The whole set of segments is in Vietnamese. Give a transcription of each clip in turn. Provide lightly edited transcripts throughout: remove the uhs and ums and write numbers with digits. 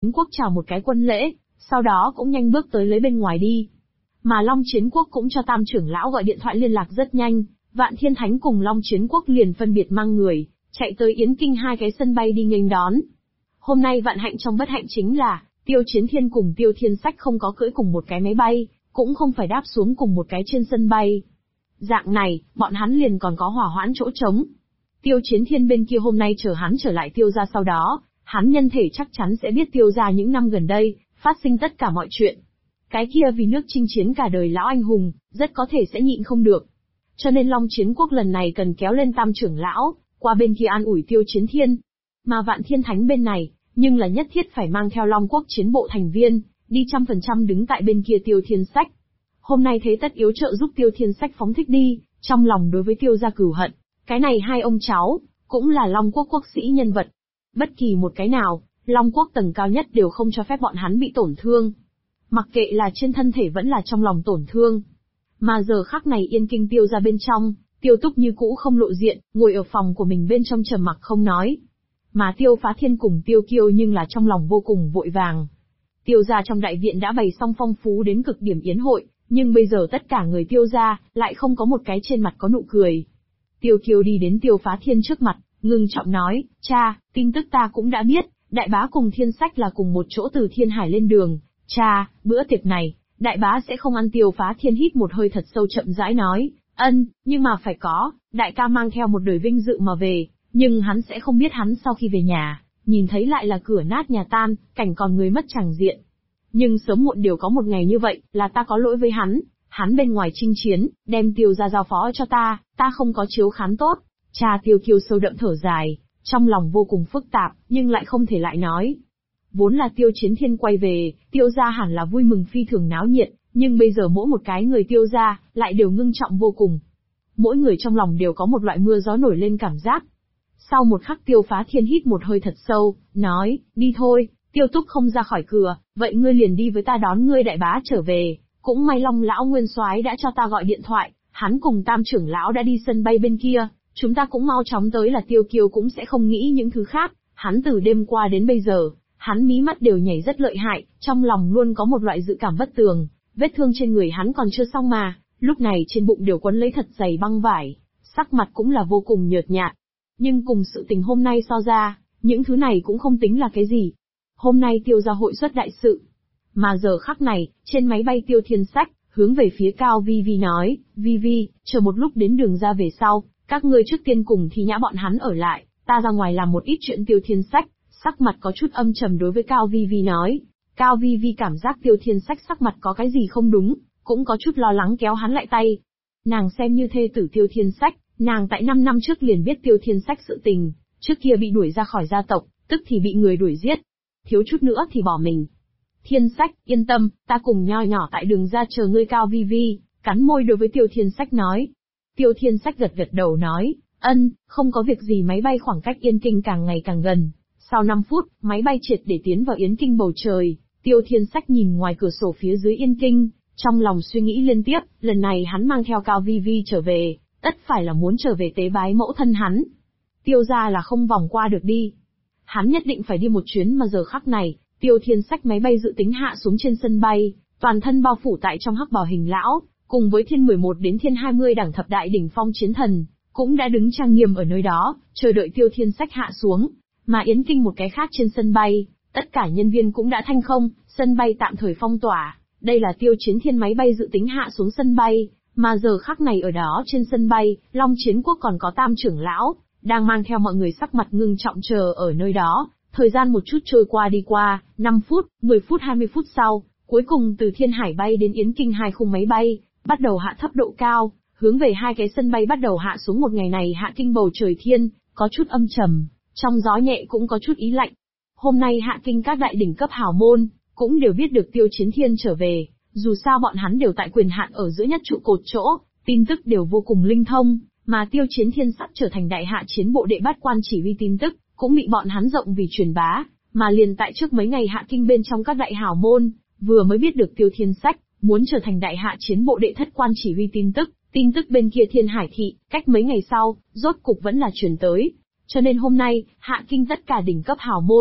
Chiến Quốc chào một cái quân lễ, sau đó cũng nhanh bước tới lấy bên ngoài đi. Mà Long Chiến Quốc cũng cho Tam trưởng lão gọi điện thoại liên lạc rất nhanh, Vạn Thiên Thánh cùng Long Chiến Quốc liền phân biệt mang người, chạy tới Yến Kinh hai cái sân bay đi nghênh đón. Hôm nay vạn hạnh trong bất hạnh chính là, Tiêu Chiến Thiên cùng Tiêu Thiên Sách không có cưỡi cùng một cái máy bay, cũng không phải đáp xuống cùng một cái trên sân bay. Dạng này, bọn hắn liền còn có hỏa hoãn chỗ trống. Tiêu Chiến Thiên bên kia hôm nay chờ hắn trở lại Tiêu gia, sau đó, hắn nhân thể chắc chắn sẽ biết Tiêu gia những năm gần đây, phát sinh tất cả mọi chuyện. Cái kia vì nước chinh chiến cả đời lão anh hùng, rất có thể sẽ nhịn không được. Cho nên Long Chiến Quốc lần này cần kéo lên Tam trưởng lão, qua bên kia an ủi Tiêu Chiến Thiên. Mà Vạn Thiên Thánh bên này, nhưng là nhất thiết phải mang theo Long Quốc chiến bộ thành viên, đi 100% đứng tại bên kia Tiêu Thiên Sách. Hôm nay thế tất yếu trợ giúp Tiêu Thiên Sách phóng thích đi, trong lòng đối với Tiêu gia cừu hận. Cái này hai ông cháu, cũng là Long Quốc quốc sĩ nhân vật. Bất kỳ một cái nào, Long Quốc tầng cao nhất đều không cho phép bọn hắn bị tổn thương. Mặc kệ là trên thân thể vẫn là trong lòng tổn thương. Mà giờ khắc này Yên Kinh Tiêu gia bên trong, Tiêu Túc như cũ không lộ diện, ngồi ở phòng của mình bên trong trầm mặc không nói. Mà Tiêu Phá Thiên cùng Tiêu Kiêu nhưng là trong lòng vô cùng vội vàng. Tiêu gia trong đại viện đã bày xong phong phú đến cực điểm yến hội, nhưng bây giờ tất cả người Tiêu gia lại không có một cái trên mặt có nụ cười. Tiêu Kiêu đi đến Tiêu Phá Thiên trước mặt, ngưng trọng nói, cha, tin tức ta cũng đã biết, đại bá cùng Thiên Sách là cùng một chỗ từ Thiên Hải lên đường. Cha, bữa tiệc này, đại bá sẽ không ăn. Tiêu Phá Thiên hít một hơi thật sâu chậm rãi nói, nhưng mà phải có, đại ca mang theo một đời vinh dự mà về, nhưng hắn sẽ không biết hắn sau khi về nhà, nhìn thấy lại là cửa nát nhà tan, cảnh còn người mất chàng diện. Nhưng sớm muộn đều có một ngày như vậy, là ta có lỗi với hắn bên ngoài chinh chiến, đem Tiêu gia giao phó cho ta không có chiếu khán tốt. Cha Tiêu Kiêu sâu đậm thở dài, trong lòng vô cùng phức tạp, nhưng lại không thể lại nói. Vốn là Tiêu Chiến Thiên quay về, Tiêu gia hẳn là vui mừng phi thường náo nhiệt, nhưng bây giờ mỗi một cái người Tiêu gia, lại đều ngưng trọng vô cùng. Mỗi người trong lòng đều có một loại mưa gió nổi lên cảm giác. Sau một khắc Tiêu Phá Thiên hít một hơi thật sâu, nói, đi thôi, Tiêu Túc không ra khỏi cửa, vậy ngươi liền đi với ta đón ngươi đại bá trở về. Cũng may Long lão nguyên soái đã cho ta gọi điện thoại, hắn cùng Tam trưởng lão đã đi sân bay bên kia, chúng ta cũng mau chóng tới. Là Tiêu Kiêu cũng sẽ không nghĩ những thứ khác, hắn từ đêm qua đến bây giờ, hắn mí mắt đều nhảy rất lợi hại, trong lòng luôn có một loại dự cảm bất tường, vết thương trên người hắn còn chưa xong mà, lúc này trên bụng đều quấn lấy thật dày băng vải, sắc mặt cũng là vô cùng nhợt nhạt. Nhưng cùng sự tình hôm nay so ra, những thứ này cũng không tính là cái gì. Hôm nay Tiêu gia hội xuất đại sự. Mà giờ khắc này, trên máy bay Tiêu Thiên Sách, hướng về phía Cao Vi Vi nói, Vi Vi, chờ một lúc đến đường ra về sau, các ngươi trước tiên cùng Thi Nhã bọn hắn ở lại, ta ra ngoài làm một ít chuyện. Tiêu Thiên Sách, sắc mặt có chút âm trầm đối với Cao Vi Vi nói. Cao Vi Vi cảm giác Tiêu Thiên Sách sắc mặt có cái gì không đúng, cũng có chút lo lắng kéo hắn lại tay. Nàng xem như thê tử Tiêu Thiên Sách, nàng tại 5 năm trước liền biết Tiêu Thiên Sách sự tình, trước kia bị đuổi ra khỏi gia tộc, tức thì bị người đuổi giết, thiếu chút nữa thì bỏ mình. Thiên Sách, yên tâm, ta cùng nho nhỏ tại đường ra chờ ngươi. Cao Vi Vi cắn môi đối với Tiêu Thiên Sách nói. Tiêu Thiên Sách gật gật đầu nói, không có việc gì. Máy bay khoảng cách Yên Kinh càng ngày càng gần. Sau 5 phút, máy bay triệt để tiến vào Yến Kinh bầu trời. Tiêu Thiên Sách nhìn ngoài cửa sổ phía dưới Yên Kinh, trong lòng suy nghĩ liên tiếp, lần này hắn mang theo Cao Vi Vi trở về, tất phải là muốn trở về tế bái mẫu thân hắn. Tiêu gia là không vòng qua được đi. Hắn nhất định phải đi một chuyến. Mà giờ khắc này, Tiêu Thiên Sách máy bay dự tính hạ xuống trên sân bay, toàn thân bao phủ tại trong hắc bào hình lão, cùng với Thiên 11 đến Thiên 20 đẳng thập đại đỉnh phong chiến thần, cũng đã đứng trang nghiêm ở nơi đó, chờ đợi Tiêu Thiên Sách hạ xuống. Mà Yến Kinh một cái khác trên sân bay, tất cả nhân viên cũng đã thanh không, sân bay tạm thời phong tỏa. Đây là Tiêu Chiến Thiên máy bay dự tính hạ xuống sân bay, mà giờ khắc này ở đó trên sân bay, Long Chiến Quốc còn có Tam trưởng lão, đang mang theo mọi người sắc mặt ngưng trọng chờ ở nơi đó. Thời gian một chút trôi qua đi qua, 5 phút, 10 phút 20 phút sau, cuối cùng từ Thiên Hải bay đến Yến Kinh hai khung máy bay, bắt đầu hạ thấp độ cao, hướng về hai cái sân bay bắt đầu hạ xuống. Một ngày này hạ kinh bầu trời thiên, có chút âm trầm, trong gió nhẹ cũng có chút ý lạnh. Hôm nay hạ kinh các đại đỉnh cấp hào môn, cũng đều biết được Tiêu Chiến Thiên trở về, dù sao bọn hắn đều tại quyền hạn ở giữa nhất trụ cột chỗ, tin tức đều vô cùng linh thông, mà Tiêu Chiến Thiên sắp trở thành đại hạ chiến bộ đệ bát quan chỉ huy tin tức, cũng bị bọn hắn rộng vì truyền bá, mà liền tại trước mấy ngày hạ kinh bên trong các đại hào môn, vừa mới biết được Tiêu Thiên Sách muốn trở thành đại hạ chiến bộ đệ thất quan chỉ huy tin tức bên kia Thiên Hải thị, cách mấy ngày sau, rốt cục vẫn là truyền tới. Cho nên hôm nay, hạ kinh tất cả đỉnh cấp hào môn,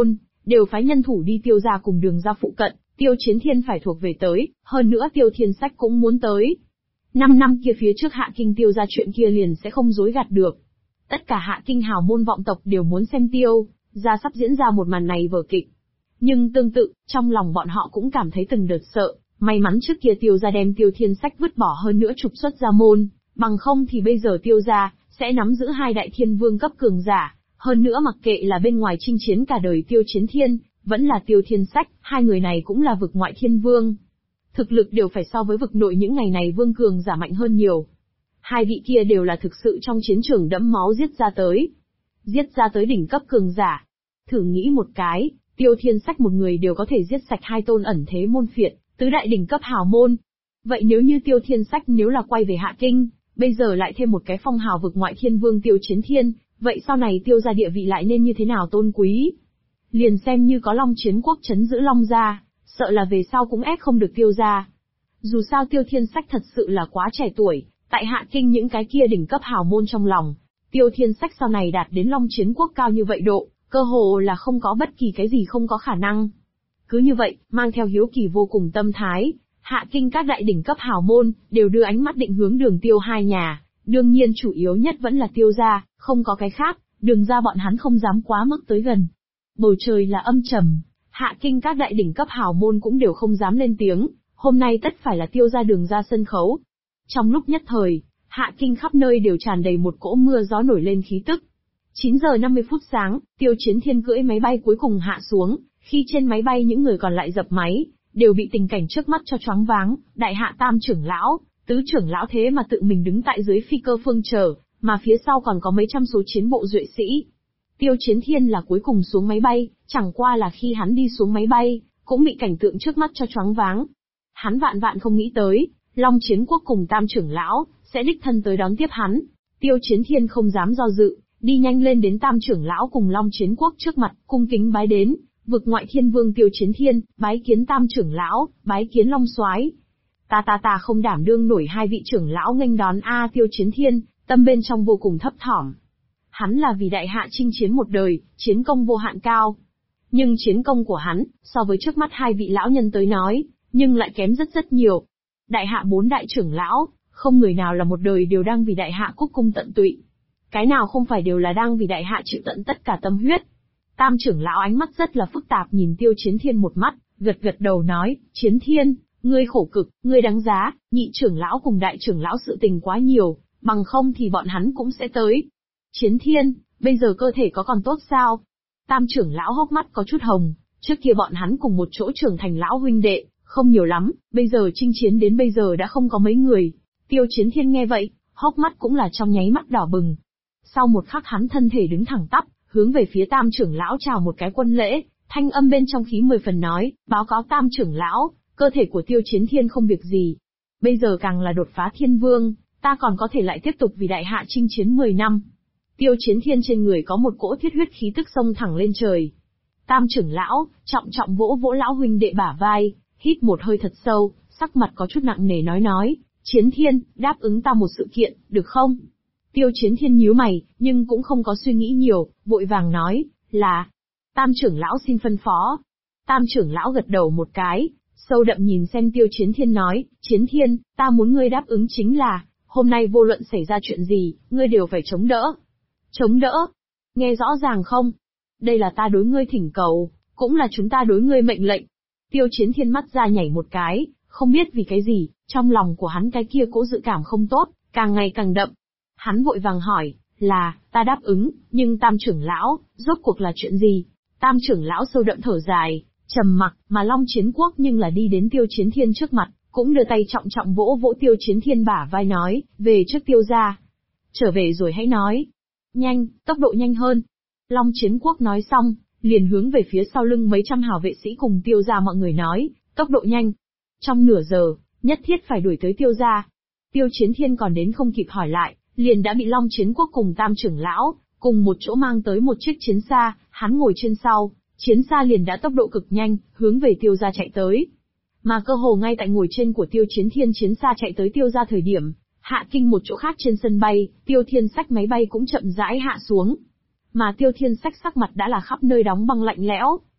đều phái nhân thủ đi Tiêu gia cùng Đường gia phụ cận, Tiêu Chiến Thiên phải thuộc về tới, hơn nữa Tiêu Thiên Sách cũng muốn tới. 5 năm kia phía trước Hạ Kinh Tiêu gia chuyện kia liền sẽ không dối gạt được. Tất cả Hạ Kinh hào môn vọng tộc đều muốn xem Tiêu gia sắp diễn ra một màn này vở kịch. Nhưng tương tự, trong lòng bọn họ cũng cảm thấy từng đợt sợ, may mắn trước kia Tiêu gia đem Tiêu Thiên Sách vứt bỏ hơn nữa trục xuất gia môn, bằng không thì bây giờ Tiêu gia sẽ nắm giữ 2 đại thiên vương cấp cường giả, hơn nữa mặc kệ là bên ngoài chinh chiến cả đời Tiêu Chiến Thiên, vẫn là Tiêu Thiên Sách, 2 người này cũng là vực ngoại thiên vương. Thực lực đều phải so với vực nội những ngày này vương cường giả mạnh hơn nhiều. 2 vị kia đều là thực sự trong chiến trường đẫm máu giết ra tới đỉnh cấp cường giả. Thử nghĩ một cái, Tiêu Thiên Sách một người đều có thể giết sạch 2 tôn ẩn thế môn phiệt, tứ đại đỉnh cấp hào môn. Vậy nếu như Tiêu Thiên Sách nếu là quay về Hạ Kinh, bây giờ lại thêm một cái phong hào vực ngoại thiên vương Tiêu Chiến Thiên, vậy sau này Tiêu gia địa vị lại nên như thế nào tôn quý? Liền xem như có Long Chiến Quốc trấn giữ Long gia, sợ là về sau cũng ép không được Tiêu gia. Dù sao Tiêu Thiên Sách thật sự là quá trẻ tuổi, tại Hạ Kinh những cái kia đỉnh cấp hào môn trong lòng, Tiêu Thiên Sách sau này đạt đến Long Chiến Quốc cao như vậy độ, cơ hồ là không có bất kỳ cái gì không có khả năng. Cứ như vậy, mang theo hiếu kỳ vô cùng tâm thái, Hạ Kinh các đại đỉnh cấp hào môn, đều đưa ánh mắt định hướng Đường Tiêu hai nhà, đương nhiên chủ yếu nhất vẫn là Tiêu gia, không có cái khác, Đường gia bọn hắn không dám quá mức tới gần. Bầu trời là âm trầm, Hạ Kinh các đại đỉnh cấp hào môn cũng đều không dám lên tiếng, hôm nay tất phải là Tiêu gia Đường gia sân khấu. Trong lúc nhất thời, Hạ Kinh khắp nơi đều tràn đầy một cỗ mưa gió nổi lên khí tức. 9 giờ 50 phút sáng, Tiêu Chiến Thiên cưỡi máy bay cuối cùng hạ xuống, khi trên máy bay những người còn lại dập máy, đều bị tình cảnh trước mắt cho choáng váng, đại hạ tam trưởng lão, tứ trưởng lão thế mà tự mình đứng tại dưới phi cơ phương chờ, mà phía sau còn có mấy trăm số chiến bộ duệ sĩ. Tiêu Chiến Thiên là cuối cùng xuống máy bay, chẳng qua là khi hắn đi xuống máy bay, cũng bị cảnh tượng trước mắt cho choáng váng. Hắn vạn vạn không nghĩ tới, Long Chiến Quốc cùng tam trưởng lão, sẽ đích thân tới đón tiếp hắn. Tiêu Chiến Thiên không dám do dự, đi nhanh lên đến tam trưởng lão cùng Long Chiến Quốc trước mặt, cung kính bái đến, vực ngoại thiên vương Tiêu Chiến Thiên, bái kiến tam trưởng lão, bái kiến Long Soái. Ta không đảm đương nổi 2 vị trưởng lão nghênh đón Tiêu Chiến Thiên, tâm bên trong vô cùng thấp thỏm. Hắn là vì đại hạ chinh chiến một đời, chiến công vô hạn cao. Nhưng chiến công của hắn, so với trước mắt 2 vị lão nhân tới nói, nhưng lại kém rất nhiều. Đại hạ 4 đại trưởng lão, không người nào là một đời đều đang vì đại hạ cúc cung tận tụy. Cái nào không phải đều là đang vì đại hạ chịu tận tất cả tâm huyết. Tam trưởng lão ánh mắt rất là phức tạp nhìn Tiêu Chiến Thiên một mắt, gật đầu nói, Chiến Thiên, ngươi khổ cực, ngươi đáng giá, nhị trưởng lão cùng đại trưởng lão sự tình quá nhiều, bằng không thì bọn hắn cũng sẽ tới. Chiến Thiên, bây giờ cơ thể có còn tốt sao? Tam trưởng lão hốc mắt có chút hồng, trước kia bọn hắn cùng một chỗ trưởng thành lão huynh đệ, không nhiều lắm, bây giờ chinh chiến đến bây giờ đã không có mấy người. Tiêu Chiến Thiên nghe vậy, hốc mắt cũng là trong nháy mắt đỏ bừng. Sau một khắc hắn thân thể đứng thẳng tắp, hướng về phía tam trưởng lão chào một cái quân lễ, thanh âm bên trong khí 10 phần nói, báo cáo tam trưởng lão, cơ thể của Tiêu Chiến Thiên không việc gì. Bây giờ càng là đột phá thiên vương, ta còn có thể lại tiếp tục vì đại hạ chinh chiến 10 năm. Tiêu Chiến Thiên trên người có một cỗ thiết huyết khí tức xông thẳng lên trời. Tam trưởng lão, trọng vỗ vỗ lão huynh đệ bả vai, hít một hơi thật sâu, sắc mặt có chút nặng nề nói, Chiến Thiên, đáp ứng ta một sự kiện, được không? Tiêu Chiến Thiên nhíu mày, nhưng cũng không có suy nghĩ nhiều, vội vàng nói, là, tam trưởng lão xin phân phó. Tam trưởng lão gật đầu một cái, sâu đậm nhìn xem Tiêu Chiến Thiên nói, Chiến Thiên, ta muốn ngươi đáp ứng chính là, hôm nay vô luận xảy ra chuyện gì, ngươi đều phải chống đỡ. Chống đỡ? Nghe rõ ràng không? Đây là ta đối ngươi thỉnh cầu, cũng là chúng ta đối ngươi mệnh lệnh. Tiêu Chiến Thiên mắt ra nhảy một cái, không biết vì cái gì, trong lòng của hắn cái kia cỗ dự cảm không tốt, càng ngày càng đậm. Hắn vội vàng hỏi, là, ta đáp ứng, nhưng tam trưởng lão, rốt cuộc là chuyện gì? Tam trưởng lão sâu đậm thở dài, trầm mặc, mà Long Chiến Quốc nhưng là đi đến Tiêu Chiến Thiên trước mặt, cũng đưa tay trọng vỗ vỗ Tiêu Chiến Thiên bả vai nói, về trước Tiêu gia. Trở về rồi hãy nói. Nhanh, tốc độ nhanh hơn. Long Chiến Quốc nói xong, liền hướng về phía sau lưng mấy trăm hào vệ sĩ cùng Tiêu gia mọi người nói, tốc độ nhanh. Trong nửa giờ, nhất thiết phải đuổi tới Tiêu gia. Tiêu Chiến Thiên còn đến không kịp hỏi lại, liền đã bị Long Chiến Quốc cùng tam trưởng lão, cùng một chỗ mang tới một chiếc chiến xa, hắn ngồi trên sau, chiến xa liền đã tốc độ cực nhanh, hướng về Tiêu gia chạy tới. Mà cơ hồ ngay tại ngồi trên của Tiêu Chiến Thiên chiến xa chạy tới Tiêu gia thời điểm, Hạ Kinh một chỗ khác trên sân bay, Tiêu Thiên Sách máy bay cũng chậm rãi hạ xuống. Mà Tiêu Thiên Sách sắc mặt đã là khắp nơi đóng băng lạnh lẽo.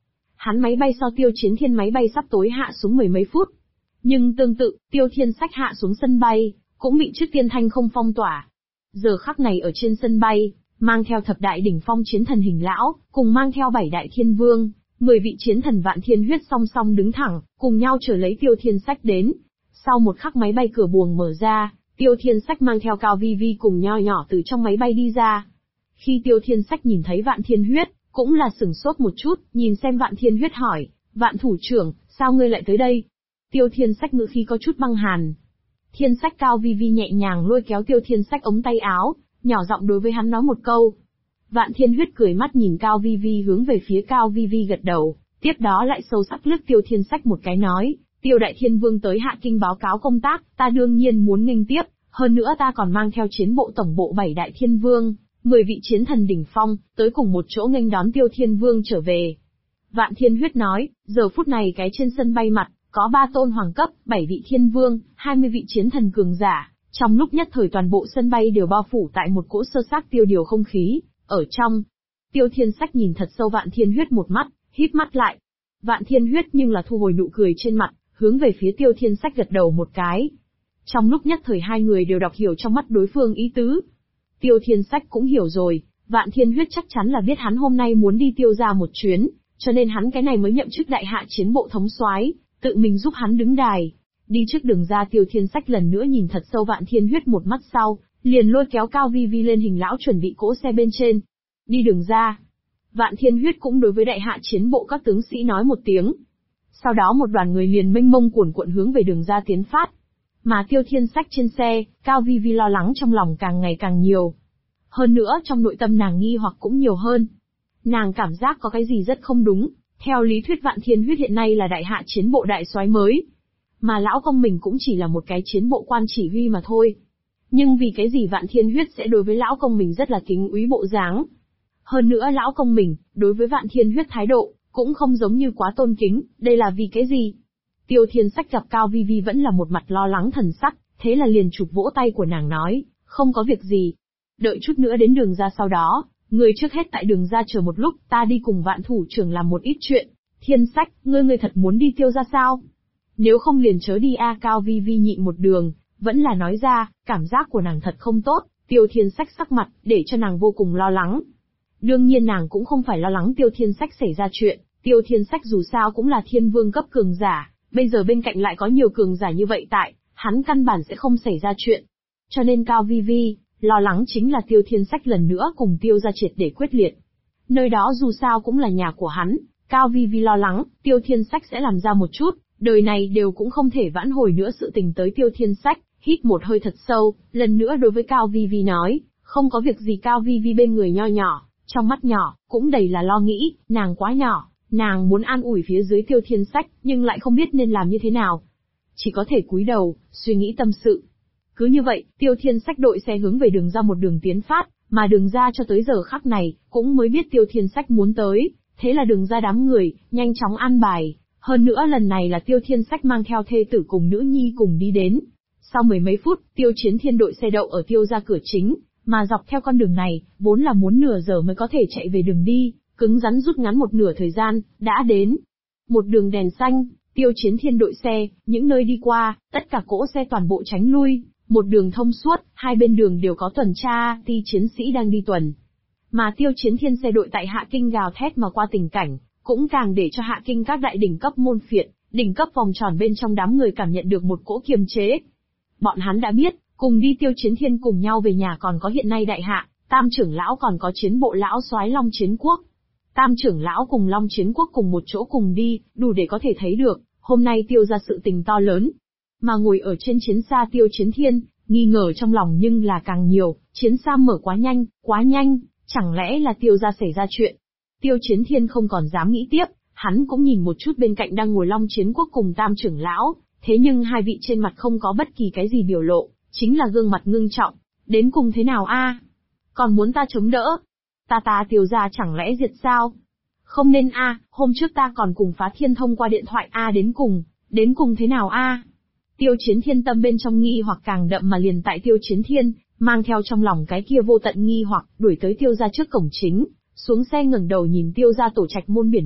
Hắn máy bay so Tiêu Chiến Thiên máy bay sắp tối hạ xuống mười mấy phút. Nhưng tương tự, Tiêu Thiên Sách hạ xuống sân bay, cũng bị trước tiên thanh không phong tỏa. Giờ khắc này ở trên sân bay, mang theo thập đại đỉnh phong chiến thần hình lão, cùng mang theo 7 đại thiên vương, 10 vị chiến thần vạn thiên huyết song song đứng thẳng, cùng nhau chờ lấy Tiêu Thiên Sách đến. Sau một khắc máy bay cửa buồng mở ra, Tiêu Thiên Sách mang theo Cao Vi Vi cùng nho nhỏ từ trong máy bay đi ra. Khi Tiêu Thiên Sách nhìn thấy Vạn Thiên Huyết, cũng là sửng sốt một chút, nhìn xem Vạn Thiên Huyết hỏi, Vạn thủ trưởng, sao ngươi lại tới đây? Tiêu Thiên Sách ngữ khí có chút băng hàn. Thiên Sách Cao Vi Vi nhẹ nhàng lôi kéo Tiêu Thiên Sách ống tay áo, nhỏ giọng đối với hắn nói một câu. Vạn Thiên Huyết cười mắt nhìn Cao Vi Vi hướng về phía Cao Vi Vi gật đầu, tiếp đó lại sâu sắc liếc Tiêu Thiên Sách một cái nói, Tiêu Đại Thiên Vương tới Hạ Kinh báo cáo công tác, ta đương nhiên muốn nghênh tiếp, hơn nữa ta còn mang theo chiến bộ tổng bộ 7 đại thiên vương, 10 vị chiến thần đỉnh phong, tới cùng một chỗ nghênh đón Tiêu Thiên Vương trở về. Vạn Thiên Huyết nói, giờ phút này cái trên sân bay mặt, có 3 tôn hoàng cấp, 7 vị thiên vương, 20 vị chiến thần cường giả, trong lúc nhất thời toàn bộ sân bay đều bao phủ tại một cỗ sơ xác tiêu điều không khí, ở trong. Tiêu Thiên Sách nhìn thật sâu Vạn Thiên Huyết một mắt, híp mắt lại. Vạn Thiên Huyết nhưng là thu hồi nụ cười trên mặt, hướng về phía Tiêu Thiên Sách gật đầu một cái. Trong lúc nhất thời hai người đều đọc hiểu trong mắt đối phương ý tứ. Tiêu Thiên Sách cũng hiểu rồi, Vạn Thiên Huyết chắc chắn là biết hắn hôm nay muốn đi Tiêu gia một chuyến, cho nên hắn cái này mới nhậm chức đại hạ chiến bộ thống soái, tự mình giúp hắn đứng đài. Đi trước đường ra Tiêu Thiên Sách lần nữa nhìn thật sâu Vạn Thiên Huyết một mắt sau, liền lôi kéo Cao Vi Vi lên hình lão chuẩn bị cỗ xe bên trên. Đi đường ra. Vạn Thiên Huyết cũng đối với đại hạ chiến bộ các tướng sĩ nói một tiếng. Sau đó một đoàn người liền mênh mông cuồn cuộn hướng về đường ra tiến phát. Mà Tiêu Thiên Sách trên xe, Cao Vi Vi lo lắng trong lòng càng ngày càng nhiều. Hơn nữa trong nội tâm nàng nghi hoặc cũng nhiều hơn. Nàng cảm giác có cái gì rất không đúng, theo lý thuyết Vạn Thiên Huyết hiện nay là đại hạ chiến bộ đại soái mới. Mà lão công mình cũng chỉ là một cái chiến bộ quan chỉ huy mà thôi. Nhưng vì cái gì Vạn Thiên Huyết sẽ đối với lão công mình rất là kính úy bộ dáng. Hơn nữa lão công mình, đối với Vạn Thiên Huyết thái độ, cũng không giống như quá tôn kính, đây là vì cái gì? Tiêu Thiên Sách gặp Cao Vi Vi vẫn là một mặt lo lắng thần sắc, thế là liền chụp vỗ tay của nàng nói, không có việc gì. Đợi chút nữa đến đường ra sau đó, người trước hết tại đường ra chờ một lúc, ta đi cùng Vạn thủ trưởng làm một ít chuyện. Thiên Sách, ngươi thật muốn đi Tiêu ra sao? Nếu không liền chớ đi a. Cao Vi Vi nhịn một đường, vẫn là nói ra, cảm giác của nàng thật không tốt. Tiêu Thiên Sách sắc mặt, để cho nàng vô cùng lo lắng. Đương nhiên nàng cũng không phải lo lắng Tiêu Thiên Sách xảy ra chuyện, Tiêu Thiên Sách dù sao cũng là thiên vương cấp cường giả, bây giờ bên cạnh lại có nhiều cường giả như vậy tại, hắn căn bản sẽ không xảy ra chuyện. Cho nên Cao Vi Vi, lo lắng chính là Tiêu Thiên Sách lần nữa cùng Tiêu ra triệt để quyết liệt. Nơi đó dù sao cũng là nhà của hắn, Cao Vi Vi lo lắng, Tiêu Thiên Sách sẽ làm ra một chút, đời này đều cũng không thể vãn hồi nữa sự tình tới Tiêu Thiên Sách, hít một hơi thật sâu, lần nữa đối với Cao Vi Vi nói, không có việc gì. Cao Vi Vi bên người nho nhỏ, trong mắt nhỏ, cũng đầy là lo nghĩ, nàng quá nhỏ, nàng muốn an ủi phía dưới Tiêu Thiên Sách, nhưng lại không biết nên làm như thế nào. Chỉ có thể cúi đầu, suy nghĩ tâm sự. Cứ như vậy, Tiêu Thiên Sách đội xe hướng về đường ra một đường tiến phát, mà đường ra cho tới giờ khắc này, cũng mới biết Tiêu Thiên Sách muốn tới, thế là đường ra đám người, nhanh chóng an bài. Hơn nữa lần này là Tiêu Thiên Sách mang theo thê tử cùng nữ nhi cùng đi đến. Sau mười mấy phút, Tiêu Chiến Thiên đội xe đậu ở Tiêu ra cửa chính, mà dọc theo con đường này, vốn là muốn nửa giờ mới có thể chạy về đường đi, cứng rắn rút ngắn một nửa thời gian, đã đến. Một đường đèn xanh, Tiêu Chiến Thiên đội xe, những nơi đi qua, tất cả cỗ xe toàn bộ tránh lui, một đường thông suốt, hai bên đường đều có tuần tra, ti chiến sĩ đang đi tuần. Mà Tiêu Chiến Thiên xe đội tại Hạ Kinh gào thét mà qua tình cảnh, cũng càng để cho Hạ Kinh các đại đỉnh cấp môn phiệt, đỉnh cấp vòng tròn bên trong đám người cảm nhận được một cỗ kiềm chế. Bọn hắn đã biết, cùng đi Tiêu Chiến Thiên cùng nhau về nhà còn có hiện nay đại hạ, Tam trưởng lão còn có chiến bộ lão soái Long Chiến Quốc. Tam trưởng lão cùng Long Chiến Quốc cùng một chỗ cùng đi, đủ để có thể thấy được, hôm nay Tiêu ra sự tình to lớn. Mà ngồi ở trên chiến xa Tiêu Chiến Thiên, nghi ngờ trong lòng nhưng là càng nhiều, chiến xa mở quá nhanh, chẳng lẽ là Tiêu ra xảy ra chuyện. Tiêu Chiến Thiên không còn dám nghĩ tiếp, hắn cũng nhìn một chút bên cạnh đang ngồi Long Chiến Quốc cùng Tam trưởng lão, thế nhưng hai vị trên mặt không có bất kỳ cái gì biểu lộ, chính là gương mặt ngưng trọng. Đến cùng thế nào a? Còn muốn ta chống đỡ? Ta Tiêu gia chẳng lẽ diệt sao? Không nên a, hôm trước ta còn cùng Phá Thiên thông qua điện thoại a, đến cùng thế nào a? Tiêu Chiến Thiên tâm bên trong nghi hoặc càng đậm mà liền tại Tiêu Chiến Thiên, mang theo trong lòng cái kia vô tận nghi hoặc, đuổi tới Tiêu gia trước cổng chính, xuống xe ngẩng đầu nhìn Tiêu gia tổ trạch môn biển lúc,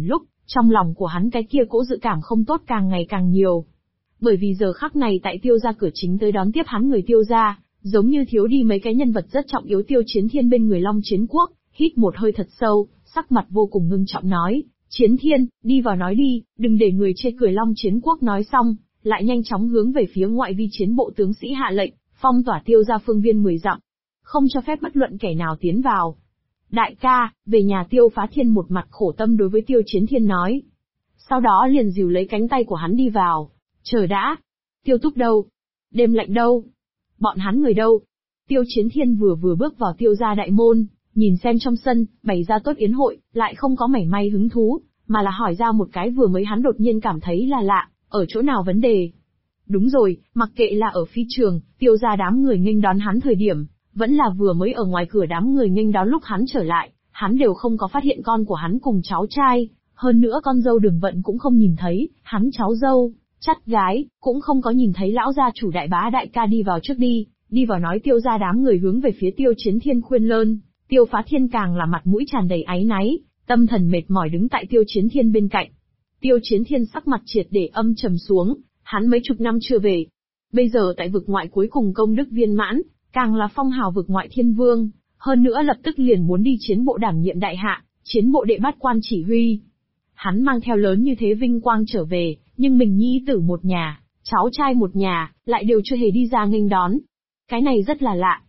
Trong lòng của hắn cái kia cỗ dự cảm không tốt càng ngày càng nhiều. Bởi vì giờ khắc này tại Tiêu gia cửa chính tới đón tiếp hắn người Tiêu gia, giống như thiếu đi mấy cái nhân vật rất trọng yếu. Tiêu Chiến Thiên bên người Long Chiến Quốc, hít một hơi thật sâu, sắc mặt vô cùng ngưng trọng nói, Chiến Thiên, đi vào nói đi, đừng để người chê cười. Long Chiến Quốc nói xong, lại nhanh chóng hướng về phía ngoại vi chiến bộ tướng sĩ hạ lệnh, phong tỏa Tiêu gia phương viên 10 dặm, không cho phép bất luận kẻ nào tiến vào. Đại ca, về nhà. Tiêu Phá Thiên một mặt khổ tâm đối với Tiêu Chiến Thiên nói. Sau đó liền dìu lấy cánh tay của hắn đi vào. Chờ đã. Tiêu Túc đâu? Đêm Lạnh đâu? Bọn hắn người đâu? Tiêu Chiến Thiên vừa bước vào Tiêu gia đại môn, nhìn xem trong sân, bày ra tốt yến hội, lại không có mảy may hứng thú, mà là hỏi ra một cái vừa mới hắn đột nhiên cảm thấy là lạ, ở chỗ nào vấn đề. Đúng rồi, mặc kệ là ở phi trường, Tiêu gia đám người nghênh đón hắn thời điểm, vẫn là vừa mới ở ngoài cửa đám người nghênh đón lúc hắn trở lại, hắn đều không có phát hiện con của hắn cùng cháu trai, hơn nữa con dâu Đường Vận cũng không nhìn thấy, hắn cháu dâu, chắt gái, cũng không có nhìn thấy. Lão gia chủ Đại Bá đại ca đi vào trước đi vào nói. Tiêu gia đám người hướng về phía Tiêu Chiến Thiên khuyên lơn, Tiêu Phá Thiên càng là mặt mũi tràn đầy áy náy, tâm thần mệt mỏi đứng tại Tiêu Chiến Thiên bên cạnh. Tiêu Chiến Thiên sắc mặt triệt để âm trầm xuống, hắn mấy chục năm chưa về. Bây giờ tại vực ngoại cuối cùng công đức viên mãn, càng là phong hào vực ngoại thiên vương, hơn nữa lập tức liền muốn đi chiến bộ đảm nhiệm đại hạ, chiến bộ đệ bát quan chỉ huy. Hắn mang theo lớn như thế vinh quang trở về, nhưng mình nhi tử một nhà, cháu trai một nhà, lại đều chưa hề đi ra nghênh đón. Cái này rất là lạ.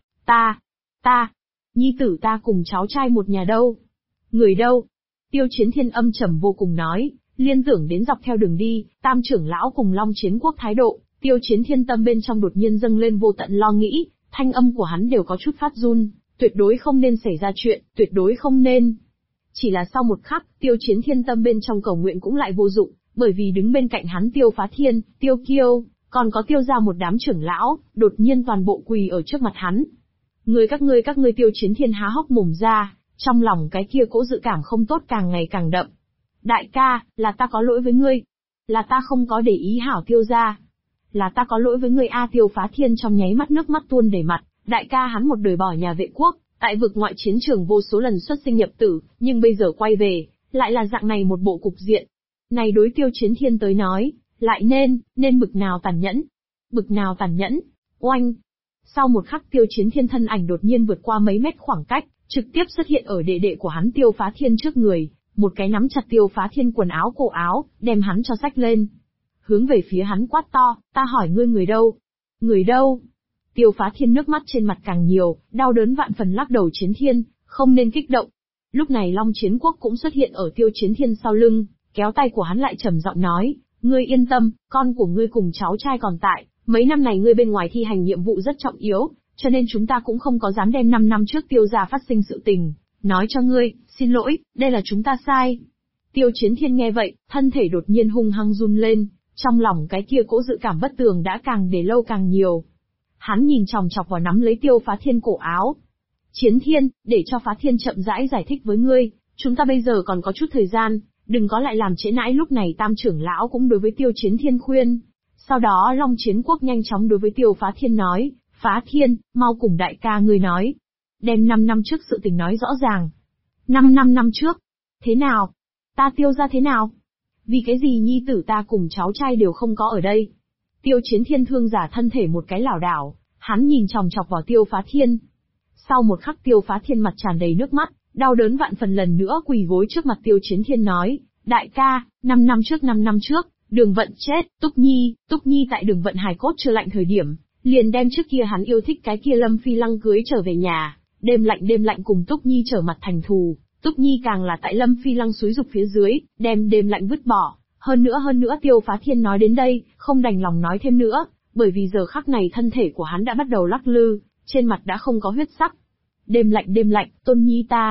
Nhi tử ta cùng cháu trai một nhà đâu? Người đâu? Tiêu Chiến Thiên âm trầm vô cùng nói, liên tưởng đến dọc theo đường đi, Tam trưởng lão cùng Long Chiến Quốc thái độ, Tiêu Chiến Thiên tâm bên trong đột nhiên dâng lên vô tận lo nghĩ, thanh âm của hắn đều có chút phát run, tuyệt đối không nên xảy ra chuyện, tuyệt đối không nên. Chỉ là sau một khắc, Tiêu Chiến Thiên tâm bên trong cầu nguyện cũng lại vô dụng, bởi vì đứng bên cạnh hắn Tiêu Phá Thiên, Tiêu Kiêu, còn có Tiêu gia một đám trưởng lão, đột nhiên toàn bộ quỳ ở trước mặt hắn. Các ngươi. Tiêu Chiến Thiên há hốc mồm ra, trong lòng cái kia cỗ dự cảm không tốt càng ngày càng đậm. Đại ca, là ta có lỗi với ngươi. Là ta không có để ý hảo Tiêu gia. Là ta có lỗi với ngươi a. Tiêu Phá Thiên trong nháy mắt nước mắt tuôn đầy mặt, đại ca hắn một đời bỏ nhà vệ quốc, tại vực ngoại chiến trường vô số lần xuất sinh nhập tử, nhưng bây giờ quay về, lại là dạng này một bộ cục diện. Này đối Tiêu Chiến Thiên tới nói, lại nên bực nào tàn nhẫn. Bực nào tàn nhẫn. Oanh! Sau một khắc Tiêu Chiến Thiên thân ảnh đột nhiên vượt qua mấy mét khoảng cách, trực tiếp xuất hiện ở đệ đệ của hắn Tiêu Phá Thiên trước người, một cái nắm chặt Tiêu Phá Thiên quần áo cổ áo, đem hắn cho xách lên. Hướng về phía hắn quát to, ta hỏi ngươi người đâu? Người đâu? Tiêu Phá Thiên nước mắt trên mặt càng nhiều, đau đớn vạn phần lắc đầu. Chiến Thiên, không nên kích động. Lúc này Long Chiến Quốc cũng xuất hiện ở Tiêu Chiến Thiên sau lưng, kéo tay của hắn lại trầm giọng nói, ngươi yên tâm, con của ngươi cùng cháu trai còn tại, mấy năm này ngươi bên ngoài thi hành nhiệm vụ rất trọng yếu, cho nên chúng ta cũng không có dám đem 5 năm trước Tiêu gia phát sinh sự tình, nói cho ngươi, xin lỗi, đây là chúng ta sai. Tiêu Chiến Thiên nghe vậy, thân thể đột nhiên hung hăng run lên, trong lòng cái kia cỗ dự cảm bất tường đã càng để lâu càng nhiều. Hắn nhìn chòng chọc vào nắm lấy Tiêu Phá Thiên cổ áo. Chiến Thiên, để cho Phá Thiên chậm rãi giải thích với ngươi, chúng ta bây giờ còn có chút thời gian, đừng có lại làm trễ nãi. Lúc này Tam trưởng lão cũng đối với Tiêu Chiến Thiên khuyên. Sau đó Long Chiến Quốc nhanh chóng đối với Tiêu Phá Thiên nói, Phá Thiên, mau cùng đại ca ngươi nói. Đem 5 năm trước sự tình nói rõ ràng. 5 năm trước? Thế nào? Ta Tiêu gia thế nào? Vì cái gì nhi tử ta cùng cháu trai đều không có ở đây? Tiêu Chiến Thiên thương giả thân thể một cái lảo đảo, hắn nhìn chòng chọc vào Tiêu Phá Thiên. Sau một khắc Tiêu Phá Thiên mặt tràn đầy nước mắt, đau đớn vạn phần lần nữa quỳ gối trước mặt Tiêu Chiến Thiên nói, đại ca, 5 năm trước, Đường Vận chết, Túc Nhi tại Đường Vận hài cốt chưa lạnh thời điểm, liền đem trước kia hắn yêu thích cái kia Lâm Phi Lăng cưới trở về nhà, đêm lạnh cùng Túc Nhi trở mặt thành thù, Túc Nhi càng là tại Lâm Phi Lăng xúi dục phía dưới, đem đêm lạnh vứt bỏ. Hơn nữa Tiêu Phá Thiên nói đến đây, không đành lòng nói thêm nữa, bởi vì giờ khắc này thân thể của hắn đã bắt đầu lắc lư, trên mặt đã không có huyết sắc. Đêm lạnh, Tôn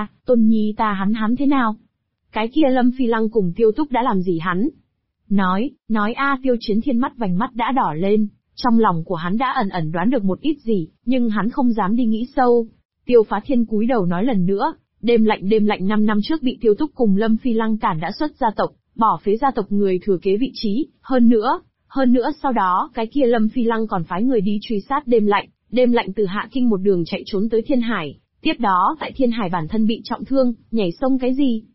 Nhi ta hắn thế nào? Cái kia Lâm Phi Lăng cùng Tiêu Túc đã làm gì hắn? Nói Tiêu Chiến Thiên mắt vành mắt đã đỏ lên, trong lòng của hắn đã ẩn đoán được một ít gì, nhưng hắn không dám đi nghĩ sâu. Tiêu Phá Thiên cúi đầu nói lần nữa, đêm lạnh 5 năm trước bị Tiêu Túc cùng Lâm Phi Lăng cản đã xuất gia tộc, bỏ phế gia tộc người thừa kế vị trí, hơn nữa sau đó cái kia Lâm Phi Lăng còn phái người đi truy sát đêm lạnh từ Hạ Kinh một đường chạy trốn tới Thiên Hải, tiếp đó tại Thiên Hải bản thân bị trọng thương, nhảy sông cái gì?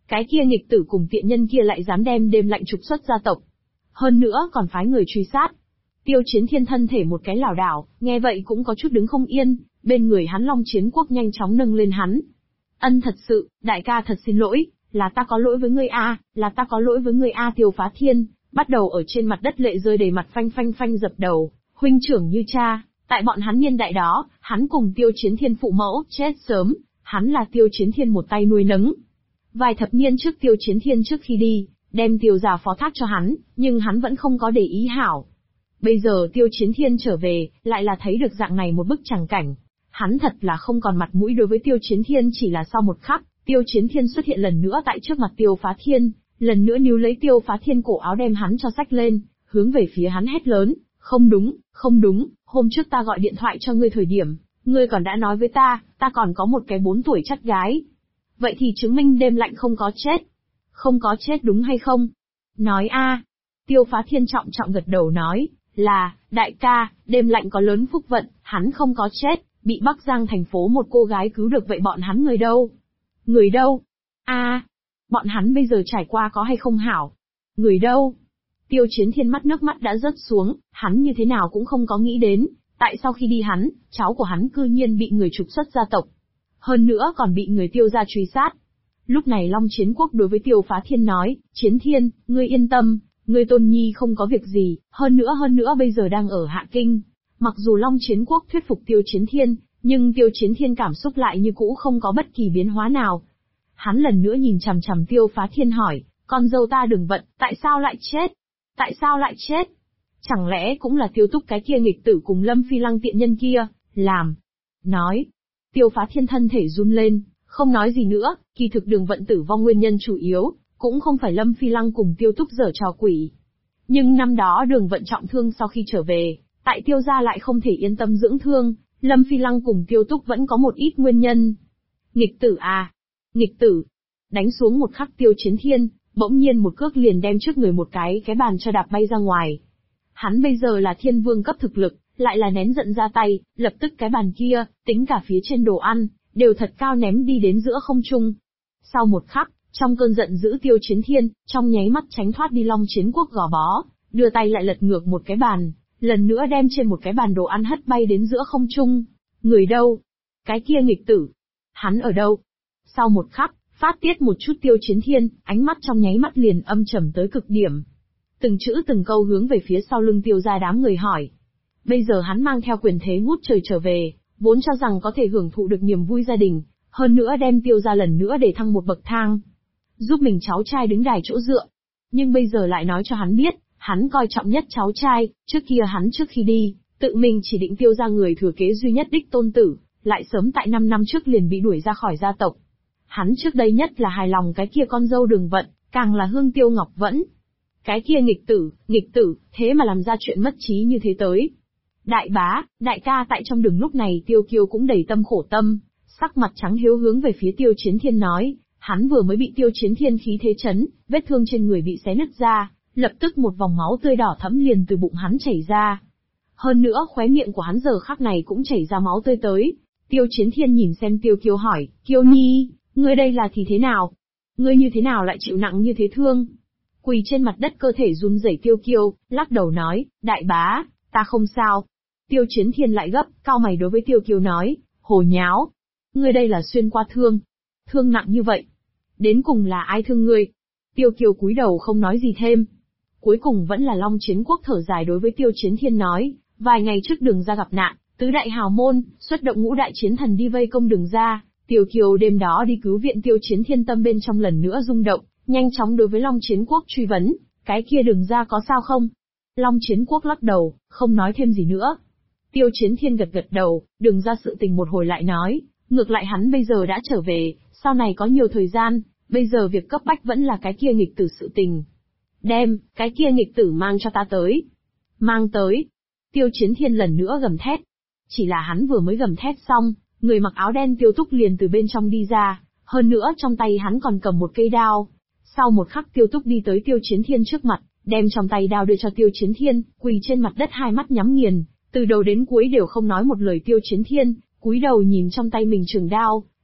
Cái kia nghịch tử cùng tiện nhân kia lại dám đem Đêm Lạnh trục xuất gia tộc. Hơn nữa còn phái người truy sát. Tiêu Chiến Thiên thân thể một cái lảo đảo, nghe vậy cũng có chút đứng không yên, bên người hắn Long Chiến Quốc nhanh chóng nâng lên hắn. Ân thật sự, đại ca thật xin lỗi, là ta có lỗi với ngươi a, là ta có lỗi với ngươi a. Tiêu Phá Thiên, bắt đầu ở trên mặt đất lệ rơi đầy mặt phanh phanh phanh dập đầu, huynh trưởng như cha, tại bọn hắn niên đại đó, hắn cùng Tiêu Chiến Thiên phụ mẫu, chết sớm, hắn là Tiêu Chiến Thiên một tay nuôi nấng. Vài thập niên trước Tiêu Chiến Thiên trước khi đi, đem Tiêu gia phó thác cho hắn, nhưng hắn vẫn không có để ý hảo. Bây giờ Tiêu Chiến Thiên trở về, lại là thấy được dạng này một bức tràng cảnh. Hắn thật là không còn mặt mũi đối với Tiêu Chiến Thiên. Chỉ là sau một khắc, Tiêu Chiến Thiên xuất hiện lần nữa tại trước mặt Tiêu Phá Thiên, lần nữa níu lấy Tiêu Phá Thiên cổ áo đem hắn cho xách lên, hướng về phía hắn hét lớn, không đúng, không đúng, hôm trước ta gọi điện thoại cho ngươi thời điểm, ngươi còn đã nói với ta còn có một cái 4 tuổi chắt gái. Vậy thì chứng minh Đêm Lạnh không có chết. Không có chết đúng hay không? Nói a. Tiêu Phá Thiên trọng trọng gật đầu nói, là, đại ca, Đêm Lạnh có lớn phúc vận, hắn không có chết, bị Bắc Giang thành phố một cô gái cứu được. Vậy bọn hắn người đâu? Người đâu? A, bọn hắn bây giờ trải qua có hay không hảo? Người đâu? Tiêu Chiến Thiên nước mắt đã rớt xuống, hắn như thế nào cũng không có nghĩ đến, tại sao khi đi hắn, cháu của hắn cư nhiên bị người trục xuất gia tộc. Hơn nữa còn bị người Tiêu gia truy sát. Lúc này Long Chiến Quốc đối với Tiêu Phá Thiên nói, Chiến Thiên, ngươi yên tâm, ngươi tôn nhi không có việc gì, hơn nữa bây giờ đang ở Hạ Kinh. Mặc dù Long Chiến Quốc thuyết phục Tiêu Chiến Thiên, nhưng Tiêu Chiến Thiên cảm xúc lại như cũ không có bất kỳ biến hóa nào. Hắn lần nữa nhìn chằm chằm Tiêu Phá Thiên hỏi, con dâu ta Đường Vận, tại sao lại chết? Tại sao lại chết? Chẳng lẽ cũng là Tiêu Túc cái kia nghịch tử cùng Lâm Phi Lăng tiện nhân kia, làm? Nói. Tiêu Phá Thiên thân thể run lên, không nói gì nữa, kỳ thực Đường Vận tử vong nguyên nhân chủ yếu, cũng không phải Lâm Phi Lăng cùng Tiêu Túc giở trò quỷ. Nhưng năm đó Đường Vận trọng thương sau khi trở về, tại Tiêu gia lại không thể yên tâm dưỡng thương, Lâm Phi Lăng cùng Tiêu Túc vẫn có một ít nguyên nhân. Nghịch tử à? Nghịch tử. Đánh xuống một khắc Tiêu Chiến Thiên, bỗng nhiên một cước liền đem trước người một cái bàn cho đạp bay ra ngoài. Hắn bây giờ là thiên vương cấp thực lực, lại là nén giận ra tay, lập tức cái bàn kia, tính cả phía trên đồ ăn, đều thật cao ném đi đến giữa không trung. Sau một khắc, trong cơn giận dữ Tiêu Chiến Thiên, trong nháy mắt tránh thoát đi Long Chiến Quốc gò bó, đưa tay lại lật ngược một cái bàn, lần nữa đem trên một cái bàn đồ ăn hất bay đến giữa không trung. Người đâu? Cái kia nghịch tử. Hắn ở đâu? Sau một khắc, phát tiết một chút Tiêu Chiến Thiên, ánh mắt trong nháy mắt liền âm trầm tới cực điểm. Từng chữ từng câu hướng về phía sau lưng Tiêu gia đám người hỏi. Bây giờ hắn mang theo quyền thế ngút trời trở về, vốn cho rằng có thể hưởng thụ được niềm vui gia đình, hơn nữa đem Tiêu gia lần nữa để thăng một bậc thang, giúp mình cháu trai đứng đài chỗ dựa. Nhưng bây giờ lại nói cho hắn biết, hắn coi trọng nhất cháu trai, trước kia hắn trước khi đi, tự mình chỉ định Tiêu gia người thừa kế duy nhất đích tôn tử, lại sớm tại 5 năm trước liền bị đuổi ra khỏi gia tộc. Hắn trước đây nhất là hài lòng cái kia con dâu Đường Vận, càng là Hương Tiêu Ngọc Vẫn. Cái kia nghịch tử, thế mà làm ra chuyện mất trí như thế tới. Đại bá, đại ca. Tại trong đường lúc này Tiêu Kiêu cũng đầy tâm khổ tâm, sắc mặt trắng hiếu hướng về phía Tiêu Chiến Thiên nói, hắn vừa mới bị Tiêu Chiến Thiên khí thế chấn, vết thương trên người bị xé nứt ra, lập tức một vòng máu tươi đỏ thẫm liền từ bụng hắn chảy ra. Hơn nữa khóe miệng của hắn giờ khắc này cũng chảy ra máu tươi tới. Tiêu Chiến Thiên nhìn xem Tiêu Kiêu hỏi, Kiêu Nhi, ngươi đây là thì thế nào? Ngươi như thế nào lại chịu nặng như thế thương? Quỳ trên mặt đất cơ thể run rẩy Tiêu Kiêu, lắc đầu nói, đại bá, ta không sao. Tiêu Chiến Thiên lại gấp, cau mày đối với Tiêu Kiêu nói, hồ nháo. Ngươi đây là xuyên qua thương. Thương nặng như vậy. Đến cùng là ai thương ngươi? Tiêu Kiêu cúi đầu không nói gì thêm. Cuối cùng vẫn là Long Chiến Quốc thở dài đối với Tiêu Chiến Thiên nói, vài ngày trước Đường gia gặp nạn, tứ đại hào môn, xuất động ngũ đại chiến thần đi vây công Đường gia. Tiêu Kiêu đêm đó đi cứu viện Tiêu Chiến Thiên tâm bên trong lần nữa rung động, nhanh chóng đối với Long Chiến Quốc truy vấn, cái kia Đường gia có sao không? Long Chiến Quốc lắc đầu, không nói thêm gì nữa. Tiêu Chiến Thiên gật gật đầu, Đường gia sự tình một hồi lại nói, ngược lại hắn bây giờ đã trở về, sau này có nhiều thời gian, bây giờ việc cấp bách vẫn là cái kia nghịch tử sự tình. Đem, cái kia nghịch tử mang cho ta tới. Mang tới. Tiêu Chiến Thiên lần nữa gầm thét. Chỉ là hắn vừa mới gầm thét xong, người mặc áo đen Tiêu Túc liền từ bên trong đi ra, hơn nữa trong tay hắn còn cầm một cây đao. Sau một khắc Tiêu Túc đi tới Tiêu Chiến Thiên trước mặt, đem trong tay đao đưa cho Tiêu Chiến Thiên, quỳ trên mặt đất hai mắt nhắm nghiền, từ đầu đến cuối đều không nói một lời. Tiêu Chiến Thiên cúi đầu nhìn trong tay mình trường đao,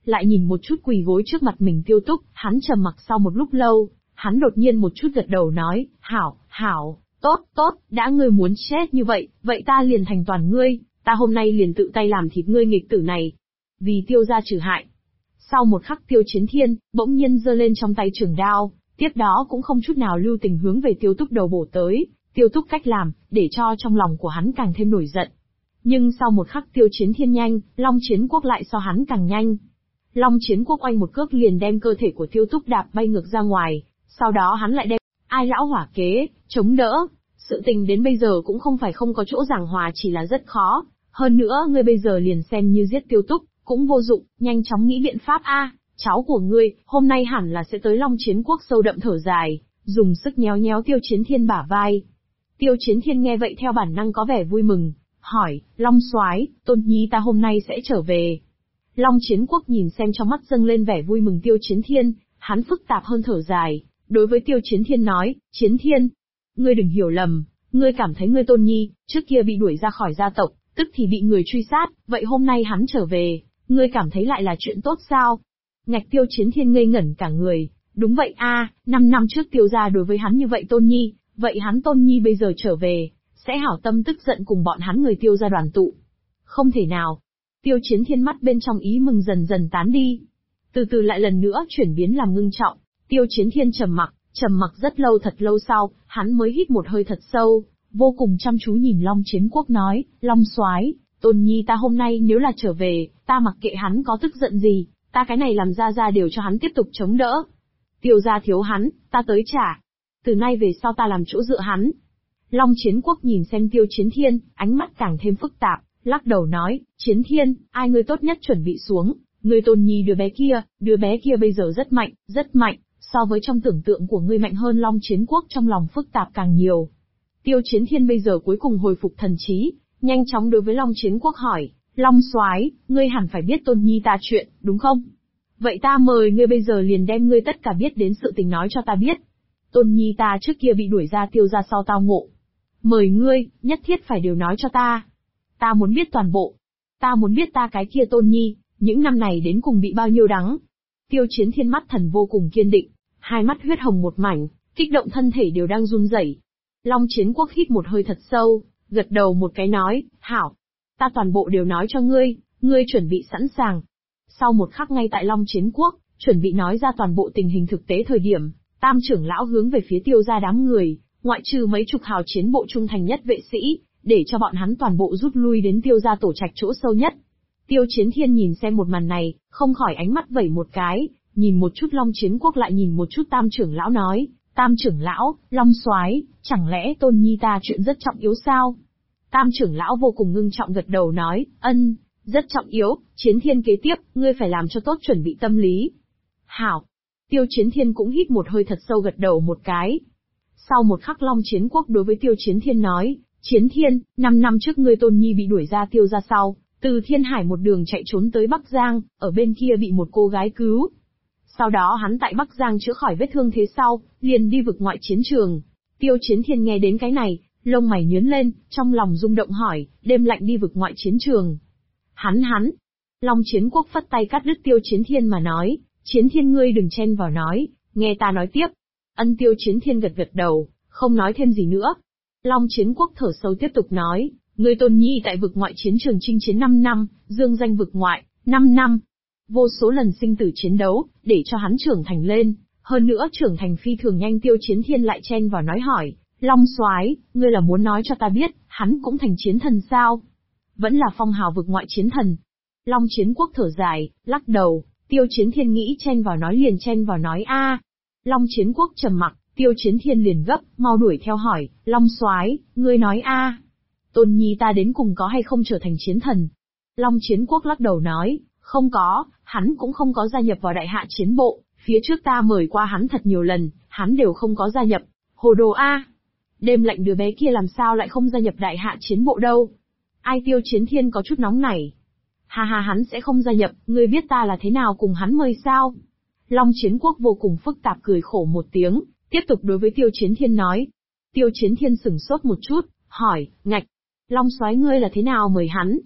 lại nhìn một chút quỳ gối trước mặt mình Tiêu Túc, hắn trầm mặc sau một lúc lâu, hắn đột nhiên một chút gật đầu nói, hảo, tốt, đã ngươi muốn chết như vậy, vậy ta liền thành toàn ngươi, ta hôm nay liền tự tay làm thịt ngươi nghịch tử này. Vì Tiêu gia trừ hại. Sau một khắc Tiêu Chiến Thiên, bỗng nhiên giơ lên trong tay trường đao, tiếp đó cũng không chút nào lưu tình hướng về Tiêu Túc đầu bổ tới, Tiêu Túc cách làm, để cho trong lòng của hắn càng thêm nổi giận. Nhưng sau một khắc Tiêu Chiến Thiên nhanh, Long Chiến Quốc lại so hắn càng nhanh. Long Chiến Quốc oanh một cước liền đem cơ thể của Tiêu Túc đạp bay ngược ra ngoài, sau đó hắn lại đem, ai lão hỏa kế, chống đỡ. Sự tình đến bây giờ cũng không phải không có chỗ giảng hòa, chỉ là rất khó. Hơn nữa ngươi bây giờ liền xem như giết Tiêu Túc, cũng vô dụng, nhanh chóng nghĩ biện pháp a. Cháu của ngươi, hôm nay hẳn là sẽ tới Long Chiến Quốc sâu đậm thở dài, dùng sức nhéo nhéo Tiêu Chiến Thiên bả vai. Tiêu Chiến Thiên nghe vậy theo bản năng có vẻ vui mừng, hỏi, Long Soái, Tôn Nhi ta hôm nay sẽ trở về. Long Chiến Quốc nhìn xem trong mắt dâng lên vẻ vui mừng Tiêu Chiến Thiên, hắn phức tạp hơn thở dài, đối với Tiêu Chiến Thiên nói, Chiến Thiên, ngươi đừng hiểu lầm, ngươi cảm thấy ngươi Tôn Nhi, trước kia bị đuổi ra khỏi gia tộc, tức thì bị người truy sát, vậy hôm nay hắn trở về, ngươi cảm thấy lại là chuyện tốt sao? Ngạch Tiêu Chiến Thiên ngây ngẩn cả người, đúng vậy a, 5 năm trước Tiêu gia đối với hắn như vậy Tôn Nhi, vậy hắn Tôn Nhi bây giờ trở về, sẽ hảo tâm tức giận cùng bọn hắn người Tiêu gia đoàn tụ. Không thể nào. Tiêu Chiến Thiên mắt bên trong ý mừng dần dần tán đi. Từ từ lại lần nữa chuyển biến làm ngưng trọng, Tiêu Chiến Thiên trầm mặc rất lâu thật lâu sau, hắn mới hít một hơi thật sâu, vô cùng chăm chú nhìn Long Chiến Quốc nói, Long Soái, Tôn Nhi ta hôm nay nếu là trở về, ta mặc kệ hắn có tức giận gì, ta cái này làm ra đều cho hắn tiếp tục chống đỡ. Tiêu gia thiếu hắn, ta tới trả. Từ nay về sau ta làm chỗ dựa hắn. Long Chiến Quốc nhìn xem Tiêu Chiến Thiên, ánh mắt càng thêm phức tạp, lắc đầu nói, Chiến Thiên, ai ngươi tốt nhất chuẩn bị xuống, ngươi Tôn Nhi đứa bé kia bây giờ rất mạnh, so với trong tưởng tượng của ngươi mạnh hơn. Long Chiến Quốc trong lòng phức tạp càng nhiều. Tiêu Chiến Thiên bây giờ cuối cùng hồi phục thần trí, nhanh chóng đối với Long Chiến Quốc hỏi, Long Soái, ngươi hẳn phải biết Tôn Nhi ta chuyện, đúng không? Vậy ta mời ngươi bây giờ liền đem ngươi tất cả biết đến sự tình nói cho ta biết. Tôn Nhi ta trước kia bị đuổi ra Tiêu gia sau tao ngộ. Mời ngươi, nhất thiết phải đều nói cho ta. Ta muốn biết toàn bộ. Ta muốn biết ta cái kia Tôn Nhi, những năm này đến cùng bị bao nhiêu đắng. Tiêu Chiến Thiên mắt thần vô cùng kiên định, hai mắt huyết hồng một mảnh, kích động thân thể đều đang run rẩy. Long Chiến Quốc hít một hơi thật sâu, gật đầu một cái nói, hảo. Ta toàn bộ đều nói cho ngươi, ngươi chuẩn bị sẵn sàng. Sau một khắc ngay tại Long Chiến Quốc, chuẩn bị nói ra toàn bộ tình hình thực tế thời điểm, Tam trưởng lão hướng về phía Tiêu gia đám người, ngoại trừ mấy chục hào chiến bộ trung thành nhất vệ sĩ, để cho bọn hắn toàn bộ rút lui đến Tiêu gia tổ trạch chỗ sâu nhất. Tiêu Chiến Thiên nhìn xem một màn này, không khỏi ánh mắt vẩy một cái, nhìn một chút Long Chiến Quốc lại nhìn một chút Tam trưởng lão nói, Tam trưởng lão, Long Soái, chẳng lẽ Tôn Nhi ta chuyện rất trọng yếu sao? Tam trưởng lão vô cùng ngưng trọng gật đầu nói, rất trọng yếu, Chiến Thiên kế tiếp, ngươi phải làm cho tốt chuẩn bị tâm lý. Hảo. Tiêu Chiến Thiên cũng hít một hơi thật sâu gật đầu một cái. Sau một khắc Long Chiến Quốc đối với Tiêu Chiến Thiên nói, Chiến Thiên, 5 năm trước ngươi Tôn Nhi bị đuổi ra Tiêu gia sau, từ Thiên Hải một đường chạy trốn tới Bắc Giang, ở bên kia bị một cô gái cứu. Sau đó hắn tại Bắc Giang chữa khỏi vết thương thế sau, liền đi vực ngoại chiến trường. Tiêu Chiến Thiên nghe đến cái này, lông mày nhướng lên, trong lòng rung động hỏi, đêm lạnh đi vực ngoại chiến trường. Hắn. Long Chiến Quốc phất tay cắt đứt Tiêu Chiến Thiên mà nói, Chiến Thiên ngươi đừng chen vào nói, nghe ta nói tiếp. Tiêu Chiến Thiên gật đầu, không nói thêm gì nữa. Long Chiến Quốc thở sâu tiếp tục nói, ngươi Tôn Nhi tại vực ngoại chiến trường chinh chiến 5 năm, dương danh vực ngoại, 5 năm. Vô số lần sinh tử chiến đấu, để cho hắn trưởng thành lên, hơn nữa trưởng thành phi thường nhanh. Tiêu Chiến Thiên lại chen vào nói hỏi, Long Soái, ngươi là muốn nói cho ta biết, hắn cũng thành chiến thần sao? Vẫn là phong hào vực ngoại chiến thần. Long Chiến Quốc thở dài, lắc đầu, Tiêu Chiến Thiên nghĩ chen vào nói liền chen vào nói a. Long Chiến Quốc trầm mặc, Tiêu Chiến Thiên liền gấp, mau đuổi theo hỏi, Long Soái, ngươi nói a, Tôn Nhi ta đến cùng có hay không trở thành chiến thần? Long Chiến Quốc lắc đầu nói, không có, hắn cũng không có gia nhập vào đại hạ chiến bộ, phía trước ta mời qua hắn thật nhiều lần, hắn đều không có gia nhập, hồ đồ a. Đêm lạnh đứa bé kia làm sao lại không gia nhập đại hạ chiến bộ đâu? Ai? Tiêu Chiến Thiên có chút nóng nảy. Ha hắn sẽ không gia nhập, ngươi biết ta là thế nào cùng hắn mời sao? Long Chiến Quốc vô cùng phức tạp cười khổ một tiếng, tiếp tục đối với Tiêu Chiến Thiên nói. Tiêu Chiến Thiên sửng sốt một chút, hỏi, ngạch, Long Soái ngươi là thế nào mời hắn?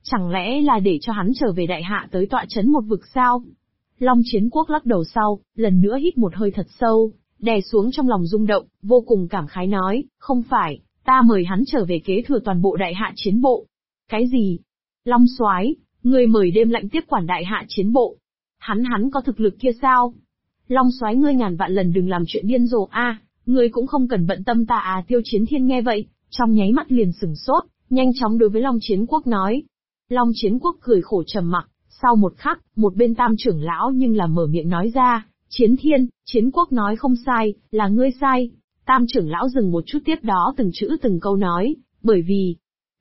Chẳng lẽ là để cho hắn trở về đại hạ tới tọa trấn một vực sao? Long Chiến Quốc lắc đầu sau, lần nữa hít một hơi thật sâu, đè xuống trong lòng rung động, vô cùng cảm khái nói, không phải, ta mời hắn trở về kế thừa toàn bộ đại hạ chiến bộ. Cái gì? Long Soái, ngươi mời Đêm Lạnh tiếp quản đại hạ chiến bộ. Hắn có thực lực kia sao? Long Soái ngươi ngàn vạn lần đừng làm chuyện điên rồ a, ngươi cũng không cần bận tâm ta à. Tiêu Chiến Thiên nghe vậy, trong nháy mắt liền sửng sốt, nhanh chóng đối với Long Chiến Quốc nói. Long Chiến Quốc cười khổ trầm mặc, sau một khắc, một bên Tam trưởng lão nhưng là mở miệng nói ra, Chiến Thiên, Chiến Quốc nói không sai, là ngươi sai. Tam trưởng lão dừng một chút tiếp đó từng chữ từng câu nói, bởi vì,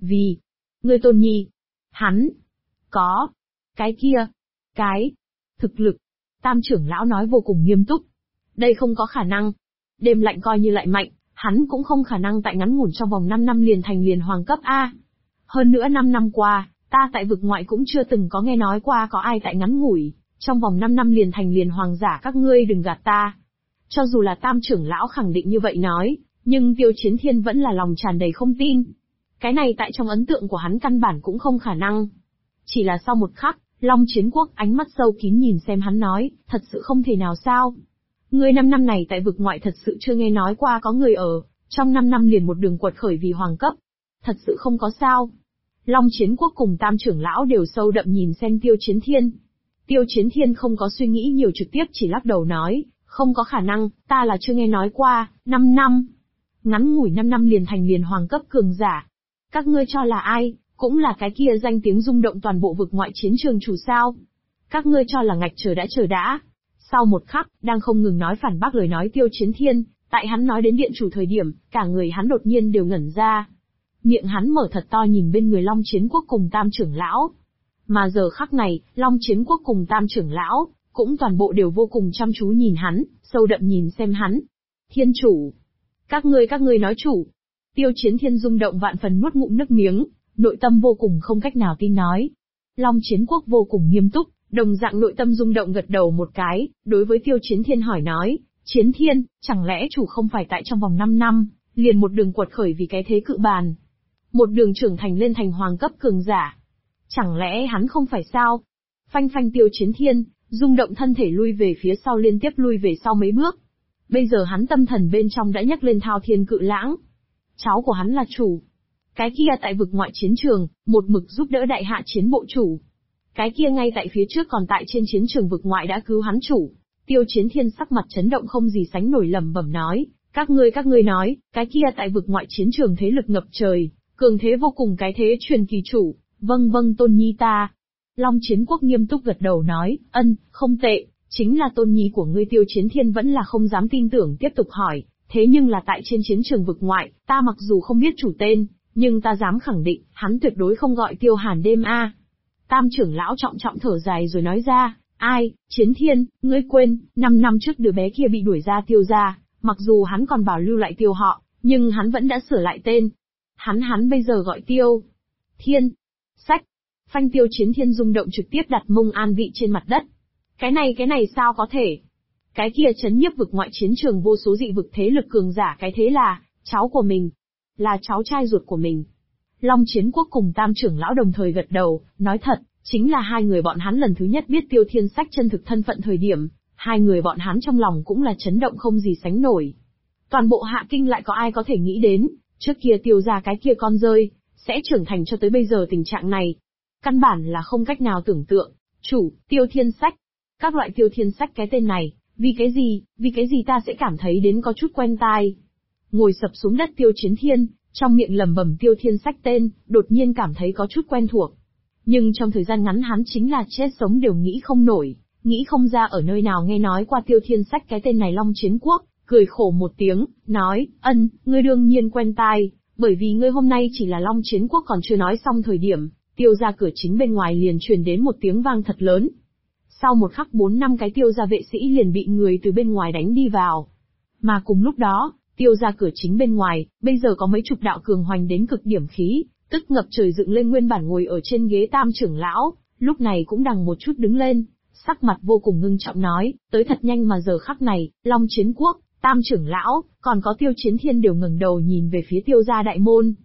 ngươi Tôn Nhi, hắn, có, cái kia, cái, thực lực. Tam trưởng lão nói vô cùng nghiêm túc. Đây không có khả năng. Đêm Lạnh coi như lại mạnh, hắn cũng không khả năng tại ngắn ngủn trong vòng 5 năm liền thành liền hoàng cấp A. Hơn nữa 5 năm qua, ta tại vực ngoại cũng chưa từng có nghe nói qua có ai tại ngắn ngủi, trong vòng 5 năm liền thành liền hoàng giả, các ngươi đừng gạt ta. Cho dù là Tam trưởng lão khẳng định như vậy nói, nhưng Tiêu Chiến Thiên vẫn là lòng tràn đầy không tin. Cái này tại trong ấn tượng của hắn căn bản cũng không khả năng. Chỉ là sau một khắc, Long Chiến Quốc ánh mắt sâu kín nhìn xem hắn nói, thật sự không thể nào sao? Ngươi 5 năm này tại vực ngoại thật sự chưa nghe nói qua có người ở, trong 5 năm liền một đường quật khởi vì hoàng cấp. Thật sự không có sao. Long Chiến Quốc cùng Tam trưởng lão đều sâu đậm nhìn xem Tiêu Chiến Thiên. Tiêu Chiến Thiên không có suy nghĩ nhiều trực tiếp chỉ lắc đầu nói, không có khả năng, ta là chưa nghe nói qua, 5 năm. Ngắn ngủi 5 năm liền thành liền hoàng cấp cường giả. Các ngươi cho là ai, cũng là cái kia danh tiếng rung động toàn bộ vực ngoại chiến trường chủ sao. Các ngươi cho là ngạch trời đã chờ đã. Sau một khắc, đang không ngừng nói phản bác lời nói Tiêu Chiến Thiên, tại hắn nói đến điện chủ thời điểm, cả người hắn đột nhiên đều ngẩn ra. Miệng hắn mở thật to nhìn bên người Long Chiến Quốc cùng Tam trưởng lão. Mà giờ khắc này, Long Chiến Quốc cùng Tam trưởng lão, cũng toàn bộ đều vô cùng chăm chú nhìn hắn, sâu đậm nhìn xem hắn. Thiên chủ. Các ngươi nói chủ. Tiêu Chiến Thiên rung động vạn phần nuốt ngụm nước miếng, nội tâm vô cùng không cách nào tin nói. Long Chiến Quốc vô cùng nghiêm túc, đồng dạng nội tâm rung động gật đầu một cái, đối với Tiêu Chiến Thiên hỏi nói, Chiến Thiên, chẳng lẽ chủ không phải tại trong vòng 5 năm, liền một đường quật khởi vì cái thế cự bàn. Một đường trưởng thành lên thành hoàng cấp cường giả. Chẳng lẽ hắn không phải sao? Phanh phanh Tiêu Chiến Thiên, rung động thân thể lui về phía sau liên tiếp lui về sau mấy bước. Bây giờ hắn tâm thần bên trong đã nhắc lên Thao Thiên Cự Lãng. Cháu của hắn là chủ. Cái kia tại vực ngoại chiến trường, một mực giúp đỡ đại hạ chiến bộ chủ. Cái kia ngay tại phía trước còn tại trên chiến trường vực ngoại đã cứu hắn chủ. Tiêu Chiến Thiên sắc mặt chấn động không gì sánh nổi lẩm bẩm nói, các ngươi nói, cái kia tại vực ngoại chiến trường thế lực ngập trời, cường thế vô cùng cái thế truyền kỳ chủ, vâng Tôn Nhi ta. Long Chiến Quốc nghiêm túc gật đầu nói, không tệ, chính là Tôn Nhi của ngươi. Tiêu Chiến Thiên vẫn là không dám tin tưởng tiếp tục hỏi, thế nhưng là tại trên chiến trường vực ngoại, ta mặc dù không biết chủ tên, nhưng ta dám khẳng định, hắn tuyệt đối không gọi Tiêu Hàn Đêm a. Tam trưởng lão trọng trọng thở dài rồi nói ra, ai, Chiến Thiên, ngươi quên, 5 năm trước đứa bé kia bị đuổi ra Tiêu gia, mặc dù hắn còn bảo lưu lại Tiêu họ, nhưng hắn vẫn đã sửa lại tên. Hắn bây giờ gọi Tiêu Thiên. Sách. Phanh Tiêu Chiến Thiên rung động trực tiếp đặt mông an vị trên mặt đất. Cái này sao có thể? Cái kia chấn nhiếp vực ngoại chiến trường vô số dị vực thế lực cường giả, cái thế là cháu của mình, là cháu trai ruột của mình. Long Chiến Quốc cùng Tam trưởng lão đồng thời gật đầu, nói thật, chính là hai người bọn hắn lần thứ nhất biết Tiêu Thiên Sách chân thực thân phận thời điểm, hai người bọn hắn trong lòng cũng là chấn động không gì sánh nổi. Toàn bộ Hạ Kinh lại có ai có thể nghĩ đến, trước kia Tiêu gia cái kia con rơi, sẽ trưởng thành cho tới bây giờ tình trạng này. Căn bản là không cách nào tưởng tượng. Chủ, Tiêu Thiên Sách. Các loại Tiêu Thiên Sách cái tên này, vì cái gì ta sẽ cảm thấy đến có chút quen tai. Ngồi sập xuống đất Tiêu Chiến Thiên, trong miệng lẩm bẩm Tiêu Thiên Sách tên, đột nhiên cảm thấy có chút quen thuộc. Nhưng trong thời gian ngắn hắn chính là chết sống đều nghĩ không nổi, nghĩ không ra ở nơi nào nghe nói qua Tiêu Thiên Sách cái tên này. Long Chiến Quốc, cười khổ một tiếng, nói, ngươi đương nhiên quen tai, bởi vì ngươi hôm nay chỉ là Long Chiến Quốc còn chưa nói xong thời điểm, Tiêu gia cửa chính bên ngoài liền truyền đến một tiếng vang thật lớn. Sau một khắc 4-5 cái Tiêu gia vệ sĩ liền bị người từ bên ngoài đánh đi vào. Mà cùng lúc đó, Tiêu gia cửa chính bên ngoài, bây giờ có mấy chục đạo cường hoành đến cực điểm khí, tức ngập trời dựng lên nguyên bản ngồi ở trên ghế Tam trưởng lão, lúc này cũng đằng một chút đứng lên, sắc mặt vô cùng ngưng trọng nói, tới thật nhanh mà giờ khắc này, Long Chiến Quốc, Tam trưởng lão, còn có Tiêu Chiến Thiên đều ngẩng đầu nhìn về phía Tiêu gia đại môn.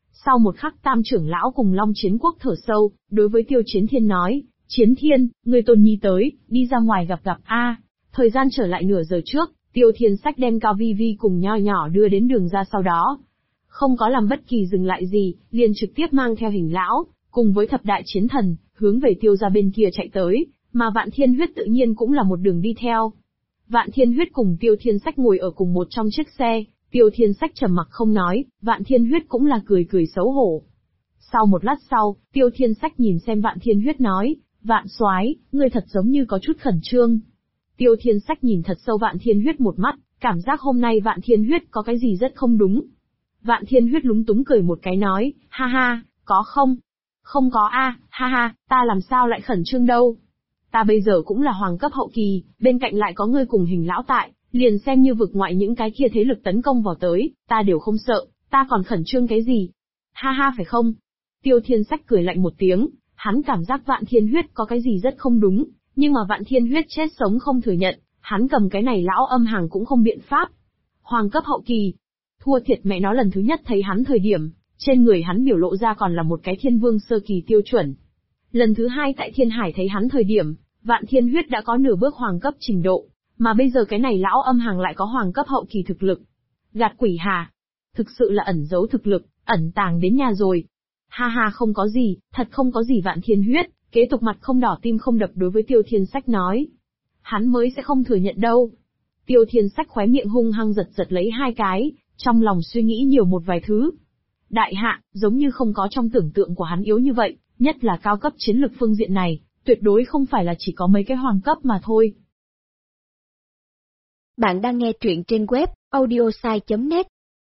Sau một khắc Tam trưởng lão cùng Long Chiến Quốc thở sâu, đối với Tiêu Chiến Thiên nói, Chiến Thiên, người tôn nhi tới, đi ra ngoài gặp gặp a. Thời gian trở lại nửa giờ trước, Tiêu Thiên Sách đem Cao Vi Vi cùng Nho Nhỏ đưa đến đường ra, sau đó không có làm bất kỳ dừng lại gì, liền trực tiếp mang theo Hình lão, cùng với thập đại chiến thần, hướng về Tiêu gia bên kia chạy tới, mà Vạn Thiên Huyết tự nhiên cũng là một đường đi theo. Vạn Thiên Huyết cùng Tiêu Thiên Sách ngồi ở cùng một trong chiếc xe, Tiêu Thiên Sách trầm mặc không nói, Vạn Thiên Huyết cũng là cười cười xấu hổ. Sau một lát sau, Tiêu Thiên Sách nhìn xem Vạn Thiên Huyết nói, Vạn Soái, ngươi thật giống như có chút khẩn trương. Tiêu Thiên Sách nhìn thật sâu Vạn Thiên Huyết một mắt, cảm giác hôm nay Vạn Thiên Huyết có cái gì rất không đúng. Vạn Thiên Huyết lúng túng cười một cái nói, ha ha, có không? Không có a, ha ha, ta làm sao lại khẩn trương đâu. Ta bây giờ cũng là hoàng cấp hậu kỳ, bên cạnh lại có ngươi cùng Hình lão tại, liền xem như vực ngoại những cái kia thế lực tấn công vào tới, ta đều không sợ, ta còn khẩn trương cái gì? Ha ha phải không? Tiêu Thiên Sách cười lạnh một tiếng, hắn cảm giác Vạn Thiên Huyết có cái gì rất không đúng, nhưng mà Vạn Thiên Huyết chết sống không thừa nhận, hắn cầm cái này lão âm hàng cũng không biện pháp. Hoàng cấp hậu kỳ, thua thiệt mẹ nó, lần thứ nhất thấy hắn thời điểm, trên người hắn biểu lộ ra còn là một cái thiên vương sơ kỳ tiêu chuẩn. Lần thứ hai tại Thiên Hải thấy hắn thời điểm, Vạn Thiên Huyết đã có nửa bước hoàng cấp trình độ, mà bây giờ cái này lão âm hàng lại có hoàng cấp hậu kỳ thực lực. Gạt quỷ hà, thực sự là ẩn giấu thực lực, ẩn tàng đến nhà rồi. Ha ha, không có gì, thật không có gì. Vạn Thiên Huyết kế tục mặt không đỏ tim không đập đối với Tiêu Thiên Sách nói. Hắn mới sẽ không thừa nhận đâu. Tiêu Thiên Sách khóe miệng hung hăng giật giật lấy hai cái, trong lòng suy nghĩ nhiều một vài thứ. Đại hạ, giống như không có trong tưởng tượng của hắn yếu như vậy, nhất là cao cấp chiến lực phương diện này, tuyệt đối không phải là chỉ có mấy cái hoàng cấp mà thôi. Bạn đang nghe truyện trên web audiosai.net.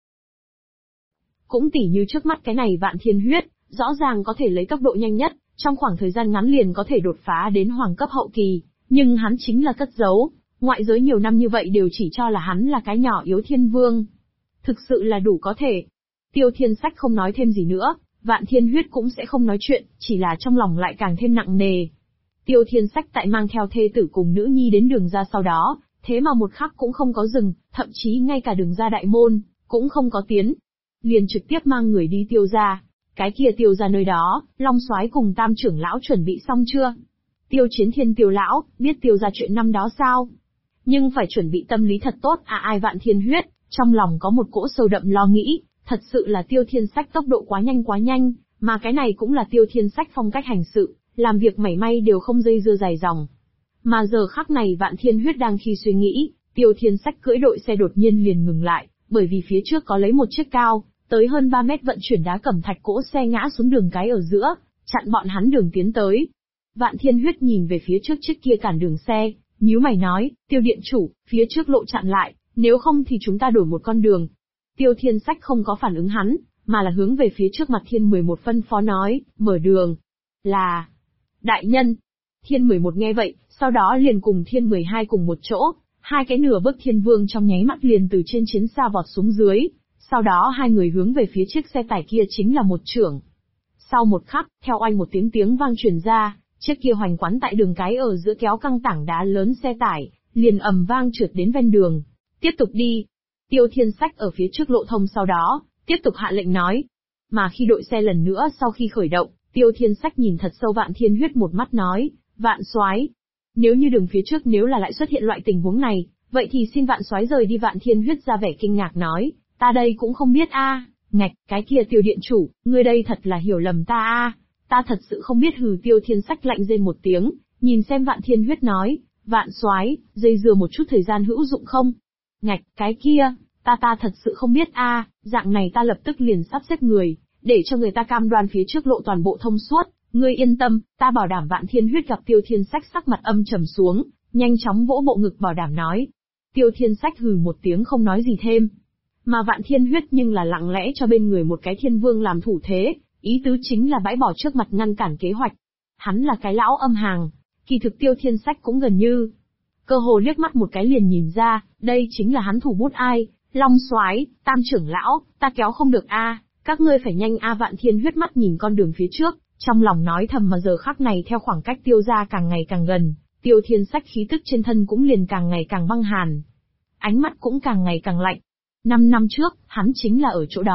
Cũng tỉ như trước mắt cái này Vạn Thiên Huyết, rõ ràng có thể lấy tốc độ nhanh nhất, trong khoảng thời gian ngắn liền có thể đột phá đến hoàng cấp hậu kỳ, nhưng hắn chính là cất giấu, ngoại giới nhiều năm như vậy đều chỉ cho là hắn là cái nhỏ yếu thiên vương. Thực sự là đủ có thể. Tiêu Thiên Sách không nói thêm gì nữa, Vạn Thiên Huyết cũng sẽ không nói chuyện, chỉ là trong lòng lại càng thêm nặng nề. Tiêu Thiên Sách tại mang theo thê tử cùng nữ nhi đến đường ra sau đó, thế mà một khắc cũng không có dừng, thậm chí ngay cả đường ra đại môn, cũng không có tiến. Liền trực tiếp mang người đi Tiêu gia. Cái kia Tiêu gia nơi đó, Long Soái cùng Tam trưởng lão chuẩn bị xong chưa? Tiêu Chiến Thiên Tiêu lão, biết Tiêu gia chuyện năm đó sao? Nhưng phải chuẩn bị tâm lý thật tốt ai Vạn Thiên Huyết, trong lòng có một cỗ sâu đậm lo nghĩ, thật sự là Tiêu Thiên Sách tốc độ quá nhanh, mà cái này cũng là Tiêu Thiên Sách phong cách hành sự, làm việc mảy may đều không dây dưa dài dòng. Mà giờ khắc này Vạn Thiên Huyết đang khi suy nghĩ, Tiêu Thiên Sách cưỡi đội xe đột nhiên liền ngừng lại, bởi vì phía trước có lấy một chiếc cao tới hơn 3 mét vận chuyển đá cẩm thạch cỗ xe ngã xuống đường cái ở giữa, chặn bọn hắn đường tiến tới. Vạn Thiên Huyết nhìn về phía trước chiếc kia cản đường xe, nhíu mày nói, Tiêu điện chủ, phía trước lộ chặn lại, nếu không thì chúng ta đổi một con đường. Tiêu Thiên Sách không có phản ứng hắn, mà là hướng về phía trước mặt Thiên 11 phân phó nói, mở đường. Là, đại nhân. Thiên 11 nghe vậy, sau đó liền cùng Thiên 12 cùng một chỗ, hai cái nửa bước thiên vương trong nháy mắt liền từ trên chiến xa vọt xuống dưới, sau đó hai người hướng về phía chiếc xe tải kia chính là một chưởng. Sau một khắc, theo oanh một tiếng vang truyền ra, chiếc kia hoành quán tại đường cái ở giữa kéo căng tảng đá lớn xe tải, liền ầm vang trượt đến ven đường. Tiếp tục đi. Tiêu Thiên Sách ở phía trước lộ thông sau đó, tiếp tục hạ lệnh nói. Mà khi đội xe lần nữa sau khi khởi động, Tiêu Thiên Sách nhìn thật sâu Vạn Thiên Huyết một mắt nói, Vạn Soái, nếu như đường phía trước nếu là lại xuất hiện loại tình huống này, vậy thì xin Vạn Soái rời đi. Vạn Thiên Huyết ra vẻ kinh ngạc nói, ta đây cũng không biết ngạch, cái kia Tiêu điện chủ, ngươi đây thật là hiểu lầm ta ta thật sự không biết. Hừ. Tiêu Thiên Sách lạnh rên một tiếng, nhìn xem Vạn Thiên Huyết nói, Vạn Soái, dây dưa một chút thời gian hữu dụng không? Ngạch, cái kia, ta thật sự không biết dạng này ta lập tức liền sắp xếp người, để cho người ta cam đoan phía trước lộ toàn bộ thông suốt, ngươi yên tâm, ta bảo đảm. Vạn Thiên Huyết gặp Tiêu Thiên Sách sắc mặt âm trầm xuống, nhanh chóng vỗ bộ ngực bảo đảm nói. Tiêu Thiên Sách hừ một tiếng không nói gì thêm. Mà Vạn Thiên Huyết nhưng là lặng lẽ cho bên người một cái thiên vương làm thủ thế, ý tứ chính là bãi bỏ trước mặt ngăn cản kế hoạch. Hắn là cái lão âm hàng, kỳ thực Tiêu Thiên Sách cũng gần như cơ hồ liếc mắt một cái liền nhìn ra, đây chính là hắn thủ bút ai. Long Soái, Tam trưởng lão, ta kéo không được các ngươi phải nhanh Vạn Thiên Huyết mắt nhìn con đường phía trước, trong lòng nói thầm. Mà giờ khắc này theo khoảng cách Tiêu gia càng ngày càng gần, Tiêu Thiên Sách khí tức trên thân cũng liền càng ngày càng băng hàn, ánh mắt cũng càng ngày càng lạnh. 5 năm trước, hắn chính là ở chỗ đó,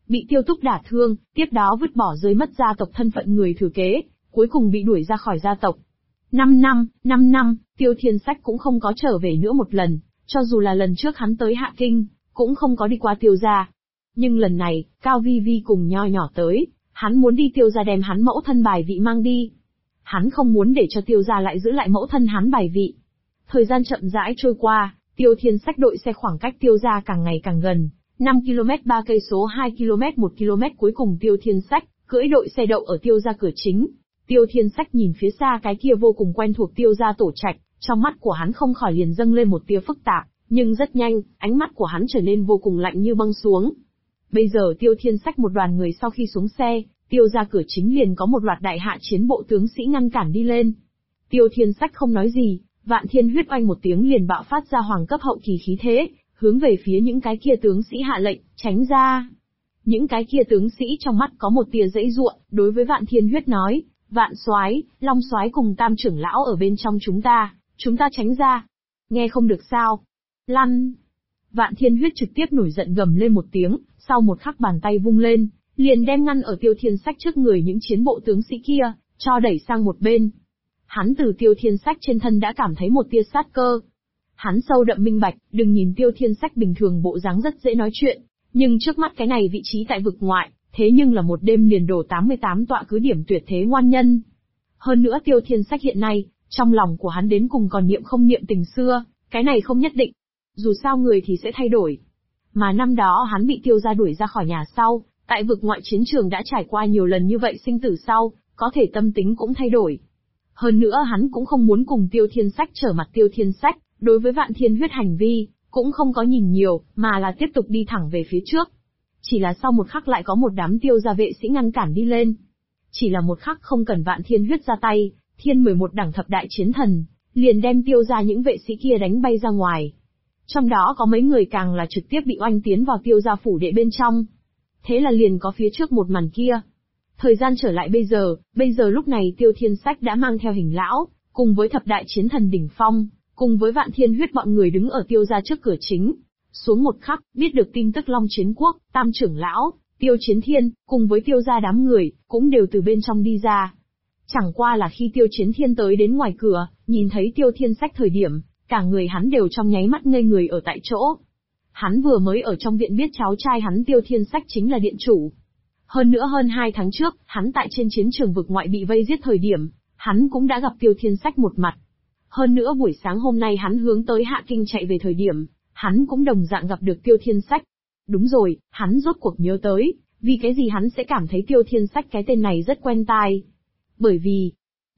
bị Tiêu Túc đả thương, tiếp đó vứt bỏ rơi mất gia tộc thân phận người thừa kế, cuối cùng bị đuổi ra khỏi gia tộc. 5 năm, Tiêu Thiên Sách cũng không có trở về nữa một lần, cho dù là lần trước hắn tới Hạ Kinh, cũng không có đi qua Tiêu gia. Nhưng lần này, Cao Vi Vi cùng Nho Nhỏ tới, hắn muốn đi Tiêu gia đem hắn mẫu thân bài vị mang đi. Hắn không muốn để cho Tiêu gia lại giữ lại mẫu thân hắn bài vị. Thời gian chậm rãi trôi qua, Tiêu Thiên Sách đội xe khoảng cách Tiêu gia càng ngày càng gần, 5 km 3 cây số 2 km 1 km cuối cùng Tiêu Thiên Sách cưỡi đội xe đậu ở Tiêu gia cửa chính. Tiêu Thiên Sách nhìn phía xa cái kia vô cùng quen thuộc Tiêu gia tổ trạch, trong mắt của hắn không khỏi liền dâng lên một tia phức tạp, nhưng rất nhanh, ánh mắt của hắn trở nên vô cùng lạnh như băng xuống. Bây giờ Tiêu Thiên Sách một đoàn người sau khi xuống xe, Tiêu gia cửa chính liền có một loạt đại hạ chiến bộ tướng sĩ ngăn cản đi lên. Tiêu Thiên Sách không nói gì, Vạn Thiên Huyết oanh một tiếng liền bạo phát ra hoàng cấp hậu kỳ khí thế, hướng về phía những cái kia tướng sĩ hạ lệnh, tránh ra. Những cái kia tướng sĩ trong mắt có một tia giãy giụa, đối với Vạn Thiên Huyết nói, Vạn Soái, Long Soái cùng Tam trưởng lão ở bên trong chúng ta tránh ra. Nghe không được sao? Lăn! Vạn Thiên Huyết trực tiếp nổi giận gầm lên một tiếng, sau một khắc bàn tay vung lên, liền đem ngăn ở Tiêu Thiên Sách trước người những chiến bộ tướng sĩ kia, cho đẩy sang một bên. Hắn từ Tiêu Thiên Sách trên thân đã cảm thấy một tia sát cơ. Hắn sâu đậm minh bạch, đừng nhìn Tiêu Thiên Sách bình thường bộ dáng rất dễ nói chuyện, nhưng trước mắt cái này vị trí tại vực ngoại, thế nhưng là một đêm liền đổ 88 tọa cứ điểm tuyệt thế ngoan nhân. Hơn nữa Tiêu Thiên Sách hiện nay, trong lòng của hắn đến cùng còn niệm không niệm tình xưa, cái này không nhất định. Dù sao người thì sẽ thay đổi. Mà năm đó hắn bị Tiêu gia đuổi ra khỏi nhà sau, tại vực ngoại chiến trường đã trải qua nhiều lần như vậy sinh tử sau, có thể tâm tính cũng thay đổi. Hơn nữa hắn cũng không muốn cùng Tiêu Thiên Sách trở mặt. Tiêu Thiên Sách, đối với Vạn Thiên Huyết hành vi, cũng không có nhìn nhiều, mà là tiếp tục đi thẳng về phía trước. Chỉ là sau một khắc lại có một đám Tiêu gia vệ sĩ ngăn cản đi lên. Chỉ là một khắc không cần Vạn Thiên Huyết ra tay, Thiên 11 đẳng thập đại chiến thần, liền đem Tiêu gia những vệ sĩ kia đánh bay ra ngoài. Trong đó có mấy người càng là trực tiếp bị oanh tiến vào Tiêu gia phủ đệ bên trong. Thế là liền có phía trước một màn kia. Thời gian trở lại bây giờ lúc này Tiêu Thiên Sách đã mang theo Hình lão, cùng với thập đại chiến thần đỉnh phong, cùng với Vạn Thiên Huyết bọn người đứng ở Tiêu gia trước cửa chính. Xuống một khắc, biết được tin tức Long Chiến Quốc, Tam trưởng lão, Tiêu Chiến Thiên, cùng với Tiêu gia đám người, cũng đều từ bên trong đi ra. Chẳng qua là khi Tiêu Chiến Thiên tới đến ngoài cửa, nhìn thấy Tiêu Thiên Sách thời điểm, cả người hắn đều trong nháy mắt ngây người ở tại chỗ. Hắn vừa mới ở trong viện biết cháu trai hắn Tiêu Thiên Sách chính là điện chủ. Hơn nữa hơn 2 tháng trước, hắn tại trên chiến trường vực ngoại bị vây giết thời điểm, hắn cũng đã gặp Tiêu Thiên Sách một mặt. Hơn nữa buổi sáng hôm nay hắn hướng tới Hạ Kinh chạy về thời điểm, hắn cũng đồng dạng gặp được Tiêu Thiên Sách. Đúng rồi, hắn rốt cuộc nhớ tới, vì cái gì hắn sẽ cảm thấy Tiêu Thiên Sách cái tên này rất quen tai. Bởi vì,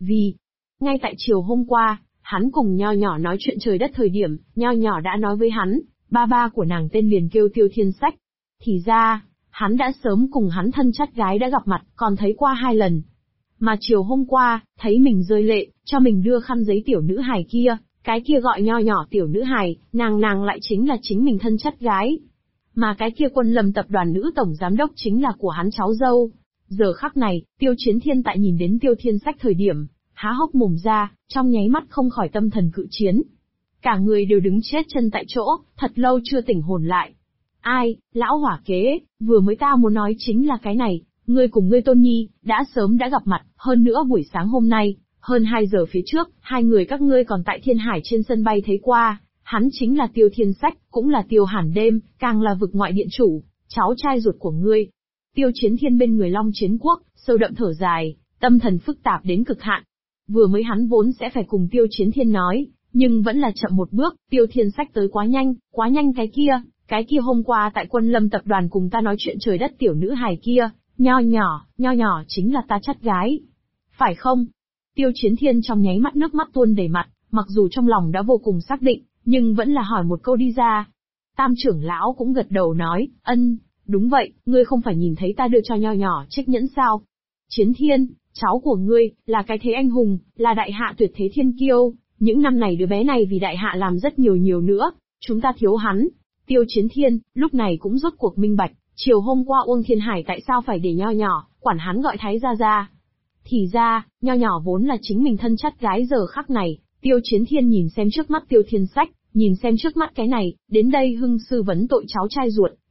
ngay tại chiều hôm qua, hắn cùng Nho Nhỏ nói chuyện trời đất thời điểm, Nho Nhỏ đã nói với hắn, ba của nàng tên liền kêu Tiêu Thiên Sách. Thì ra, hắn đã sớm cùng hắn thân chắt gái đã gặp mặt, còn thấy qua 2 lần. Mà chiều hôm qua, thấy mình rơi lệ, cho mình đưa khăn giấy tiểu nữ hài kia, cái kia gọi Nho Nhỏ tiểu nữ hài, nàng lại chính là chính mình thân chắt gái. Mà cái kia Quân Lâm tập đoàn nữ tổng giám đốc chính là của hắn cháu dâu. Giờ khắc này, Tiêu Chiến Thiên tại nhìn đến Tiêu Thiên Sách thời điểm, há hốc mồm ra, trong nháy mắt không khỏi tâm thần cự chiến. Cả người đều đứng chết chân tại chỗ, thật lâu chưa tỉnh hồn lại. Ai, lão hỏa kế, vừa mới ta muốn nói chính là cái này, ngươi cùng ngươi Tôn Nhi, đã sớm đã gặp mặt, hơn nữa buổi sáng hôm nay, hơn 2 giờ phía trước, 2 người các ngươi còn tại Thiên Hải trên sân bay thấy qua, hắn chính là Tiêu Thiên Sách, cũng là Tiêu Hàn Đêm, càng là vực ngoại điện chủ, cháu trai ruột của ngươi. Tiêu Chiến Thiên bên người Long Chiến Quốc, sâu đậm thở dài, tâm thần phức tạp đến cực hạn. Vừa mới hắn vốn sẽ phải cùng Tiêu Chiến Thiên nói, nhưng vẫn là chậm một bước, Tiêu Thiên Sách tới quá nhanh cái kia hôm qua tại Quân Lâm tập đoàn cùng ta nói chuyện trời đất tiểu nữ hài kia, Nho Nhỏ chính là ta chắt gái. Phải không? Tiêu Chiến Thiên trong nháy mắt nước mắt tuôn đầy mặt, mặc dù trong lòng đã vô cùng xác định, nhưng vẫn là hỏi một câu đi ra. Tam trưởng lão cũng gật đầu nói, đúng vậy, ngươi không phải nhìn thấy ta đưa cho Nho Nhỏ chiếc nhẫn sao? Chiến Thiên, cháu của ngươi, là cái thế anh hùng, là đại hạ tuyệt thế thiên kiêu, những năm này đứa bé này vì đại hạ làm rất nhiều nữa, chúng ta thiếu hắn. Tiêu Chiến Thiên, lúc này cũng rốt cuộc minh bạch, chiều hôm qua Uông Thiên Hải tại sao phải để Nho Nhỏ, quản hắn gọi Thái gia ra. Thì ra, Nho Nhỏ vốn là chính mình thân chắt gái. Giờ khắc này, Tiêu Chiến Thiên nhìn xem trước mắt Tiêu Thiên Sách, nhìn xem trước mắt cái này, đến đây hưng sư vấn tội cháu trai ruột,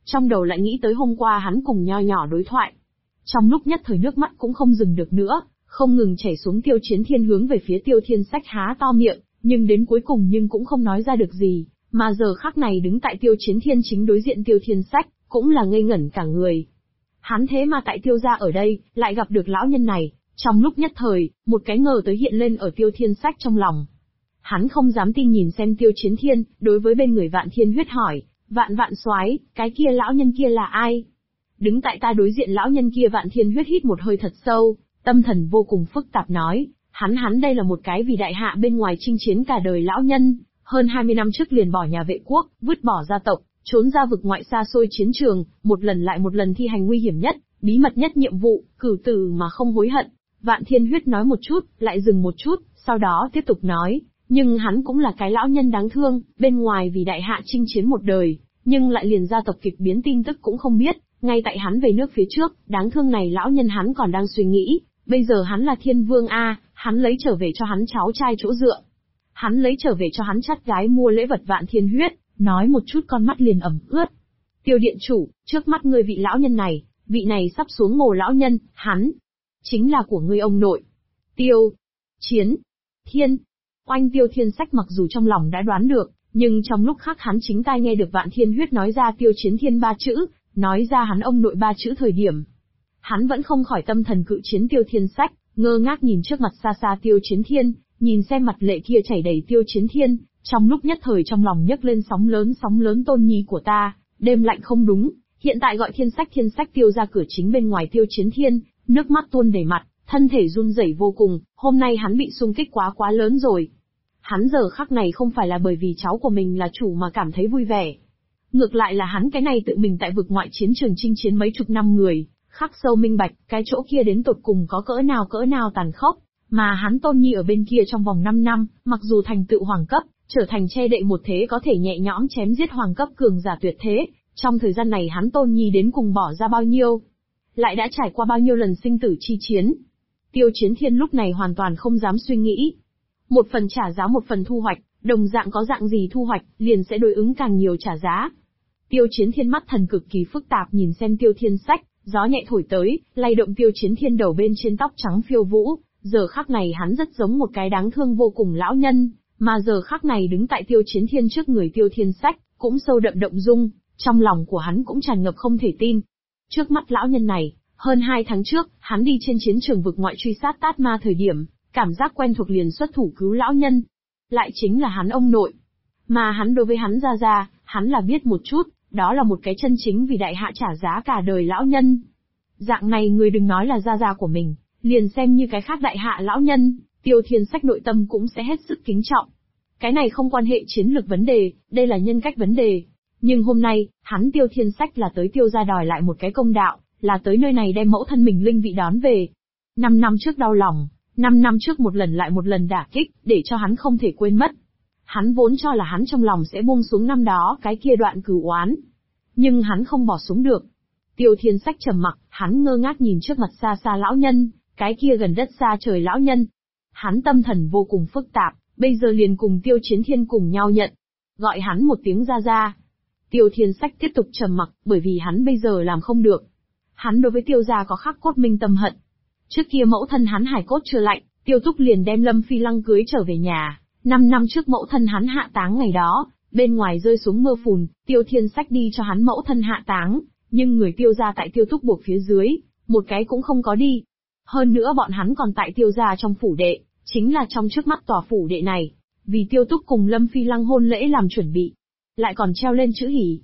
trong đầu lại nghĩ tới hôm qua hắn cùng Nho Nhỏ đối thoại. Trong lúc nhất thời nước mắt cũng không dừng được nữa, không ngừng chảy xuống. Tiêu Chiến Thiên hướng về phía Tiêu Thiên Sách há to miệng, nhưng đến cuối cùng cũng không nói ra được gì, mà giờ khắc này đứng tại Tiêu Chiến Thiên chính đối diện Tiêu Thiên Sách, cũng là ngây ngẩn cả người. Hắn thế mà tại Tiêu gia ở đây, lại gặp được lão nhân này, trong lúc nhất thời, một cái ngờ tới hiện lên ở Tiêu Thiên Sách trong lòng. Hắn không dám tin nhìn xem Tiêu Chiến Thiên, đối với bên người Vạn Thiên Huyết hỏi, Vạn soái, cái kia lão nhân kia là ai? Đứng tại ta đối diện lão nhân kia Vạn Thiên Huyết hít một hơi thật sâu, tâm thần vô cùng phức tạp nói, hắn đây là một cái vì đại hạ bên ngoài chinh chiến cả đời lão nhân, hơn 20 năm trước liền bỏ nhà vệ quốc, vứt bỏ gia tộc, trốn ra vực ngoại xa xôi chiến trường, một lần lại một lần thi hành nguy hiểm nhất, bí mật nhất nhiệm vụ, cửu tử mà không hối hận. Vạn Thiên Huyết nói một chút, lại dừng một chút, sau đó tiếp tục nói, nhưng hắn cũng là cái lão nhân đáng thương, bên ngoài vì đại hạ chinh chiến một đời, nhưng lại liền gia tộc kịch biến tin tức cũng không biết, ngay tại hắn về nước phía trước, đáng thương này lão nhân hắn còn đang suy nghĩ, bây giờ hắn là thiên vương a, hắn lấy trở về cho hắn cháu trai chỗ dựa. Hắn lấy trở về cho hắn chắt gái mua lễ vật. Vạn Thiên Huyết, nói một chút con mắt liền ẩm ướt. Tiêu điện chủ, trước mắt ngươi vị lão nhân này, vị này sắp xuống mồ lão nhân, hắn chính là của ngươi ông nội. Tiêu Chiến Thiên. Oanh Tiêu Thiên Sách mặc dù trong lòng đã đoán được, nhưng trong lúc khác hắn chính tai nghe được Vạn Thiên Huyết nói ra Tiêu Chiến Thiên 3 chữ, nói ra hắn ông nội 3 chữ thời điểm. Hắn vẫn không khỏi tâm thần cự chiến Tiêu Thiên Sách, ngơ ngác nhìn trước mặt xa xa Tiêu Chiến Thiên, nhìn xem mặt lệ kia chảy đầy Tiêu Chiến Thiên, trong lúc nhất thời trong lòng nhấc lên sóng lớn. Tôn nhi của ta, đêm lạnh không đúng, hiện tại gọi Thiên Sách Tiêu ra cửa chính bên ngoài. Tiêu Chiến Thiên, nước mắt tuôn đầy mặt, thân thể run rẩy vô cùng, hôm nay hắn bị xung kích quá lớn rồi. Hắn giờ khắc này không phải là bởi vì cháu của mình là chủ mà cảm thấy vui vẻ. Ngược lại là hắn cái này tự mình tại vực ngoại chiến trường chinh chiến mấy chục năm người, khắc sâu minh bạch, cái chỗ kia đến tột cùng có cỡ nào tàn khốc, mà hắn Tôn Nhi ở bên kia trong vòng 5 năm, mặc dù thành tựu hoàng cấp, trở thành che đậy một thế có thể nhẹ nhõm chém giết hoàng cấp cường giả tuyệt thế, trong thời gian này hắn Tôn Nhi đến cùng bỏ ra bao nhiêu, lại đã trải qua bao nhiêu lần sinh tử chi chiến. Tiêu Chiến Thiên lúc này hoàn toàn không dám suy nghĩ. Một phần trả giá một phần thu hoạch, đồng dạng có dạng gì thu hoạch, liền sẽ đối ứng càng nhiều trả giá. Tiêu Chiến Thiên mắt thần cực kỳ phức tạp nhìn xem Tiêu Thiên Sách, gió nhẹ thổi tới, lay động Tiêu Chiến Thiên đầu bên trên tóc trắng phiêu vũ, giờ khắc này hắn rất giống một cái đáng thương vô cùng lão nhân, mà giờ khắc này đứng tại Tiêu Chiến Thiên trước người Tiêu Thiên Sách, cũng sâu đậm động dung, trong lòng của hắn cũng tràn ngập không thể tin. Trước mắt lão nhân này, hơn 2 tháng trước, hắn đi trên chiến trường vực ngoại truy sát Tát Ma thời điểm, cảm giác quen thuộc liền xuất thủ cứu lão nhân. Lại chính là hắn ông nội. Mà hắn đối với hắn ra, hắn là biết một chút, đó là một cái chân chính vì đại hạ trả giá cả đời lão nhân. Dạng này người đừng nói là gia của mình, liền xem như cái khác đại hạ lão nhân, Tiêu Thiên Sách nội tâm cũng sẽ hết sức kính trọng. Cái này không quan hệ chiến lược vấn đề, đây là nhân cách vấn đề. Nhưng hôm nay, hắn Tiêu Thiên Sách là tới Tiêu gia đòi lại một cái công đạo, là tới nơi này đem mẫu thân mình linh vị đón về. 5 năm trước đau lòng, 5 năm trước một lần lại một lần đả kích, để cho hắn không thể quên mất. Hắn vốn cho là hắn trong lòng sẽ buông xuống năm đó cái kia đoạn cửu oán. Nhưng hắn không bỏ xuống được. Tiêu Thiên Sách trầm mặc, hắn ngơ ngác nhìn trước mặt xa xa lão nhân, cái kia gần đất xa trời lão nhân. Hắn tâm thần vô cùng phức tạp, bây giờ liền cùng Tiêu Chiến Thiên cùng nhau nhận. Gọi hắn một tiếng ra. Tiêu Thiên Sách tiếp tục trầm mặc, bởi vì hắn bây giờ làm không được. Hắn đối với Tiêu gia có khắc cốt minh tâm hận. Trước kia mẫu thân hắn hải cốt chưa lạnh, Tiêu Túc liền đem Lâm Phi Lăng cưới trở về nhà. 5 năm trước mẫu thân hắn hạ táng ngày đó, bên ngoài rơi xuống mưa phùn, Tiêu Thiên Sách đi cho hắn mẫu thân hạ táng, nhưng người Tiêu gia tại Tiêu Túc buộc phía dưới, một cái cũng không có đi. Hơn nữa bọn hắn còn tại Tiêu gia trong phủ đệ, chính là trong trước mắt tòa phủ đệ này, vì Tiêu Túc cùng Lâm Phi Lăng hôn lễ làm chuẩn bị, lại còn treo lên chữ hỉ.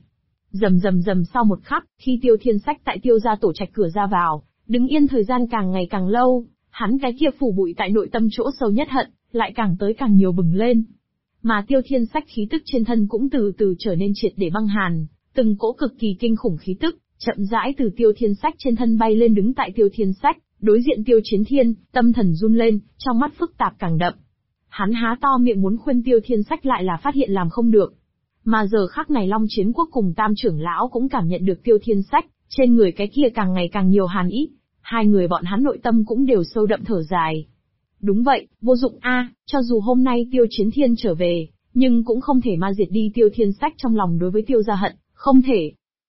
Rầm sau một khắc, khi Tiêu Thiên Sách tại Tiêu gia tổ trạch cửa ra vào, đứng yên thời gian càng ngày càng lâu, hắn cái kia phủ bụi tại nội tâm chỗ sâu nhất hận, lại càng tới càng nhiều bừng lên. Mà Tiêu Thiên Sách khí tức trên thân cũng từ từ trở nên triệt để băng hàn, từng cỗ cực kỳ kinh khủng khí tức, chậm rãi từ Tiêu Thiên Sách trên thân bay lên đứng tại Tiêu Thiên Sách, đối diện Tiêu Chiến Thiên, tâm thần run lên, trong mắt phức tạp càng đậm. Hắn há to miệng muốn khuyên Tiêu Thiên Sách lại là phát hiện làm không được. Mà giờ khắc này Long Chiến Quốc cùng Tam trưởng lão cũng cảm nhận được Tiêu Thiên Sách, trên người cái kia càng ngày càng nhiều hàn ý. Hai người bọn hắn nội tâm cũng đều sâu đậm thở dài. Đúng vậy, vô dụng a, cho dù hôm nay Tiêu Chiến Thiên trở về, nhưng cũng không thể ma diệt đi Tiêu Thiên Sách trong lòng đối với Tiêu gia hận, không thể.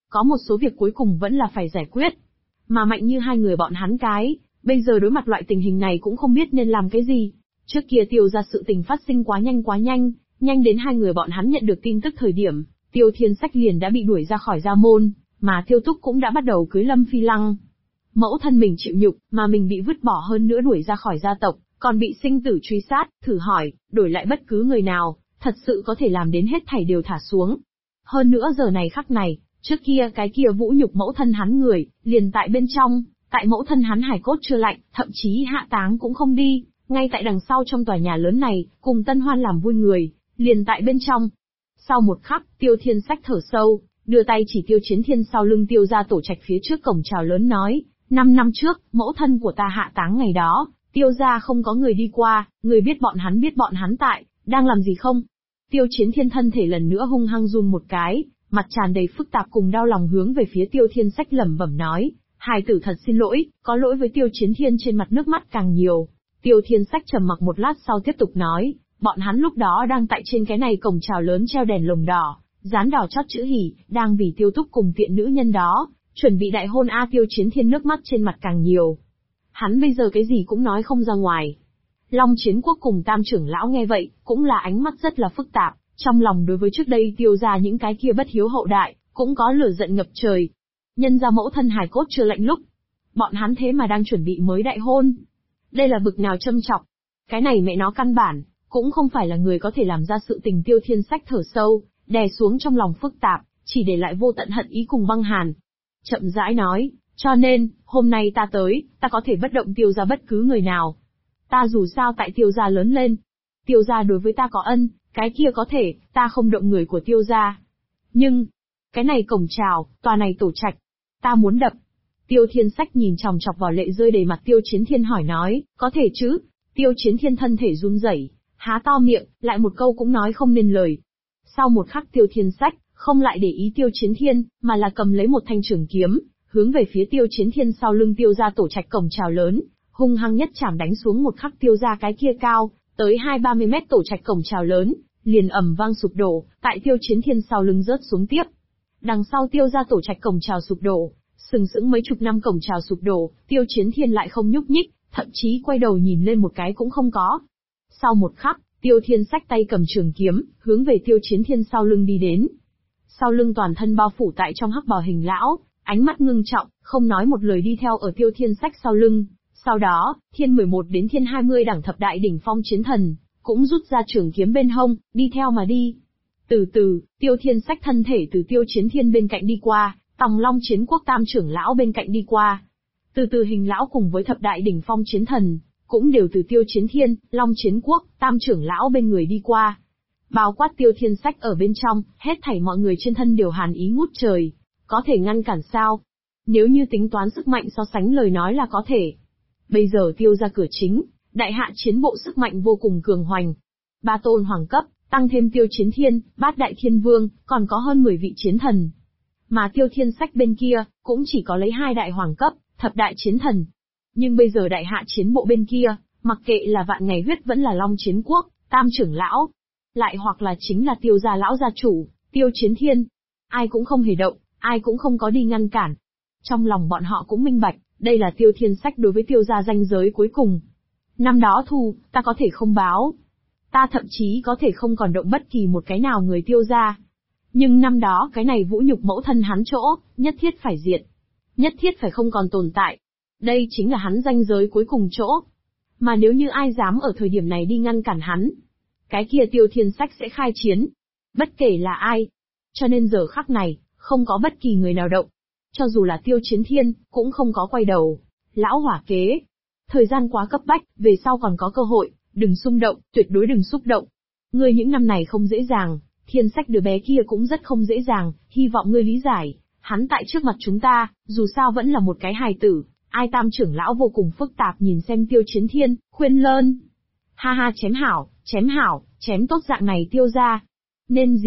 có một số việc cuối cùng vẫn là phải giải quyết. Mà mạnh như hai người bọn hắn bây giờ đối mặt loại tình hình này cũng không biết nên làm cái gì. Trước kia Tiêu gia sự tình phát sinh quá nhanh, nhanh đến hai người bọn hắn nhận được tin tức thời điểm, Tiêu Thiên Sách liền đã bị đuổi ra khỏi gia môn, mà Tiêu Túc cũng đã bắt đầu cưới Lâm Phi Lăng. Mẫu thân mình chịu nhục, mà mình bị vứt bỏ hơn nữa đuổi ra khỏi gia tộc, còn bị sinh tử truy sát, thử hỏi, đổi lại bất cứ người nào, thật sự có thể làm đến hết thảy đều thả xuống. Hơn nữa giờ này khắc này, trước kia cái kia vũ nhục mẫu thân hắn người, liền tại bên trong, tại mẫu thân hắn hải cốt chưa lạnh, thậm chí hạ táng cũng không đi, ngay tại đằng sau trong tòa nhà lớn này, cùng Tân Hoan làm vui người, liền tại bên trong. Sau một khắc, Tiêu Thiên Sách thở sâu, đưa tay chỉ Tiêu Chiến Thiên sau lưng Tiêu gia tổ trạch phía trước cổng chào lớn nói, 5 năm trước, mẫu thân của ta hạ táng ngày đó, Tiêu gia không có người đi qua, người biết bọn hắn tại, đang làm gì không? Tiêu Chiến Thiên thân thể lần nữa hung hăng run một cái, mặt tràn đầy phức tạp cùng đau lòng hướng về phía Tiêu Thiên Sách lẩm bẩm nói, hài tử thật xin lỗi, có lỗi với Tiêu Chiến Thiên trên mặt nước mắt càng nhiều. Tiêu Thiên Sách trầm mặc một lát sau tiếp tục nói, bọn hắn lúc đó đang tại trên cái này cổng chào lớn treo đèn lồng đỏ, dán đỏ chót chữ hỉ, đang vì Tiêu Túc cùng tiện nữ nhân đó, chuẩn bị đại hôn Tiêu Chiến Thiên nước mắt trên mặt càng nhiều. Hắn bây giờ cái gì cũng nói không ra ngoài. Long Chiến Quốc cùng Tam trưởng lão nghe vậy, cũng là ánh mắt rất là phức tạp, trong lòng đối với trước đây Tiêu gia những cái kia bất hiếu hậu đại, cũng có lửa giận ngập trời. Nhân ra mẫu thân hài cốt chưa lạnh lúc, bọn hắn thế mà đang chuẩn bị mới đại hôn. Đây là bực nào châm chọc. Cái này mẹ nó căn bản, cũng không phải là người có thể làm ra sự tình. Tiêu Thiên Sách thở sâu, đè xuống trong lòng phức tạp, chỉ để lại vô tận hận ý cùng băng hàn. Chậm rãi nói, cho nên, hôm nay ta tới, ta có thể bất động Tiêu gia bất cứ người nào. Ta dù sao tại Tiêu gia lớn lên. Tiêu gia đối với ta có ân, cái kia có thể, ta không động người của Tiêu gia. Nhưng, cái này cổng chào, tòa này tổ trạch, ta muốn đập. Tiêu Thiên Sách nhìn chòng chọc vào lệ rơi đầy mặt Tiêu Chiến Thiên hỏi nói, có thể chứ? Tiêu Chiến Thiên thân thể run rẩy, há to miệng, lại một câu cũng nói không nên lời. Sau một khắc Tiêu Thiên Sách, không lại để ý Tiêu Chiến Thiên, mà là cầm lấy một thanh trường kiếm, hướng về phía Tiêu Chiến Thiên sau lưng Tiêu gia tổ trạch cổng chào lớn, hung hăng nhất chảm đánh xuống. Một khắc Tiêu gia cái kia cao, tới 20-30 mét tổ trạch cổng chào lớn, liền ầm vang sụp đổ, tại Tiêu Chiến Thiên sau lưng rớt xuống tiếp. Đằng sau Tiêu gia tổ trạch cổng chào sụp đổ, sừng sững mấy chục năm cổng chào sụp đổ, Tiêu Chiến Thiên lại không nhúc nhích, thậm chí quay đầu nhìn lên một cái cũng không có. Sau một khắc, Tiêu Thiên Sách tay cầm trường kiếm, hướng về Tiêu Chiến Thiên sau lưng đi đến. Sau lưng toàn thân bao phủ tại trong hắc bào hình lão, ánh mắt ngưng trọng, không nói một lời đi theo ở Tiêu Thiên Sách sau lưng. Sau đó, Thiên 11 đến Thiên 20 đẳng thập đại đỉnh phong chiến thần, cũng rút ra trường kiếm bên hông, đi theo mà đi. Từ từ, Tiêu Thiên Sách thân thể từ Tiêu Chiến Thiên bên cạnh đi qua, Tòng Long Chiến Quốc Tam trưởng lão bên cạnh đi qua. Từ từ hình lão cùng với thập đại đỉnh phong chiến thần, cũng đều từ Tiêu Chiến Thiên, Long Chiến Quốc, Tam trưởng lão bên người đi qua. Bao quát Tiêu Thiên Sách ở bên trong, hết thảy mọi người trên thân đều hàn ý ngút trời. Có thể ngăn cản sao? Nếu như tính toán sức mạnh so sánh lời nói là có thể. Bây giờ Tiêu ra cửa chính, đại hạ chiến bộ sức mạnh vô cùng cường hoành. 3 tôn hoàng cấp, tăng thêm Tiêu Chiến Thiên, bát đại thiên vương, còn có hơn 10 vị chiến thần. Mà Tiêu Thiên Sách bên kia, cũng chỉ có lấy 2 đại hoàng cấp, thập đại chiến thần. Nhưng bây giờ đại hạ chiến bộ bên kia, mặc kệ là Vạn Ngày Huyết vẫn là Long Chiến Quốc, Tam trưởng lão, lại hoặc là chính là Tiêu gia lão gia chủ, Tiêu Chiến Thiên, ai cũng không hề động, ai cũng không có đi ngăn cản. Trong lòng bọn họ cũng minh bạch, đây là Tiêu Thiên Sách đối với Tiêu gia ranh giới cuối cùng. Năm đó thù, ta có thể không báo. Ta thậm chí có thể không còn động bất kỳ một cái nào người Tiêu gia. Nhưng năm đó cái này vũ nhục mẫu thân hắn chỗ, nhất thiết phải diệt. Nhất thiết phải không còn tồn tại. Đây chính là hắn ranh giới cuối cùng chỗ. Mà nếu như ai dám ở thời điểm này đi ngăn cản hắn, cái kia Tiêu Thiên Sách sẽ khai chiến. Bất kể là ai. Cho nên giờ khắc này, không có bất kỳ người nào động. Cho dù là Tiêu Chiến Thiên, cũng không có quay đầu. Lão hỏa kế. Thời gian quá cấp bách, về sau còn có cơ hội, đừng xung động, tuyệt đối đừng xúc động. Ngươi những năm này không dễ dàng, Thiên Sách đứa bé kia cũng rất không dễ dàng, hy vọng ngươi lý giải. Hắn tại trước mặt chúng ta, dù sao vẫn là một cái hài tử. Ai Tam trưởng lão vô cùng phức tạp nhìn xem Tiêu Chiến Thiên, khuyên lơn. Ha ha, chém hảo, chém tốt dạng này Tiêu ra. Nên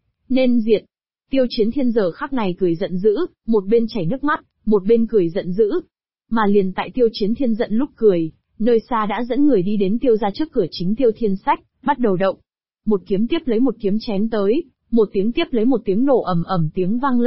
diệt. Tiêu Chiến Thiên giờ khắc này cười giận dữ, một bên chảy nước mắt, một bên cười giận dữ. Mà liền tại Tiêu Chiến Thiên giận lúc cười, nơi xa đã dẫn người đi đến Tiêu ra trước cửa chính Tiêu Thiên Sách, bắt đầu động. Một kiếm tiếp lấy một kiếm chém tới, một tiếng tiếp lấy một tiếng nổ ầm ầm tiếng vang lên,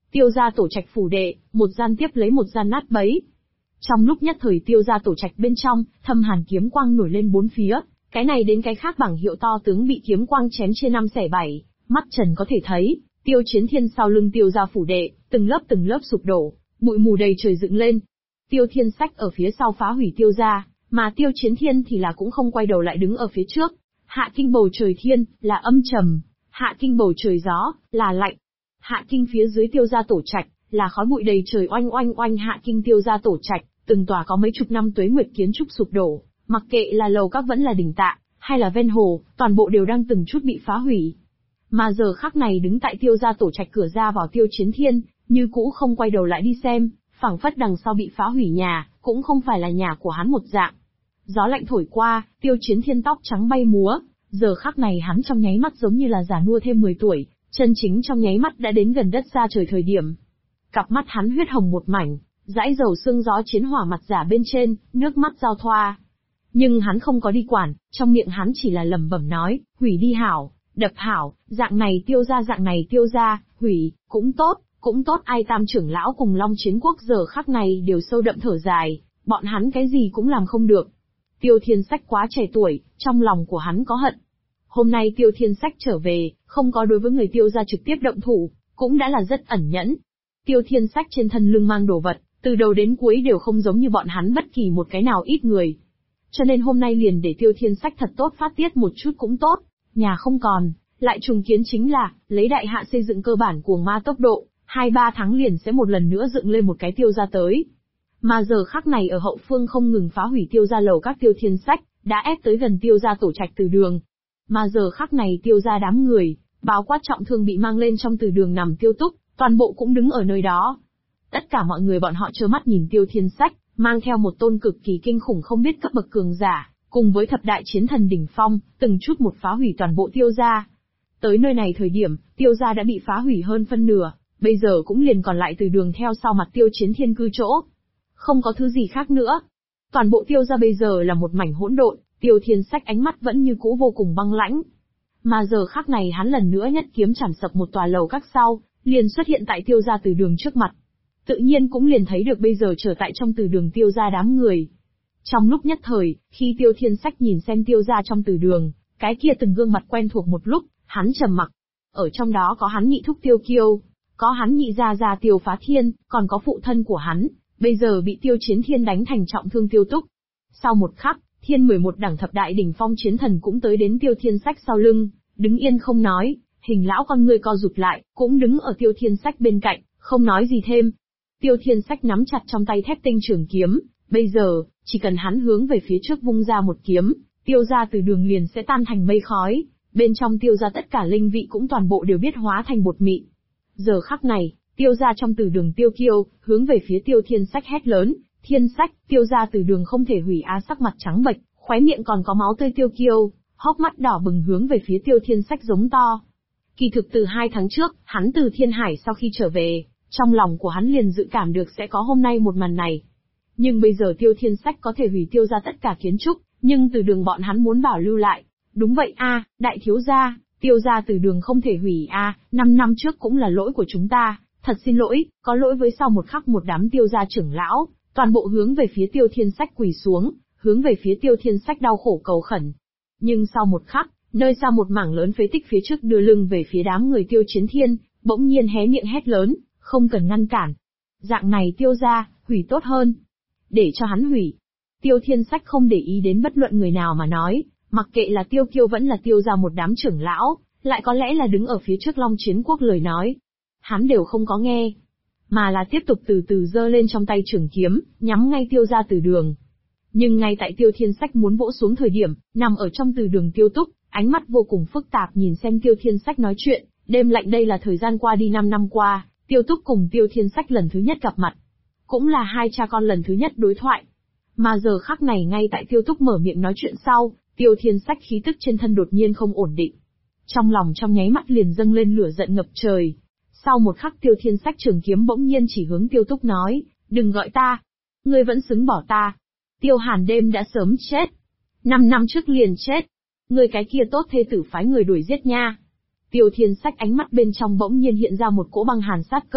Tiêu gia tổ trạch phủ đệ, một gian tiếp lấy một gian nát bấy. Trong lúc nhất thời tiêu gia tổ trạch bên trong, thâm hàn kiếm quang nổi lên bốn phía, cái này đến cái khác bảng hiệu to tướng bị kiếm quang chém chia năm xẻ bảy, mắt trần có thể thấy, Tiêu Chiến Thiên sau lưng tiêu gia phủ đệ, từng lớp sụp đổ, bụi mù đầy trời dựng lên. Tiêu Thiên Sách ở phía sau phá hủy tiêu gia, mà Tiêu Chiến Thiên thì là cũng không quay đầu lại đứng ở phía trước. Hạ kinh bầu trời thiên, là âm trầm, hạ kinh bầu trời gió, là lạnh. Hạ kinh phía dưới tiêu gia tổ trạch, là khói bụi đầy trời oanh oanh oanh. Hạ kinh tiêu gia tổ trạch, từng tòa có mấy chục năm tuế nguyệt kiến trúc sụp đổ, mặc kệ là lầu các vẫn là đỉnh tạ, hay là ven hồ, toàn bộ đều đang từng chút bị phá hủy. Mà giờ khắc này đứng tại tiêu gia tổ trạch cửa ra vào Tiêu Chiến Thiên, như cũ không quay đầu lại đi xem, phảng phất đằng sau bị phá hủy nhà, cũng không phải là nhà của hắn một dạng. Gió lạnh thổi qua, Tiêu Chiến Thiên tóc trắng bay múa, giờ khắc này hắn trong nháy mắt giống như là già nua thêm 10 tuổi, chân chính trong nháy mắt đã đến gần đất ra trời thời điểm. Cặp mắt hắn huyết hồng một mảnh, dãi dầu sương gió chiến hỏa mặt giả bên trên, nước mắt giao thoa. Nhưng hắn không có đi quản, trong miệng hắn chỉ là lẩm bẩm nói, hủy đi hảo, đập hảo, dạng này tiêu ra, hủy, cũng tốt. Ai Tam trưởng lão cùng Long Chiến Quốc giờ khắc này đều sâu đậm thở dài, bọn hắn cái gì cũng làm không được. Tiêu Thiên Sách quá trẻ tuổi, trong lòng của hắn có hận. Hôm nay Tiêu Thiên Sách trở về, không có đối với người Tiêu gia trực tiếp động thủ, cũng đã là rất ẩn nhẫn. Tiêu Thiên Sách trên thân lưng mang đồ vật, từ đầu đến cuối đều không giống như bọn hắn bất kỳ một cái nào ít người. Cho nên hôm nay liền để Tiêu Thiên Sách thật tốt phát tiết một chút cũng tốt, nhà không còn, lại trùng kiến chính là, lấy đại hạ xây dựng cơ bản cuồng ma tốc độ, 2-3 tháng liền sẽ một lần nữa dựng lên một cái tiêu gia tới. Mà giờ khắc này ở hậu phương không ngừng phá hủy tiêu gia lầu các Tiêu Thiên Sách, đã ép tới gần tiêu gia tổ trạch từ đường. Mà giờ khắc này tiêu gia đám người, báo quát trọng thương bị mang lên trong từ đường nằm tiêu túc, toàn bộ cũng đứng ở nơi đó. Tất cả mọi người bọn họ trơ mắt nhìn Tiêu Thiên Sách, mang theo một tôn cực kỳ kinh khủng không biết cấp bậc cường giả, cùng với thập đại chiến thần đỉnh phong, từng chút một phá hủy toàn bộ tiêu gia. Tới nơi này thời điểm, tiêu gia đã bị phá hủy hơn phân nửa, bây giờ cũng liền còn lại từ đường theo sau mặt Tiêu Chiến Thiên cư chỗ. Không có thứ gì khác nữa. Toàn bộ tiêu gia bây giờ là một mảnh hỗn độn, Tiêu Thiên Sách ánh mắt vẫn như cũ vô cùng băng lãnh. Mà giờ khắc này hắn lần nữa nhất kiếm chảm sập một tòa lầu các sau, liền xuất hiện tại tiêu gia từ đường trước mặt. Tự nhiên cũng liền thấy được bây giờ trở tại trong từ đường tiêu gia đám người. Trong lúc nhất thời, khi Tiêu Thiên Sách nhìn xem tiêu gia trong từ đường, cái kia từng gương mặt quen thuộc một lúc, hắn trầm mặc. Ở trong đó có hắn nhị thúc Tiêu Kiêu, có hắn nhị gia gia Tiêu Phá Thiên, còn có phụ thân của hắn, bây giờ bị Tiêu Chiến Thiên đánh thành trọng thương Tiêu Túc. Sau một khắc, Thiên 11 đẳng thập đại đỉnh phong chiến thần cũng tới đến Tiêu Thiên Sách sau lưng, đứng yên không nói, Hình lão con người co rụt lại, cũng đứng ở Tiêu Thiên Sách bên cạnh, không nói gì thêm. Tiêu Thiên Sách nắm chặt trong tay thép tinh trường kiếm, bây giờ, chỉ cần hắn hướng về phía trước vung ra một kiếm, tiêu gia từ đường liền sẽ tan thành mây khói, bên trong tiêu gia tất cả linh vị cũng toàn bộ đều biết hóa thành bột mịn. Giờ khắc này, tiêu gia trong từ đường Tiêu Kiêu, hướng về phía Tiêu Thiên Sách hét lớn, Thiên Sách, tiêu gia từ đường không thể hủy á. Sắc mặt trắng bệch, khóe miệng còn có máu tươi Tiêu Kiêu, hốc mắt đỏ bừng hướng về phía Tiêu Thiên Sách giống to. Kỳ thực từ 2 tháng trước, hắn từ Thiên Hải sau khi trở về, trong lòng của hắn liền dự cảm được sẽ có hôm nay một màn này. Nhưng bây giờ Tiêu Thiên Sách có thể hủy tiêu ra tất cả kiến trúc, nhưng từ đường bọn hắn muốn bảo lưu lại. Đúng vậy a, đại thiếu gia, tiêu gia từ đường không thể hủy a, 5 năm trước cũng là lỗi của chúng ta, thật xin lỗi, có lỗi với. Sau một khắc một đám tiêu gia trưởng lão, toàn bộ hướng về phía Tiêu Thiên Sách quỳ xuống, hướng về phía Tiêu Thiên Sách đau khổ cầu khẩn. Nhưng sau một khắc, nơi xa một mảng lớn phế tích phía trước đưa lưng về phía đám người Tiêu Chiến Thiên, bỗng nhiên hé miệng hét lớn, không cần ngăn cản. Dạng này tiêu gia, hủy tốt hơn. Để cho hắn hủy. Tiêu Thiên Sách không để ý đến bất luận người nào mà nói, mặc kệ là Tiêu Kiêu vẫn là tiêu gia một đám trưởng lão, lại có lẽ là đứng ở phía trước Long Chiến Quốc lời nói. Hắn đều không có nghe, mà là tiếp tục từ từ giơ lên trong tay trường kiếm, nhắm ngay tiêu gia từ đường. Nhưng ngay tại Tiêu Thiên Sách muốn vỗ xuống thời điểm, nằm ở trong từ đường Tiêu Túc, ánh mắt vô cùng phức tạp nhìn xem Tiêu Thiên Sách nói chuyện, đêm lạnh. Đây là thời gian qua đi 5 năm qua, Tiêu Túc cùng Tiêu Thiên Sách lần thứ nhất gặp mặt. Cũng là hai cha con lần thứ nhất đối thoại. Mà giờ khắc này ngay tại Tiêu Túc mở miệng nói chuyện sau, Tiêu Thiên Sách khí tức trên thân đột nhiên không ổn định. Trong lòng trong nháy mắt liền dâng lên lửa giận ngập trời. Sau một khắc Tiêu Thiên Sách trường kiếm bỗng nhiên chỉ hướng Tiêu Túc nói, đừng gọi ta. Ngươi vẫn xứng bỏ ta. Tiêu Hàn đêm đã sớm chết. 5 năm trước liền chết. Ngươi cái kia tốt thê tử phái người đuổi giết nha. Tiêu Thiên Sách ánh mắt bên trong bỗng nhiên hiện ra một cỗ băng hàn sát cơ,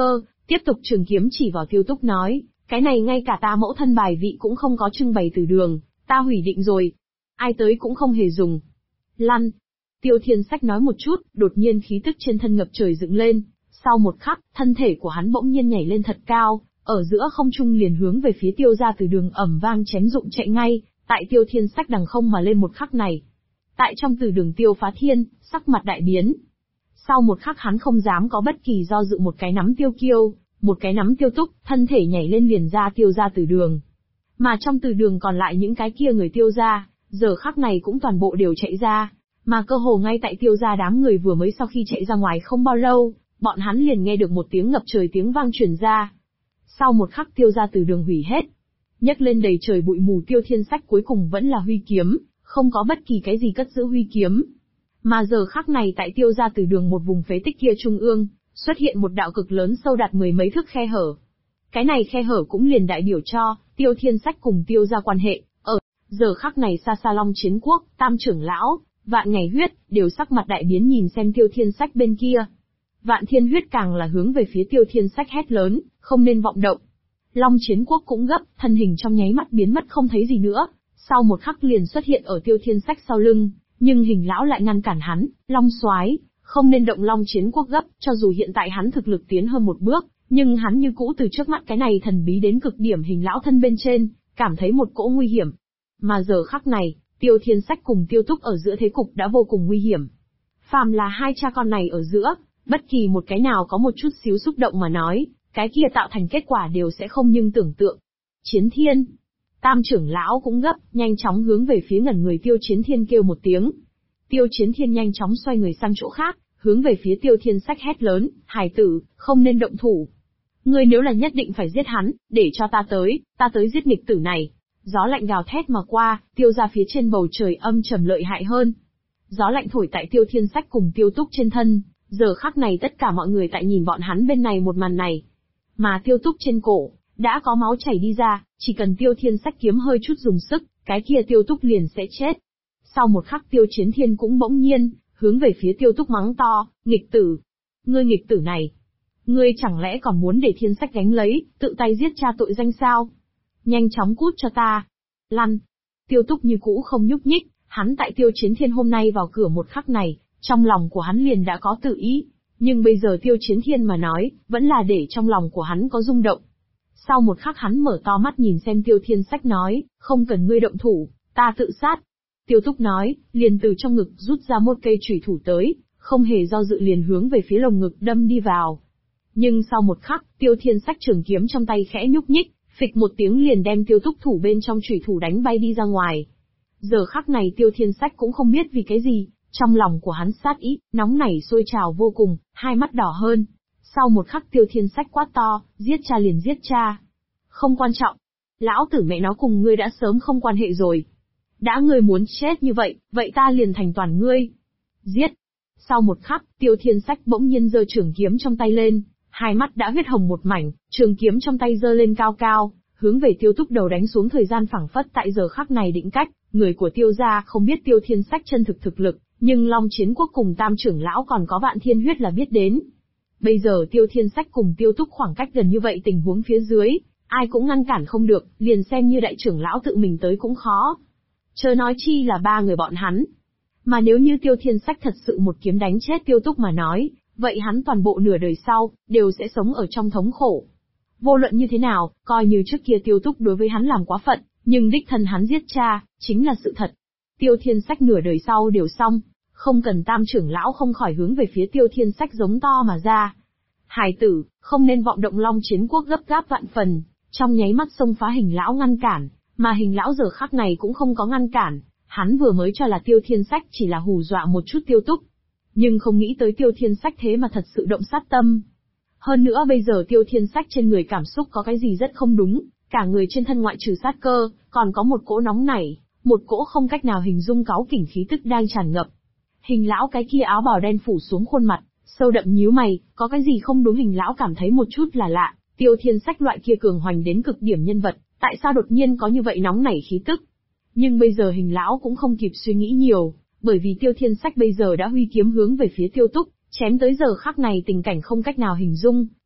Tiếp tục trường kiếm chỉ vào Tiêu Túc nói, cái này ngay cả ta mẫu thân bài vị cũng không có trưng bày từ đường, ta hủy định rồi. Ai tới cũng không hề dùng. Lăn. Tiêu Thiên Sách nói một chút, đột nhiên khí tức trên thân ngập trời dựng lên. Sau một khắc, thân thể của hắn bỗng nhiên nhảy lên thật cao, ở giữa không trung liền hướng về phía Tiêu gia từ đường ầm vang chém rụng chạy ngay, tại Tiêu Thiên Sách đằng không mà lên một khắc này. Tại trong từ đường Tiêu Phá Thiên, sắc mặt đại biến. Sau một khắc hắn không dám có bất kỳ do dự, một cái nắm Tiêu Kiêu, một cái nắm Tiêu Túc, thân thể nhảy lên liền ra Tiêu gia từ đường. Mà trong từ đường còn lại những cái kia người Tiêu gia, giờ khắc này cũng toàn bộ đều chạy ra, mà cơ hồ ngay tại Tiêu gia đám người vừa mới sau khi chạy ra ngoài không bao lâu, bọn hắn liền nghe được một tiếng ngập trời tiếng vang truyền ra. Sau một khắc Tiêu gia từ đường hủy hết. Nhấc lên đầy trời bụi mù Tiêu Thiên Sách cuối cùng vẫn là huy kiếm, không có bất kỳ cái gì cất giữ huy kiếm. Mà giờ khắc này tại Tiêu gia từ đường một vùng phế tích kia trung ương, xuất hiện một đạo cực lớn sâu đạt mười mấy thước khe hở. Cái này khe hở cũng liền đại biểu cho Tiêu Thiên Sách cùng Tiêu gia quan hệ. Ở giờ khắc này xa xa Long Chiến Quốc, Tam trưởng lão, Vạn Ngày Huyết đều sắc mặt đại biến nhìn xem Tiêu Thiên Sách bên kia. Vạn Thiên Huyết càng là hướng về phía Tiêu Thiên Sách hét lớn, không nên vọng động. Long Chiến Quốc cũng gấp, thân hình trong nháy mắt biến mất không thấy gì nữa, sau một khắc liền xuất hiện ở Tiêu Thiên Sách sau lưng, nhưng Hình lão lại ngăn cản hắn, Long Soái, không nên động. Long Chiến Quốc gấp, cho dù hiện tại hắn thực lực tiến hơn một bước, nhưng hắn như cũ từ trước mắt cái này thần bí đến cực điểm Hình lão thân bên trên, cảm thấy một cỗ nguy hiểm. Mà giờ khắc này, Tiêu Thiên Sách cùng Tiêu Túc ở giữa thế cục đã vô cùng nguy hiểm. Phàm là hai cha con này ở giữa, bất kỳ một cái nào có một chút xíu xúc động mà nói, cái kia tạo thành kết quả đều sẽ không nhưng tưởng tượng. Chiến Thiên. Tam trưởng lão cũng gấp, nhanh chóng hướng về phía ngẩn người Tiêu Chiến Thiên kêu một tiếng. Tiêu Chiến Thiên nhanh chóng xoay người sang chỗ khác, hướng về phía Tiêu Thiên Sách hét lớn, hải tử, không nên động thủ. Ngươi nếu là nhất định phải giết hắn, để cho ta tới giết nghịch tử này. Gió lạnh gào thét mà qua, Tiêu ra phía trên bầu trời âm trầm lợi hại hơn. Gió lạnh thổi tại Tiêu Thiên Sách cùng Tiêu Túc trên thân, giờ khắc này tất cả mọi người tại nhìn bọn hắn bên này một màn này. Mà Tiêu Túc trên cổ, đã có máu chảy đi ra, chỉ cần Tiêu Thiên Sách kiếm hơi chút dùng sức, cái kia Tiêu Túc liền sẽ chết. Sau một khắc Tiêu Chiến Thiên cũng bỗng nhiên, hướng về phía Tiêu Túc mắng to, nghịch tử. Ngươi nghịch tử này. Ngươi chẳng lẽ còn muốn để Thiên Sách gánh lấy, tự tay giết cha tội danh sao? Nhanh chóng cút cho ta. Lăn. Tiêu Túc như cũ không nhúc nhích, hắn tại Tiêu Chiến Thiên hôm nay vào cửa một khắc này, trong lòng của hắn liền đã có tự ý. Nhưng bây giờ Tiêu Chiến Thiên mà nói, vẫn là để trong lòng của hắn có rung động. Sau một khắc hắn mở to mắt nhìn xem Tiêu Thiên Sách nói, không cần ngươi động thủ, ta tự sát. Tiêu Túc nói, liền từ trong ngực rút ra một cây chủy thủ tới, không hề do dự liền hướng về phía lồng ngực đâm đi vào. Nhưng sau một khắc, Tiêu Thiên Sách trường kiếm trong tay khẽ nhúc nhích, phịch một tiếng liền đem Tiêu Túc thủ bên trong chủy thủ đánh bay đi ra ngoài. Giờ khắc này Tiêu Thiên Sách cũng không biết vì cái gì, trong lòng của hắn sát ý, nóng nảy sôi trào vô cùng, hai mắt đỏ hơn. Sau một khắc Tiêu Thiên Sách quát to, giết cha liền giết cha. Không quan trọng. Lão tử mẹ nó cùng ngươi đã sớm không quan hệ rồi. Đã ngươi muốn chết như vậy, vậy ta liền thành toàn ngươi. Giết. Sau một khắc, Tiêu Thiên Sách bỗng nhiên giơ trường kiếm trong tay lên, hai mắt đã huyết hồng một mảnh, trường kiếm trong tay giơ lên cao cao, hướng về Tiêu Túc đầu đánh xuống. Thời gian phảng phất tại giờ khắc này định cách, người của Tiêu gia không biết Tiêu Thiên Sách chân thực thực lực, nhưng Long Chiến Quốc cùng Tam trưởng lão còn có Vạn Thiên Huyết là biết đến. Bây giờ Tiêu Thiên Sách cùng Tiêu Túc khoảng cách gần như vậy, tình huống phía dưới, ai cũng ngăn cản không được, liền xem như đại trưởng lão tự mình tới cũng khó. Chớ nói chi là ba người bọn hắn. Mà nếu như Tiêu Thiên Sách thật sự một kiếm đánh chết Tiêu Túc mà nói, vậy hắn toàn bộ nửa đời sau, đều sẽ sống ở trong thống khổ. Vô luận như thế nào, coi như trước kia Tiêu Túc đối với hắn làm quá phận, nhưng đích thân hắn giết cha, chính là sự thật. Tiêu Thiên Sách nửa đời sau đều xong, không cần Tam trưởng lão không khỏi hướng về phía Tiêu Thiên Sách giống to mà ra. Hài tử, không nên vọng động. Long Chiến Quốc gấp gáp vạn phần, trong nháy mắt xông phá Hình lão ngăn cản, mà Hình lão giờ khắc này cũng không có ngăn cản, hắn vừa mới cho là Tiêu Thiên Sách chỉ là hù dọa một chút Tiêu Túc, nhưng không nghĩ tới Tiêu Thiên Sách thế mà thật sự động sát tâm. Hơn nữa bây giờ Tiêu Thiên Sách trên người cảm xúc có cái gì rất không đúng, cả người trên thân ngoại trừ sát cơ, còn có một cỗ nóng nảy, một cỗ không cách nào hình dung cáu kỉnh khí tức đang tràn ngập. Hình lão cái kia áo bào đen phủ xuống khuôn mặt, sâu đậm nhíu mày, có cái gì không đúng. Hình lão cảm thấy một chút là lạ, Tiêu Thiên Sách loại kia cường hoành đến cực điểm nhân vật, tại sao đột nhiên có như vậy nóng nảy khí tức? Nhưng bây giờ Hình lão cũng không kịp suy nghĩ nhiều, bởi vì Tiêu Thiên Sách bây giờ đã huy kiếm hướng về phía Tiêu Túc, chém tới. Giờ khắc này tình cảnh không cách nào hình dung,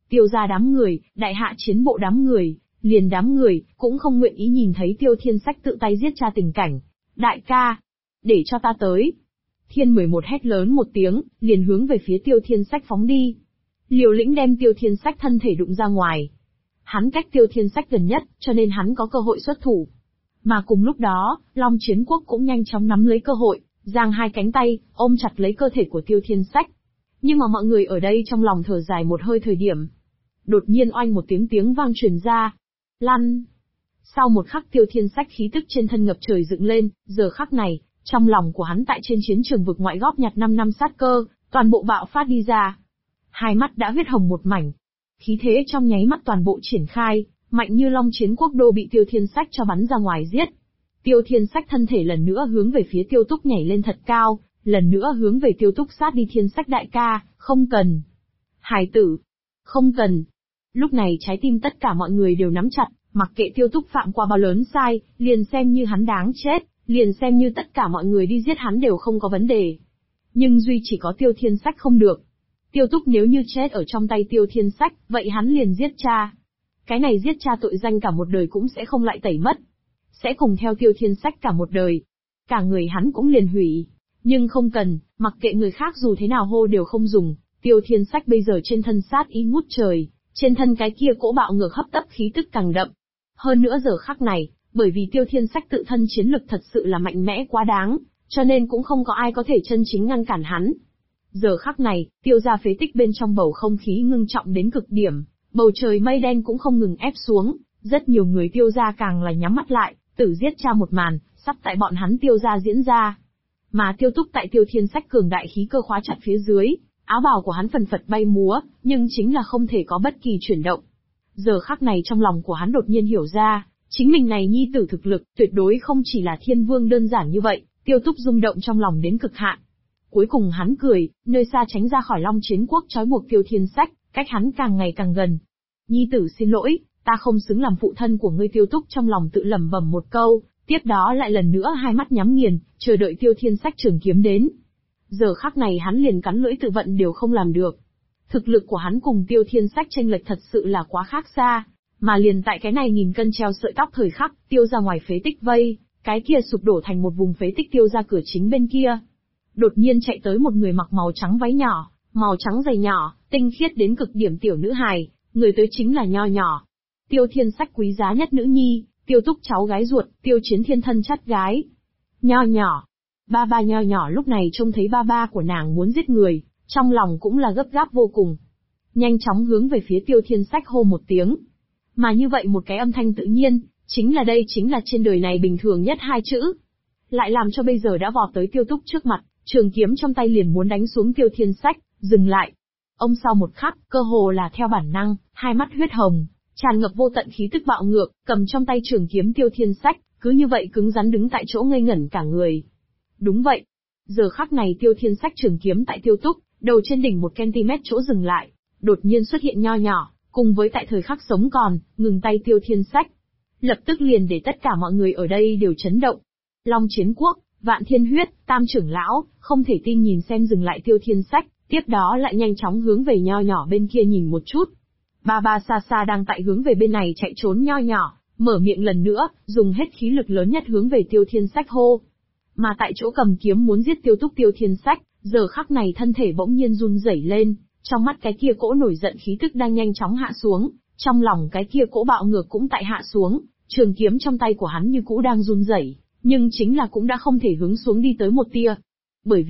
Tiêu gia đám người, đại hạ chiến bộ đám người, liền đám người, cũng không nguyện ý nhìn thấy Tiêu Thiên Sách tự tay giết cha tình cảnh. Đại ca, để cho ta tới. Thiên 11 hét lớn một tiếng, liền hướng về phía Tiêu Thiên Sách phóng đi. Liều lĩnh đem Tiêu Thiên Sách thân thể đụng ra ngoài. Hắn cách Tiêu Thiên Sách gần nhất, cho nên hắn có cơ hội xuất thủ. Mà cùng lúc đó, Long Chiến Quốc cũng nhanh chóng nắm lấy cơ hội, giang hai cánh tay, ôm chặt lấy cơ thể của Tiêu Thiên Sách. Nhưng mà mọi người ở đây trong lòng thở dài một hơi thời điểm. Đột nhiên oanh một tiếng vang truyền ra. Lăn! Sau một khắc Tiêu Thiên Sách khí tức trên thân ngập trời dựng lên, giờ khắc này, trong lòng của hắn tại trên chiến trường vực ngoại góp nhặt 5 năm sát cơ, toàn bộ bạo phát đi ra. Hai mắt đã huyết hồng một mảnh. Khí thế trong nháy mắt toàn bộ triển khai, mạnh như Long Chiến Quốc đô bị Tiêu Thiên Sách cho bắn ra ngoài giết. Tiêu Thiên Sách thân thể lần nữa hướng về phía Tiêu Túc nhảy lên thật cao, lần nữa hướng về Tiêu Túc sát đi. Thiên Sách đại ca, không cần. Hài tử, không cần. Lúc này trái tim tất cả mọi người đều nắm chặt, mặc kệ Tiêu Túc phạm qua bao lớn sai, liền xem như hắn đáng chết, liền xem như tất cả mọi người đi giết hắn đều không có vấn đề. Nhưng duy chỉ có Tiêu Thiên Sách không được. Tiêu Túc nếu như chết ở trong tay Tiêu Thiên Sách, vậy hắn liền giết cha. Cái này giết cha tội danh cả một đời cũng sẽ không lại tẩy mất. Sẽ cùng theo Tiêu Thiên Sách cả một đời. Cả người hắn cũng liền hủy. Nhưng không cần, mặc kệ người khác dù thế nào hô đều không dùng. Tiêu Thiên Sách bây giờ trên thân sát ý ngút trời, trên thân cái kia cỗ bạo ngược hấp tấp khí tức càng đậm. Hơn nữa giờ khắc này, bởi vì Tiêu Thiên Sách tự thân chiến lực thật sự là mạnh mẽ quá đáng, cho nên cũng không có ai có thể chân chính ngăn cản hắn. Giờ khắc này, Tiêu gia phế tích bên trong bầu không khí ngưng trọng đến cực điểm, bầu trời mây đen cũng không ngừng ép xuống, rất nhiều người Tiêu gia càng là nhắm mắt lại, tử giết cha một màn, sắp tại bọn hắn Tiêu gia diễn ra. Mà Tiêu Túc tại Tiêu Thiên Sách cường đại khí cơ khóa chặt phía dưới, áo bào của hắn phần phật bay múa, nhưng chính là không thể có bất kỳ chuyển động. Giờ khắc này trong lòng của hắn đột nhiên hiểu ra, chính mình này nhi tử thực lực, tuyệt đối không chỉ là thiên vương đơn giản như vậy. Tiêu Túc rung động trong lòng đến cực hạn. Cuối cùng hắn cười, nơi xa tránh ra khỏi Long Chiến Quốc trói buộc Tiêu Thiên Sách, cách hắn càng ngày càng gần. Nhi tử xin lỗi, ta không xứng làm phụ thân của ngươi. Tiêu Túc trong lòng tự lẩm bẩm một câu, tiếp đó lại lần nữa hai mắt nhắm nghiền, chờ đợi Tiêu Thiên Sách trường kiếm đến. Giờ khắc này hắn liền cắn lưỡi tự vận đều không làm được. Thực lực của hắn cùng Tiêu Thiên Sách chênh lệch thật sự là quá khác xa, mà liền tại cái này nghìn cân treo sợi tóc thời khắc, Tiêu ra ngoài phế tích vây, cái kia sụp đổ thành một vùng phế tích Tiêu ra cửa chính bên kia. Đột nhiên chạy tới một người mặc màu trắng váy nhỏ, màu trắng giày nhỏ, tinh khiết đến cực điểm tiểu nữ hài, người tới chính là Nho Nhỏ. Tiêu Thiên Sách quý giá nhất nữ nhi, Tiêu Túc cháu gái ruột, Tiêu Chiến Thiên thân chắt gái. Nho Nhỏ. Ba Nho Nhỏ lúc này trông thấy ba của nàng muốn giết người, trong lòng cũng là gấp gáp vô cùng. Nhanh chóng hướng về phía Tiêu Thiên Sách hô một tiếng. Mà như vậy một cái âm thanh tự nhiên, đây chính là trên đời này bình thường nhất hai chữ. Lại làm cho bây giờ đã vọt tới Tiêu Túc trước mặt, trường kiếm trong tay liền muốn đánh xuống Tiêu Thiên Sách, dừng lại. Ông sau một khắc, cơ hồ là theo bản năng, hai mắt huyết hồng, tràn ngập vô tận khí tức bạo ngược, cầm trong tay trường kiếm Tiêu Thiên Sách, cứ như vậy cứng rắn đứng tại chỗ ngây ngẩn cả người. Đúng vậy. Giờ khắc này Tiêu Thiên Sách trường kiếm tại Tiêu Túc, đầu trên đỉnh 1 cm chỗ dừng lại, đột nhiên xuất hiện Nho Nhỏ, cùng với tại thời khắc sống còn, ngừng tay Tiêu Thiên Sách. Lập tức liền để tất cả mọi người ở đây đều chấn động. Long Chiến Quốc, Vạn Thiên Huyết, Tam trưởng lão, không thể tin nhìn xem dừng lại Tiêu Thiên Sách, tiếp đó lại nhanh chóng hướng về Nho Nhỏ bên kia nhìn một chút. Ba xa xa đang tại hướng về bên này chạy trốn Nho Nhỏ, mở miệng lần nữa, dùng hết khí lực lớn nhất hướng về Tiêu Thiên Sách hô. Mà tại chỗ cầm kiếm muốn giết Tiêu Túc Tiêu Thiên Sách, giờ khắc này thân thể bỗng nhiên run rẩy lên, trong mắt cái kia cỗ nổi giận khí tức đang nhanh chóng hạ xuống, trong lòng cái kia cỗ bạo ngược cũng tại hạ xuống, trường kiếm trong tay của hắn như cũ đang run rẩy, nhưng chính là cũng đã không thể hướng xuống đi tới một tia. Bởi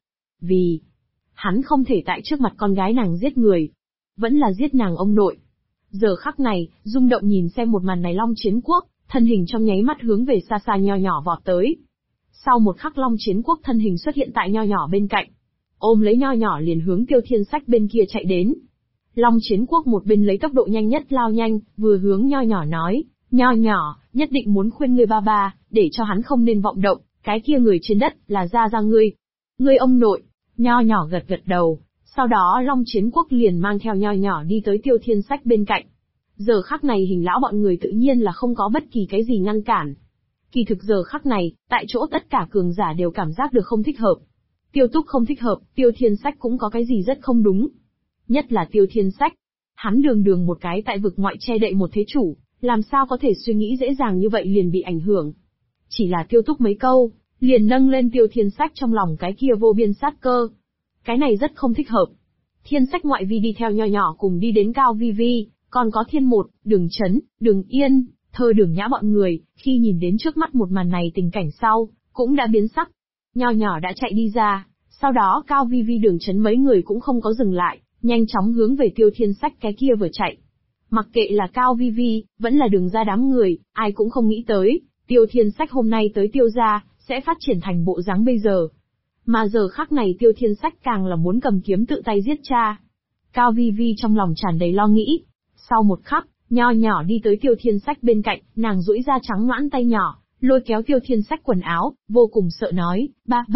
vì, hắn không thể tại trước mặt con gái nàng giết người, vẫn là giết nàng ông nội. Giờ khắc này, rung động nhìn xem một màn này Long Chiến Quốc, thân hình trong nháy mắt hướng về xa xa Nho Nhỏ vọt tới. Sau một khắc Long Chiến Quốc thân hình xuất hiện tại Nho Nhỏ bên cạnh, ôm lấy Nho Nhỏ liền hướng Tiêu Thiên Sách bên kia chạy đến. Long Chiến Quốc một bên lấy tốc độ nhanh nhất lao nhanh, vừa hướng Nho Nhỏ nói, Nho Nhỏ, nhất định muốn khuyên ngươi ba, để cho hắn không nên vọng động, cái kia người trên đất là ra ngươi. Ngươi ông nội. Nho Nhỏ gật đầu, sau đó Long Chiến Quốc liền mang theo Nho Nhỏ đi tới Tiêu Thiên Sách bên cạnh. Giờ khắc này Hình lão bọn người tự nhiên là không có bất kỳ cái gì ngăn cản. Kỳ thực giờ khắc này, tại chỗ tất cả cường giả đều cảm giác được không thích hợp. Tiêu Túc không thích hợp, Tiêu Thiên Sách cũng có cái gì rất không đúng. Nhất là Tiêu Thiên Sách. Hắn đường đường một cái tại vực ngoại che đậy một thế chủ, làm sao có thể suy nghĩ dễ dàng như vậy liền bị ảnh hưởng. Chỉ là Tiêu Túc mấy câu, liền nâng lên Tiêu Thiên Sách trong lòng cái kia vô biên sát cơ. Cái này rất không thích hợp. Thiên Sách ngoại vi đi theo nho nhỏ cùng đi đến Cao Vi Vi, còn có Thiên Một, Đường Chấn, Đường Yên, Thơ Đường Nhã bọn người, khi nhìn đến trước mắt một màn này tình cảnh sau, cũng đã biến sắc. Nho nhỏ đã chạy đi ra, sau đó Cao Vi Vi Đường Chấn mấy người cũng không có dừng lại, nhanh chóng hướng về Tiêu Thiên Sách cái kia vừa chạy. Mặc kệ là Cao Vi Vi, vẫn là Đường ra đám người, ai cũng không nghĩ tới, Tiêu Thiên Sách hôm nay tới Tiêu gia, sẽ phát triển thành bộ dáng bây giờ. Mà giờ khắc này Tiêu Thiên Sách càng là muốn cầm kiếm tự tay giết cha. Cao Vi Vi trong lòng tràn đầy lo nghĩ. Sau một khắc, nho nhỏ đi tới Tiêu Thiên Sách bên cạnh, nàng duỗi ra trắng nõn tay nhỏ, lôi kéo Tiêu Thiên Sách quần áo, vô cùng sợ nói,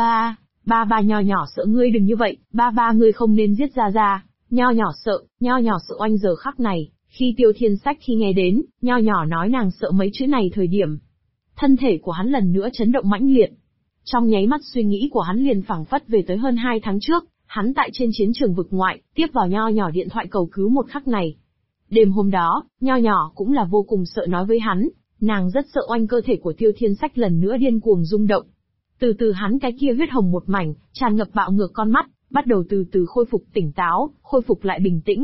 ba nho nhỏ sợ ngươi đừng như vậy, ba ngươi không nên giết ra. Nho nhỏ sợ oanh giờ khắc này, khi Tiêu Thiên Sách khi nghe đến, nho nhỏ nói nàng sợ mấy chữ này thời điểm. Thân thể của hắn lần nữa chấn động mãnh liệt. Trong nháy mắt suy nghĩ của hắn liền phảng phất về tới hơn 2 tháng trước, hắn tại trên chiến trường vực ngoại, tiếp vào nho nhỏ điện thoại cầu cứu một khắc này. Đêm hôm đó, nho nhỏ cũng là vô cùng sợ nói với hắn, nàng rất sợ oanh cơ thể của Tiêu Thiên Sách lần nữa điên cuồng rung động. Từ từ hắn cái kia huyết hồng một mảnh, tràn ngập bạo ngược con mắt, bắt đầu từ từ khôi phục tỉnh táo, khôi phục lại bình tĩnh.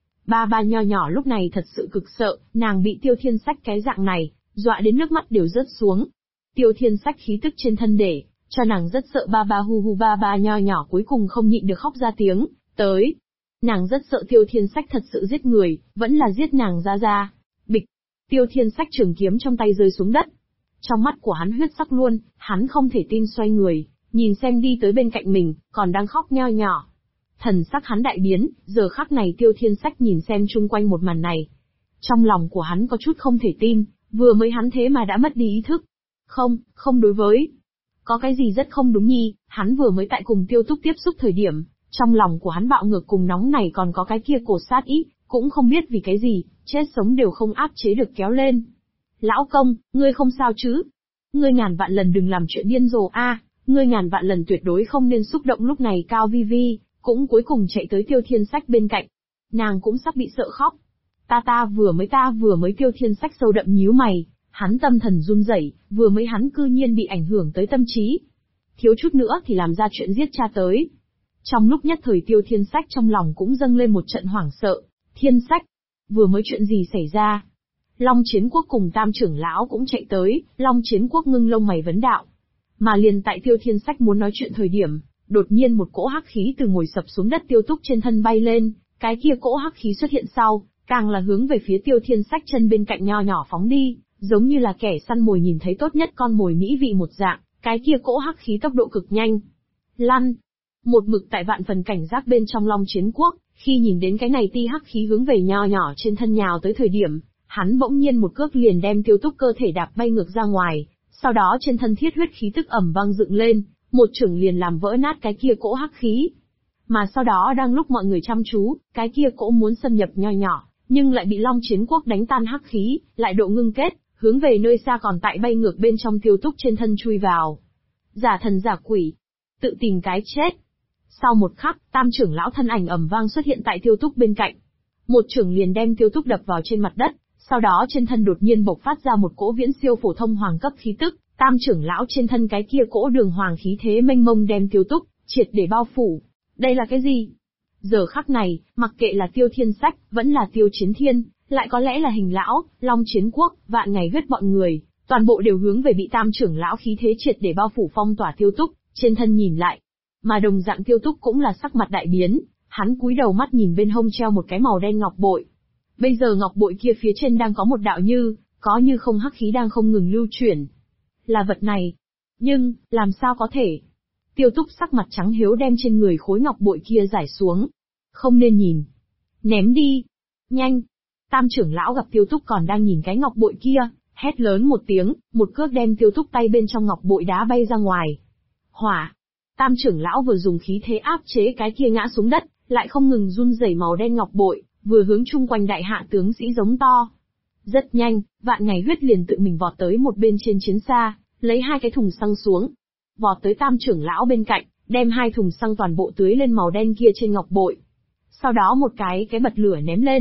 Ba nho nhỏ lúc này thật sự cực sợ, nàng bị Tiêu Thiên Sách cái dạng này, dọa đến nước mắt đều rớt xuống. Tiêu Thiên Sách khí tức trên thân để, cho nàng rất sợ ba hu ba nho nhỏ cuối cùng không nhịn được khóc ra tiếng, tới. Nàng rất sợ Tiêu Thiên Sách thật sự giết người, vẫn là giết nàng ra. Bịch, Tiêu Thiên Sách trường kiếm trong tay rơi xuống đất. Trong mắt của hắn huyết sắc luôn, hắn không thể tin xoay người, nhìn xem đi tới bên cạnh mình, còn đang khóc nho nhỏ. Thần sắc hắn đại biến, giờ khắc này Tiêu Thiên Sách nhìn xem chung quanh một màn này. Trong lòng của hắn có chút không thể tin, vừa mới hắn thế mà đã mất đi ý thức. Không đối với. Có cái gì rất không đúng nhi, hắn vừa mới tại cùng Tiêu Túc tiếp xúc thời điểm, trong lòng của hắn bạo ngược cùng nóng này còn có cái kia cổ sát ý, cũng không biết vì cái gì, chết sống đều không áp chế được kéo lên. Lão công, ngươi không sao chứ? Ngươi ngàn vạn lần đừng làm chuyện điên rồ a, ngươi ngàn vạn lần tuyệt đối không nên xúc động. Lúc này Cao Vi Vi cũng cuối cùng chạy tới Tiêu Thiên Sách bên cạnh. Nàng cũng sắp bị sợ khóc. Ta vừa mới Tiêu Thiên Sách sâu đậm nhíu mày, hắn tâm thần run rẩy, vừa mới hắn cư nhiên bị ảnh hưởng tới tâm trí. Thiếu chút nữa thì làm ra chuyện giết cha tới. Trong lúc nhất thời Tiêu Thiên Sách trong lòng cũng dâng lên một trận hoảng sợ. Thiên Sách, vừa mới chuyện gì xảy ra? Long Chiến Quốc cùng Tam trưởng lão cũng chạy tới, Long Chiến Quốc ngưng lông mày vấn đạo. Mà liền tại Tiêu Thiên Sách muốn nói chuyện thời điểm, đột nhiên một cỗ hắc khí từ ngồi sập xuống đất Tiêu Túc trên thân bay lên, cái kia cỗ hắc khí xuất hiện sau, càng là hướng về phía Tiêu Thiên Sách chân bên cạnh nho nhỏ phóng đi, giống như là kẻ săn mồi nhìn thấy tốt nhất con mồi mỹ vị một dạng, cái kia cỗ hắc khí tốc độ cực nhanh. Lăn! Một mực tại vạn phần cảnh giác bên trong Long Chiến Quốc, khi nhìn đến cái này ti hắc khí hướng về nho nhỏ trên thân nhào tới thời điểm, hắn bỗng nhiên một cước liền đem Tiêu Túc cơ thể đạp bay ngược ra ngoài, sau đó trên thân thiết huyết khí tức ầm vang dựng lên, một chưởng liền làm vỡ nát cái kia cỗ hắc khí. Mà sau đó đang lúc mọi người chăm chú, cái kia cỗ muốn xâm nhập nho nhỏ, nhưng lại bị Long Chiến Quốc đánh tan hắc khí, lại độ ngưng kết, hướng về nơi xa còn tại bay ngược bên trong Tiêu Túc trên thân chui vào. Giả thần giả quỷ, tự tìm cái chết. Sau một khắc, Tam trưởng lão thân ảnh ầm vang xuất hiện tại Tiêu Túc bên cạnh. Một chưởng liền đem Tiêu Túc đập vào trên mặt đất, sau đó trên thân đột nhiên bộc phát ra một cỗ viễn siêu phổ thông hoàng cấp khí tức, Tam trưởng lão trên thân cái kia cỗ đường hoàng khí thế mênh mông đem Tiêu Túc triệt để bao phủ. Đây là cái gì? Giờ khắc này, mặc kệ là Tiêu Thiên Sách, vẫn là Tiêu Chiến Thiên, lại có lẽ là Hình lão, Long Chiến Quốc, Vạn Ngày Huyết bọn người, toàn bộ đều hướng về bị Tam trưởng lão khí thế triệt để bao phủ phong tỏa Tiêu Túc, trên thân nhìn lại. Mà đồng dạng Tiêu Túc cũng là sắc mặt đại biến, hắn cúi đầu mắt nhìn bên hông treo một cái màu đen ngọc bội. Bây giờ ngọc bội kia phía trên đang có một đạo có như không hắc khí đang không ngừng lưu chuyển. Là vật này. Nhưng, làm sao có thể? Tiêu Túc sắc mặt trắng hiếu đem trên người khối ngọc bội kia giải xuống. Không nên nhìn. Ném đi. Nhanh. Tam trưởng lão gặp Tiêu Túc còn đang nhìn cái ngọc bội kia, hét lớn một tiếng, một cước đem Tiêu Túc tay bên trong ngọc bội đá bay ra ngoài. Hỏa. Tam trưởng lão vừa dùng khí thế áp chế cái kia ngã xuống đất, lại không ngừng run rẩy màu đen ngọc bội, vừa hướng chung quanh đại hạ tướng sĩ giống to. Rất nhanh, Vạn Ngày Huyết liền tự mình vọt tới một bên trên chiến xa, lấy 2 cái thùng xăng xuống. Vọt tới Tam trưởng lão bên cạnh, đem 2 thùng xăng toàn bộ tưới lên màu đen kia trên ngọc bội. Sau đó một cái bật lửa ném lên,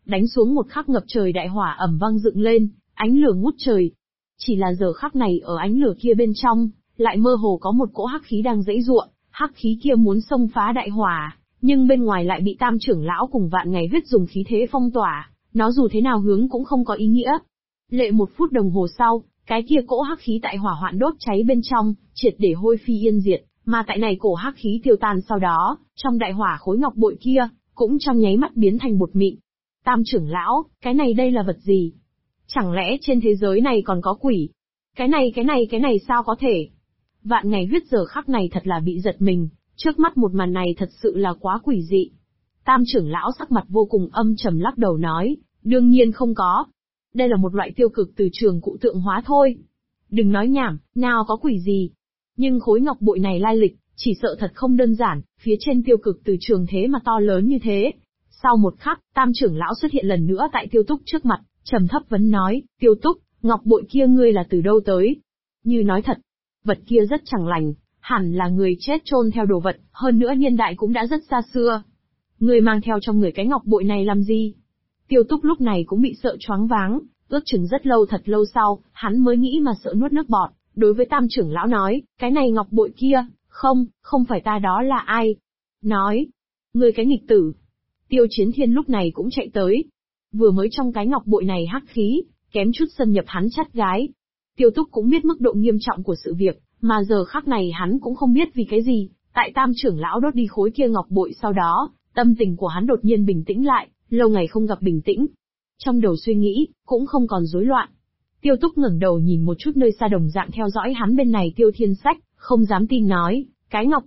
đánh xuống một khắc ngập trời đại hỏa ầm vang dựng lên, ánh lửa ngút trời. Chỉ là giờ khắc này ở ánh lửa kia bên trong, lại mơ hồ có một cỗ hắc khí đang giãy giụa, hắc khí kia muốn xông phá đại hỏa, nhưng bên ngoài lại bị Tam trưởng lão cùng Vạn Ngày Huyết dùng khí thế phong tỏa, nó dù thế nào hướng cũng không có ý nghĩa. Lệ 1 phút đồng hồ sau, cái kia cỗ hắc khí tại hỏa hoạn đốt cháy bên trong, triệt để hôi phi yên diệt, mà tại này cổ hắc khí tiêu tan sau đó, trong đại hỏa khối ngọc bội kia, cũng trong nháy mắt biến thành bột mịn. Tam trưởng lão, cái này đây là vật gì? Chẳng lẽ trên thế giới này còn có quỷ? Cái này sao có thể? Vạn Ngày Huyết giờ khắc này thật là bị giật mình, trước mắt một màn này thật sự là quá quỷ dị. Tam trưởng lão sắc mặt vô cùng âm trầm lắc đầu nói, đương nhiên không có. Đây là một loại tiêu cực từ trường cụ tượng hóa thôi. Đừng nói nhảm, nào có quỷ gì. Nhưng khối ngọc bội này lai lịch, chỉ sợ thật không đơn giản, phía trên tiêu cực từ trường thế mà to lớn như thế. Sau một khắc, Tam trưởng lão xuất hiện lần nữa tại Tiêu Túc trước mặt, trầm thấp vấn nói, Tiêu Túc, ngọc bội kia ngươi là từ đâu tới? Như nói thật, vật kia rất chẳng lành, hẳn là người chết chôn theo đồ vật, hơn nữa niên đại cũng đã rất xa xưa. Ngươi mang theo trong người cái ngọc bội này làm gì? Tiêu Túc lúc này cũng bị sợ choáng váng, ước chừng rất lâu thật lâu sau, hắn mới nghĩ mà sợ nuốt nước bọt, đối với Tam trưởng lão nói, cái này ngọc bội kia, không phải ta đó là ai? Nói, ngươi cái nghịch tử. Tiêu Chiến Thiên lúc này cũng chạy tới. Vừa mới trong cái ngọc bội này hắc khí, kém chút xâm nhập hắn chắt gái. Tiêu Túc cũng biết mức độ nghiêm trọng của sự việc, mà giờ khắc này hắn cũng không biết vì cái gì, tại Tam trưởng lão đốt đi khối kia ngọc bội sau đó, tâm tình của hắn đột nhiên bình tĩnh lại, lâu ngày không gặp bình tĩnh. Trong đầu suy nghĩ, cũng không còn rối loạn. Tiêu Túc ngẩng đầu nhìn một chút nơi xa đồng dạng theo dõi hắn bên này Tiêu Thiên Sách, không dám tin nói, cái ngọc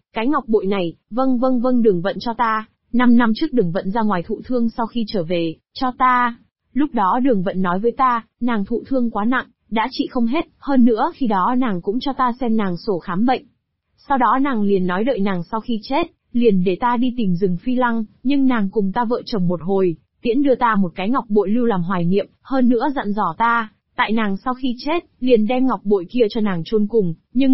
bội này, vâng Đường Vận cho ta, 5 năm trước Đường Vận ra ngoài thụ thương sau khi trở về, cho ta. Lúc đó Đường Vận nói với ta, nàng thụ thương quá nặng, đã trị không hết, hơn nữa khi đó nàng cũng cho ta xem nàng sổ khám bệnh. Sau đó nàng liền nói đợi nàng sau khi chết, liền để ta đi tìm rừng Phi Lăng, nhưng nàng cùng ta vợ chồng một hồi, tiễn đưa ta một cái ngọc bội lưu làm hoài niệm, hơn nữa dặn dò ta, tại nàng sau khi chết, liền đem ngọc bội kia cho nàng chôn cùng,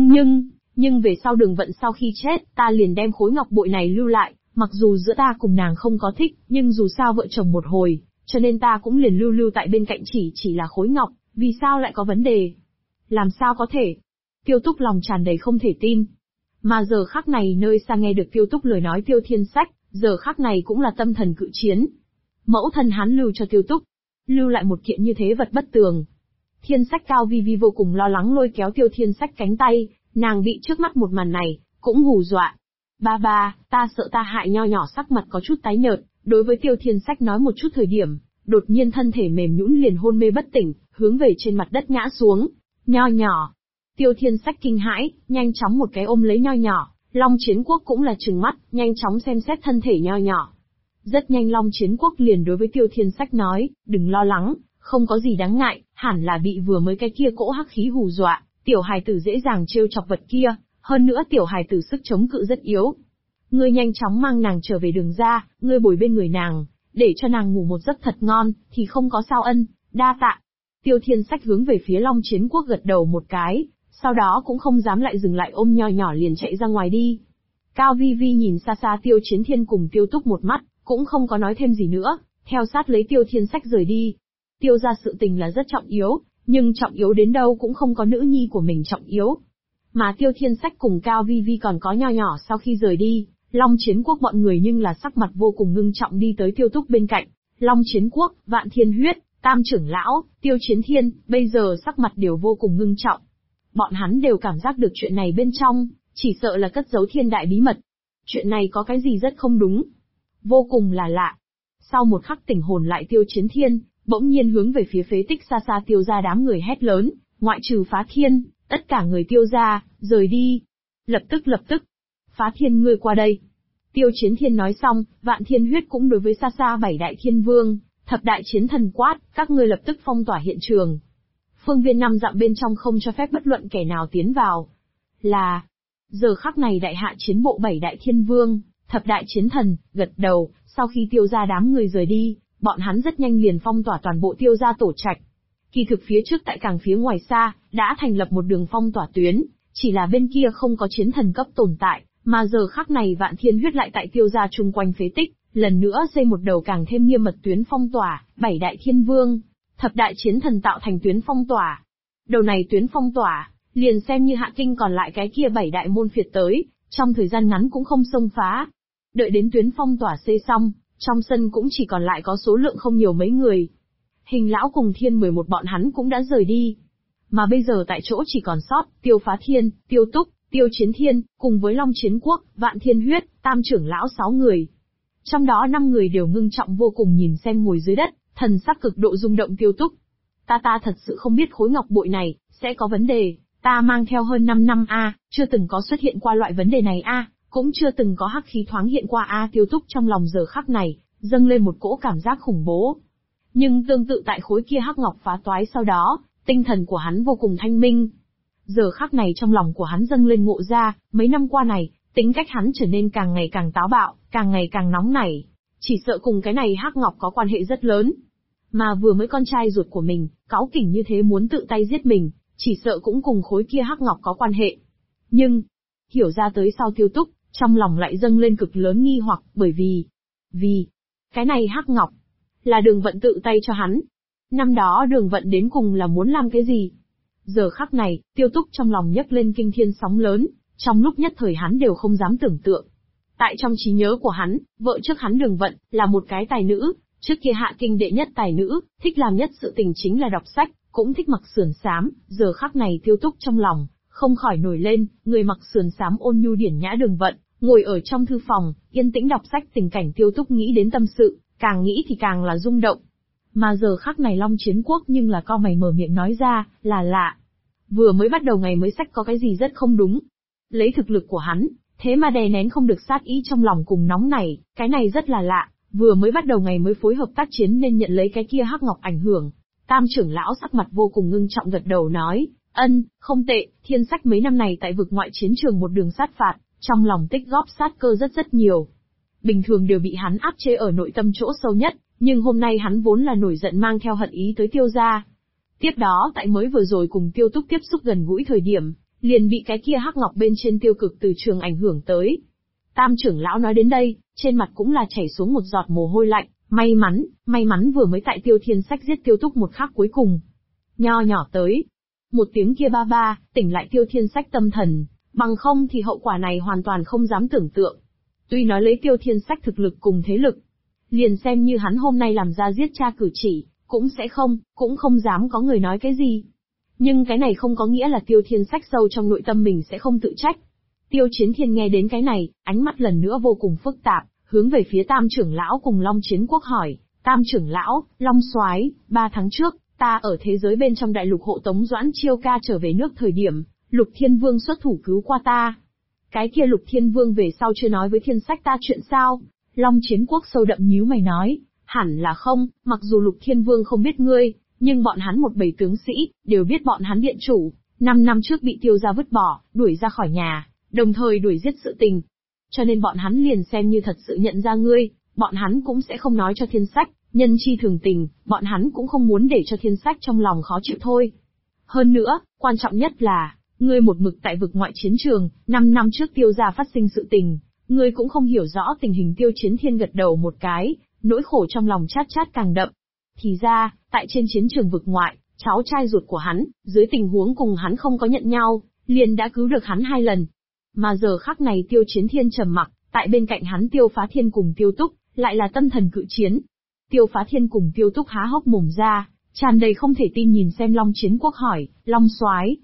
nhưng về sau Đường Vận sau khi chết, ta liền đem khối ngọc bội này lưu lại, mặc dù giữa ta cùng nàng không có thích, nhưng dù sao vợ chồng một hồi, cho nên ta cũng liền lưu tại bên cạnh chỉ là khối ngọc, vì sao lại có vấn đề? Làm sao có thể? Tiêu Túc lòng tràn đầy không thể tin. Mà giờ khắc này nơi xa nghe được Tiêu Túc lời nói Tiêu Thiên Sách, giờ khắc này cũng là tâm thần cự chiến. Mẫu thân hắn lưu cho Tiêu Túc, lưu lại một kiện như thế vật bất tường. Thiên Sách Cao Vi Vi vô cùng lo lắng lôi kéo Tiêu Thiên Sách cánh tay, nàng bị trước mắt một màn này, cũng hù dọa. Ba, ta sợ ta hại nho nhỏ sắc mặt có chút tái nhợt, đối với Tiêu Thiên Sách nói một chút thời điểm, đột nhiên thân thể mềm nhũn liền hôn mê bất tỉnh, hướng về trên mặt đất ngã xuống. Nho nhỏ. Tiêu Thiên Sách kinh hãi, nhanh chóng một cái ôm lấy nho nhỏ, Long Chiến Quốc cũng là trừng mắt, nhanh chóng xem xét thân thể nho nhỏ. Rất nhanh Long Chiến Quốc liền đối với Tiêu Thiên Sách nói, đừng lo lắng, không có gì đáng ngại, hẳn là bị vừa mới cái kia cỗ hắc khí hù dọa, tiểu hài tử dễ dàng trêu chọc vật kia, hơn nữa tiểu hài tử sức chống cự rất yếu. Ngươi nhanh chóng mang nàng trở về Đường ra, ngươi bồi bên người nàng, để cho nàng ngủ một giấc thật ngon, thì không có sao ân, đa tạ. Tiêu Thiên Sách hướng về phía Long Chiến Quốc gật đầu một cái, sau đó cũng không dám lại dừng lại ôm nho nhỏ liền chạy ra ngoài đi. Cao Vi Vi nhìn xa xa Tiêu Chiến Thiên cùng Tiêu Túc một mắt, cũng không có nói thêm gì nữa, theo sát lấy Tiêu Thiên Sách rời đi. Tiêu ra sự tình là rất trọng yếu, nhưng trọng yếu đến đâu cũng không có nữ nhi của mình trọng yếu. Mà Tiêu Thiên Sách cùng Cao Vi Vi còn có nho nhỏ sau khi rời đi, Long Chiến Quốc bọn người nhưng là sắc mặt vô cùng ngưng trọng đi tới Tiêu Túc bên cạnh. Long Chiến Quốc, Vạn Thiên Huyết, Tam trưởng lão, Tiêu Chiến Thiên, bây giờ sắc mặt đều vô cùng ngưng trọng. Bọn hắn đều cảm giác được chuyện này bên trong, chỉ sợ là cất giấu thiên đại bí mật. Chuyện này có cái gì rất không đúng. Vô cùng là lạ. Sau một khắc tỉnh hồn lại Tiêu Chiến Thiên, bỗng nhiên hướng về phía phế tích xa xa Tiêu ra đám người hét lớn, ngoại trừ Phá Thiên, tất cả người Tiêu ra, rời đi. Lập tức. Phá Thiên ngươi qua đây. Tiêu Chiến Thiên nói xong, Vạn Thiên Huyết cũng đối với xa xa 7 đại thiên vương, thập đại chiến thần quát, các ngươi lập tức phong tỏa hiện trường. Phương viên 5 dặm bên trong không cho phép bất luận kẻ nào tiến vào. Là, giờ khắc này đại hạ chiến bộ 7 đại thiên vương, thập đại chiến thần, gật đầu, sau khi Tiêu ra đám người rời đi, bọn hắn rất nhanh liền phong tỏa toàn bộ Tiêu ra tổ trạch. Kỳ thực phía trước tại càng phía ngoài xa, đã thành lập một đường phong tỏa tuyến, chỉ là bên kia không có chiến thần cấp tồn tại, mà giờ khắc này Vạn Thiên Huyết lại tại Tiêu ra chung quanh phế tích, lần nữa xây một đầu càng thêm nghiêm mật tuyến phong tỏa, 7 đại thiên vương, thập đại chiến thần tạo thành tuyến phong tỏa. Đầu này tuyến phong tỏa, liền xem như Hạ Kinh còn lại cái kia 7 đại môn phiệt tới, trong thời gian ngắn cũng không xông phá. Đợi đến tuyến phong tỏa xây xong, trong sân cũng chỉ còn lại có số lượng không nhiều mấy người. Hình lão cùng Thiên 11 bọn hắn cũng đã rời đi. Mà bây giờ tại chỗ chỉ còn sót, Tiêu Phá Thiên, Tiêu Túc, Tiêu Chiến Thiên, cùng với Long Chiến Quốc, Vạn Thiên Huyết, Tam trưởng lão 6 người. Trong đó 5 người đều ngưng trọng vô cùng nhìn xem ngồi dưới đất, thần sắc cực độ rung động Tiêu Túc. Ta thật sự không biết khối ngọc bội này, sẽ có vấn đề, ta mang theo hơn 5 năm chưa từng có xuất hiện qua loại vấn đề này cũng chưa từng có hắc khí thoáng hiện qua Tiêu Túc trong lòng giờ khắc này, dâng lên một cỗ cảm giác khủng bố. Nhưng tương tự tại khối kia hắc ngọc phá toái sau đó, tinh thần của hắn vô cùng thanh minh. Giờ khắc này trong lòng của hắn dâng lên ngộ ra, mấy năm qua này, tính cách hắn trở nên càng ngày càng táo bạo, càng ngày càng nóng nảy. Chỉ sợ cùng cái này hắc ngọc có quan hệ rất lớn. Mà vừa mới con trai ruột của mình, cáu kỉnh như thế muốn tự tay giết mình, chỉ sợ cũng cùng khối kia hắc ngọc có quan hệ. Nhưng, hiểu ra tới sau Tiêu Túc, trong lòng lại dâng lên cực lớn nghi hoặc, bởi vì, cái này hắc ngọc, là Đường Vận tự tay cho hắn. Năm đó Đường Vận đến cùng là muốn làm cái gì? Giờ khắc này, Tiêu Túc trong lòng nhấc lên kinh thiên sóng lớn, trong lúc nhất thời hắn đều không dám tưởng tượng. Tại trong trí nhớ của hắn, vợ trước hắn Đường Vận, là một cái tài nữ, trước kia Hạ Kinh đệ nhất tài nữ, thích làm nhất sự tình chính là đọc sách, cũng thích mặc sườn xám, giờ khắc này Tiêu Túc trong lòng, không khỏi nổi lên, người mặc sườn xám ôn nhu điển nhã Đường Vận, ngồi ở trong thư phòng, yên tĩnh đọc sách tình cảnh Tiêu Túc nghĩ đến tâm sự, càng nghĩ thì càng là rung động. Mà giờ khắc này Long Chiến Quốc nhưng là cau mày mở miệng nói ra, là lạ. Vừa mới bắt đầu ngày mới sách có cái gì rất không đúng. Lấy thực lực của hắn, thế mà đè nén không được sát ý trong lòng cùng nóng này, cái này rất là lạ, vừa mới bắt đầu ngày mới phối hợp tác chiến nên nhận lấy cái kia hắc ngọc ảnh hưởng. Tam trưởng lão sắc mặt vô cùng ngưng trọng gật đầu nói, không tệ, Thiên Sách mấy năm này tại vực ngoại chiến trường một đường sát phạt, trong lòng tích góp sát cơ rất nhiều. Bình thường đều bị hắn áp chế ở nội tâm chỗ sâu nhất, nhưng hôm nay hắn vốn là nổi giận mang theo hận ý tới Tiêu gia. Tiếp đó tại mới vừa rồi cùng Tiêu Túc tiếp xúc gần gũi thời điểm, liền bị cái kia hắc ngọc bên trên tiêu cực từ trường ảnh hưởng tới. Tam trưởng lão nói đến đây, trên mặt cũng là chảy xuống một giọt mồ hôi lạnh, may mắn vừa mới tại Tiêu Thiên Sách giết Tiêu Túc một khắc cuối cùng. Nho nhỏ tới. Một tiếng kia ba, tỉnh lại Tiêu Thiên Sách tâm thần, bằng không thì hậu quả này hoàn toàn không dám tưởng tượng. Tuy nói lấy Tiêu Thiên Sách thực lực cùng thế lực, liền xem như hắn hôm nay làm ra giết cha cử chỉ, cũng không dám có người nói cái gì. Nhưng cái này không có nghĩa là Tiêu Thiên Sách sâu trong nội tâm mình sẽ không tự trách. Tiêu Chiến Thiên nghe đến cái này, ánh mắt lần nữa vô cùng phức tạp, hướng về phía Tam trưởng lão cùng Long Chiến Quốc hỏi, Tam trưởng lão, Long Soái, 3 tháng trước, ta ở thế giới bên trong đại lục hộ tống Doãn Chiêu ca trở về nước thời điểm, Lục Thiên Vương xuất thủ cứu qua ta. Cái kia Lục Thiên Vương về sau chưa nói với Thiên Sách ta chuyện sao? Long Chiến Quốc sâu đậm nhíu mày nói, hẳn là không, mặc dù Lục Thiên Vương không biết ngươi, nhưng bọn hắn một bầy tướng sĩ, đều biết bọn hắn điện chủ, 5 năm trước bị Tiêu gia vứt bỏ, đuổi ra khỏi nhà, đồng thời đuổi giết sự tình. Cho nên bọn hắn liền xem như thật sự nhận ra ngươi, bọn hắn cũng sẽ không nói cho Thiên Sách, nhân chi thường tình, bọn hắn cũng không muốn để cho Thiên Sách trong lòng khó chịu thôi. Hơn nữa, quan trọng nhất là, ngươi một mực tại vực ngoại chiến trường, 5 năm trước Tiêu gia phát sinh sự tình, ngươi cũng không hiểu rõ tình hình. Tiêu Chiến Thiên gật đầu một cái, nỗi khổ trong lòng chát càng đậm. Thì ra, tại trên chiến trường vực ngoại, cháu trai ruột của hắn, dưới tình huống cùng hắn không có nhận nhau, liền đã cứu được hắn 2 lần. Mà giờ khắc này Tiêu Chiến Thiên trầm mặc, tại bên cạnh hắn Tiêu Phá Thiên cùng Tiêu Túc, lại là tâm thần cự chiến. Tiêu Phá Thiên cùng Tiêu Túc há hốc mồm ra, tràn đầy không thể tin nhìn xem Long Chiến Quốc hỏi, Long Soái,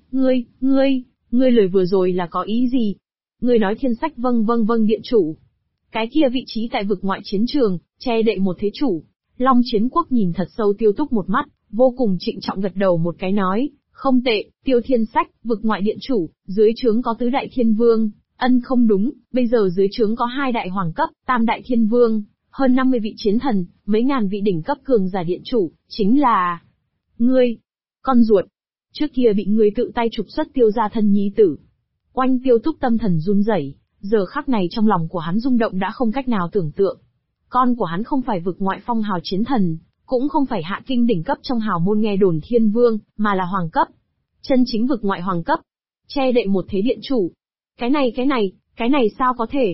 ngươi lời vừa rồi là có ý gì? Ngươi nói Thiên Sách vâng điện chủ. Cái kia vị trí tại vực ngoại chiến trường, che đậy một thế chủ. Long Chiến Quốc nhìn thật sâu Tiêu Túc một mắt, vô cùng trịnh trọng gật đầu một cái nói, không tệ, Tiêu Thiên Sách, vực ngoại điện chủ, dưới trướng có tứ đại thiên vương, không đúng, bây giờ dưới trướng có 2 đại hoàng cấp, tam đại thiên vương, hơn 50 vị chiến thần, mấy ngàn vị đỉnh cấp cường giả điện chủ, chính là ngươi, con ruột, trước kia bị ngươi tự tay trục xuất Tiêu gia thân nhi tử. Oanh Tiêu Túc tâm thần run rẩy, giờ khắc này trong lòng của hắn rung động đã không cách nào tưởng tượng. Con của hắn không phải vực ngoại phong hào chiến thần, cũng không phải Hạ Kinh đỉnh cấp trong hào môn nghe đồn thiên vương, mà là hoàng cấp. Chân chính vực ngoại hoàng cấp. Che đậy một thế điện chủ. Cái này sao có thể?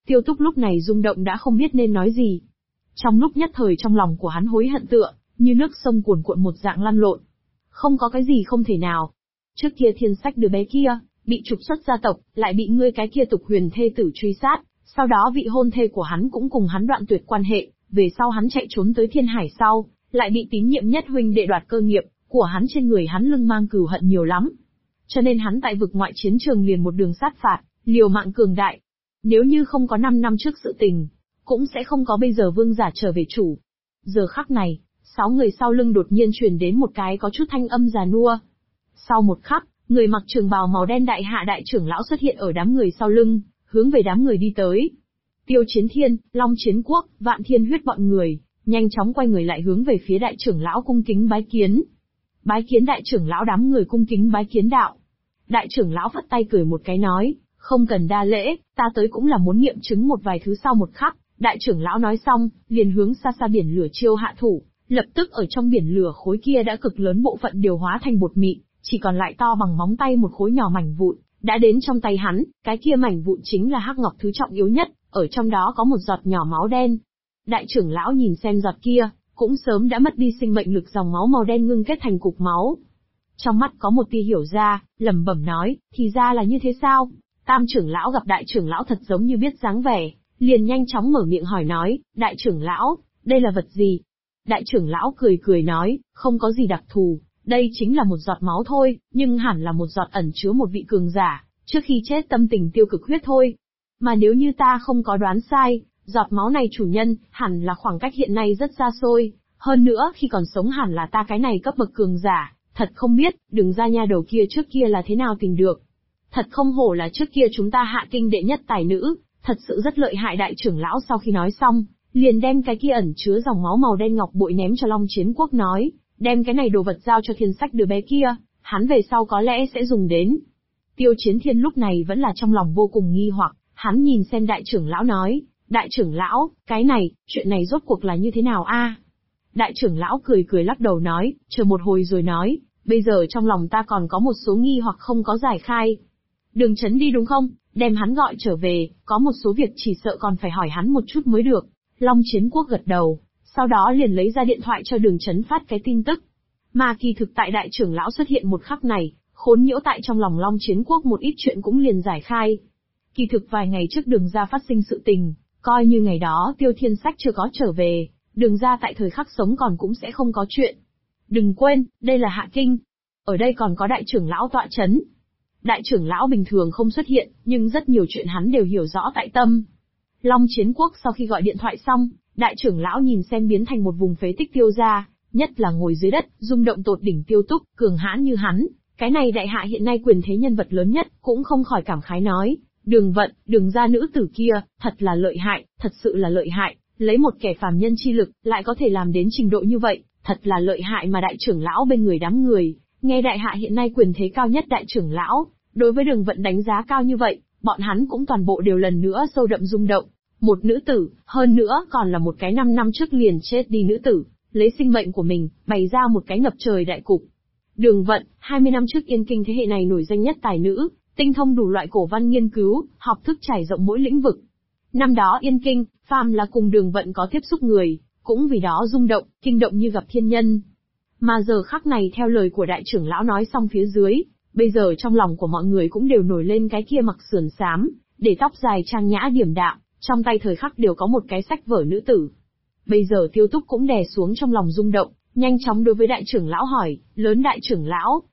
Tiêu Túc lúc này rung động đã không biết nên nói gì. Trong lúc nhất thời trong lòng của hắn hối hận tựa, như nước sông cuồn cuộn một dạng lăn lộn. Không có cái gì không thể nào. Trước kia Thiên Sách đứa bé kia, bị trục xuất gia tộc, lại bị ngươi cái kia Tục Huyền thê tử truy sát, sau đó vị hôn thê của hắn cũng cùng hắn đoạn tuyệt quan hệ, về sau hắn chạy trốn tới Thiên Hải sau, lại bị tín nhiệm nhất huynh đệ đoạt cơ nghiệp, của hắn trên người hắn lưng mang cừu hận nhiều lắm. Cho nên hắn tại vực ngoại chiến trường liền một đường sát phạt, liều mạng cường đại. Nếu như không có 5 năm trước sự tình, cũng sẽ không có bây giờ vương giả trở về chủ. Giờ khắc này, 6 người sau lưng đột nhiên truyền đến một cái có chút thanh âm già nua. Sau một khắc, người mặc trường bào màu đen đại hạ đại trưởng lão xuất hiện ở đám người sau lưng, hướng về đám người đi tới. Tiêu Chiến Thiên, Long Chiến Quốc, Vạn Thiên Huyết bọn người, nhanh chóng quay người lại hướng về phía đại trưởng lão cung kính bái kiến. Bái kiến đại trưởng lão, đám người cung kính bái kiến đạo. Đại trưởng lão phất tay cười một cái nói, không cần đa lễ, ta tới cũng là muốn nghiệm chứng một vài thứ. Sau một khắc, đại trưởng lão nói xong, liền hướng xa xa biển lửa chiêu hạ thủ, lập tức ở trong biển lửa khối kia đã cực lớn bộ phận điều hóa thành bột mịn, chỉ còn lại to bằng móng tay một khối nhỏ mảnh vụn, đã đến trong tay hắn, cái kia mảnh vụn chính là hắc ngọc thứ trọng yếu nhất, ở trong đó có một giọt nhỏ máu đen. Đại trưởng lão nhìn xem giọt kia, cũng sớm đã mất đi sinh mệnh lực, dòng máu màu đen ngưng kết thành cục máu. Trong mắt có một tia hiểu ra, lẩm bẩm nói, thì ra là như thế sao? Tam trưởng lão gặp đại trưởng lão thật giống như biết dáng vẻ, liền nhanh chóng mở miệng hỏi nói, đại trưởng lão, đây là vật gì? Đại trưởng lão cười cười nói, không có gì đặc thù, đây chính là một giọt máu thôi, nhưng hẳn là một giọt ẩn chứa một vị cường giả, trước khi chết tâm tình tiêu cực huyết thôi. Mà nếu như ta không có đoán sai, giọt máu này chủ nhân, hẳn là khoảng cách hiện nay rất xa xôi, hơn nữa khi còn sống hẳn là ta cái này cấp bậc cường giả, thật không biết, đừng ra nha đầu kia trước kia là thế nào tìm được. Thật không hổ là trước kia chúng ta hạ kinh đệ nhất tài nữ, thật sự rất lợi hại. Đại trưởng lão sau khi nói xong, liền đem cái kia ẩn chứa dòng máu màu đen ngọc bội ném cho Long Chiến Quốc nói, đem cái này đồ vật giao cho Thiên Sách đứa bé kia, hắn về sau có lẽ sẽ dùng đến. Tiêu Chiến Thiên lúc này vẫn là trong lòng vô cùng nghi hoặc, hắn nhìn xem đại trưởng lão nói, đại trưởng lão, cái này, chuyện này rốt cuộc là như thế nào a? Đại trưởng lão cười cười lắc đầu nói, chờ một hồi rồi nói, bây giờ trong lòng ta còn có một số nghi hoặc không có giải khai. Đường Chấn đi đúng không, đem hắn gọi trở về, có một số việc chỉ sợ còn phải hỏi hắn một chút mới được. Long Chiến Quốc gật đầu, sau đó liền lấy ra điện thoại cho Đường Chấn phát cái tin tức. Mà kỳ thực tại đại trưởng lão xuất hiện một khắc này, khốn nhiễu tại trong lòng Long Chiến Quốc một ít chuyện cũng liền giải khai. Kỳ thực vài ngày trước Đường gia phát sinh sự tình, coi như ngày đó Tiêu Thiên Sách chưa có trở về, Đường gia tại thời khắc sống còn cũng sẽ không có chuyện. Đừng quên, đây là Hạ Kinh. Ở đây còn có đại trưởng lão tọa chấn. Đại trưởng lão bình thường không xuất hiện, nhưng rất nhiều chuyện hắn đều hiểu rõ tại tâm. Long Chiến Quốc sau khi gọi điện thoại xong, đại trưởng lão nhìn xem biến thành một vùng phế tích Tiêu gia, nhất là ngồi dưới đất, rung động tột đỉnh Tiêu Túc, cường hãn như hắn, cái này đại hạ hiện nay quyền thế nhân vật lớn nhất, cũng không khỏi cảm khái nói, Đường Vận, Đường gia nữ tử kia, thật là lợi hại, thật sự là lợi hại, lấy một kẻ phàm nhân chi lực, lại có thể làm đến trình độ như vậy, thật là lợi hại. Mà đại trưởng lão bên người đám người, nghe đại hạ hiện nay quyền thế cao nhất đại trưởng lão, đối với Đường Vận đánh giá cao như vậy, bọn hắn cũng toàn bộ đều lần nữa sâu đậm rung động. Một nữ tử, hơn nữa còn là một cái 5 năm trước liền chết đi nữ tử, lấy sinh mệnh của mình, bày ra một cái ngập trời đại cục. Đường Vận, 20 năm trước Yên Kinh thế hệ này nổi danh nhất tài nữ, tinh thông đủ loại cổ văn nghiên cứu, học thức trải rộng mỗi lĩnh vực. Năm đó Yên Kinh, phàm là cùng Đường Vận có tiếp xúc người, cũng vì đó rung động, kinh động như gặp thiên nhân. Mà giờ khắc này theo lời của đại trưởng lão nói xong phía dưới, bây giờ trong lòng của mọi người cũng đều nổi lên cái kia mặc sườn xám, để tóc dài trang nhã điềm đạm, trong tay thời khắc đều có một cái sách vở nữ tử. Bây giờ Tiêu Túc cũng đè xuống trong lòng rung động, nhanh chóng đối với đại trưởng lão hỏi, lớn đại trưởng lão,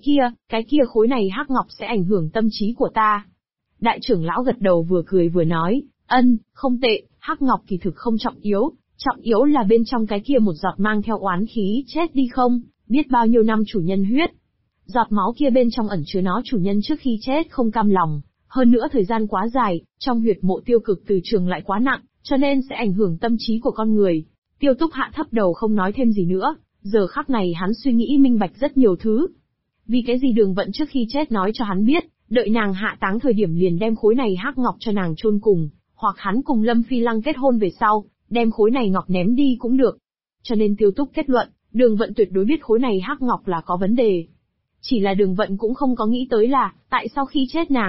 cái kia khối này hắc ngọc sẽ ảnh hưởng tâm trí của ta. Đại trưởng lão gật đầu vừa cười vừa nói, không tệ, hắc ngọc kỳ thực không trọng yếu là bên trong cái kia một giọt mang theo oán khí chết đi không, biết bao nhiêu năm chủ nhân huyết. Giọt máu kia bên trong ẩn chứa nó chủ nhân trước khi chết không cam lòng, hơn nữa thời gian quá dài, trong huyệt mộ tiêu cực từ trường lại quá nặng, cho nên sẽ ảnh hưởng tâm trí của con người. Tiêu Túc hạ thấp đầu không nói thêm gì nữa, giờ khắc này hắn suy nghĩ minh bạch rất nhiều thứ. Vì cái gì Đường Vận trước khi chết nói cho hắn biết, đợi nàng hạ táng thời điểm liền đem khối này hắc ngọc cho nàng chôn cùng, hoặc hắn cùng Lâm Phi Lăng kết hôn về sau, đem khối này ngọc ném đi cũng được. Cho nên Tiêu Túc kết luận, Đường Vận tuyệt đối biết khối này hắc ngọc là có vấn đề. Chỉ là Đường Vận cũng không có nghĩ tới là, tại sao khi chết nàng,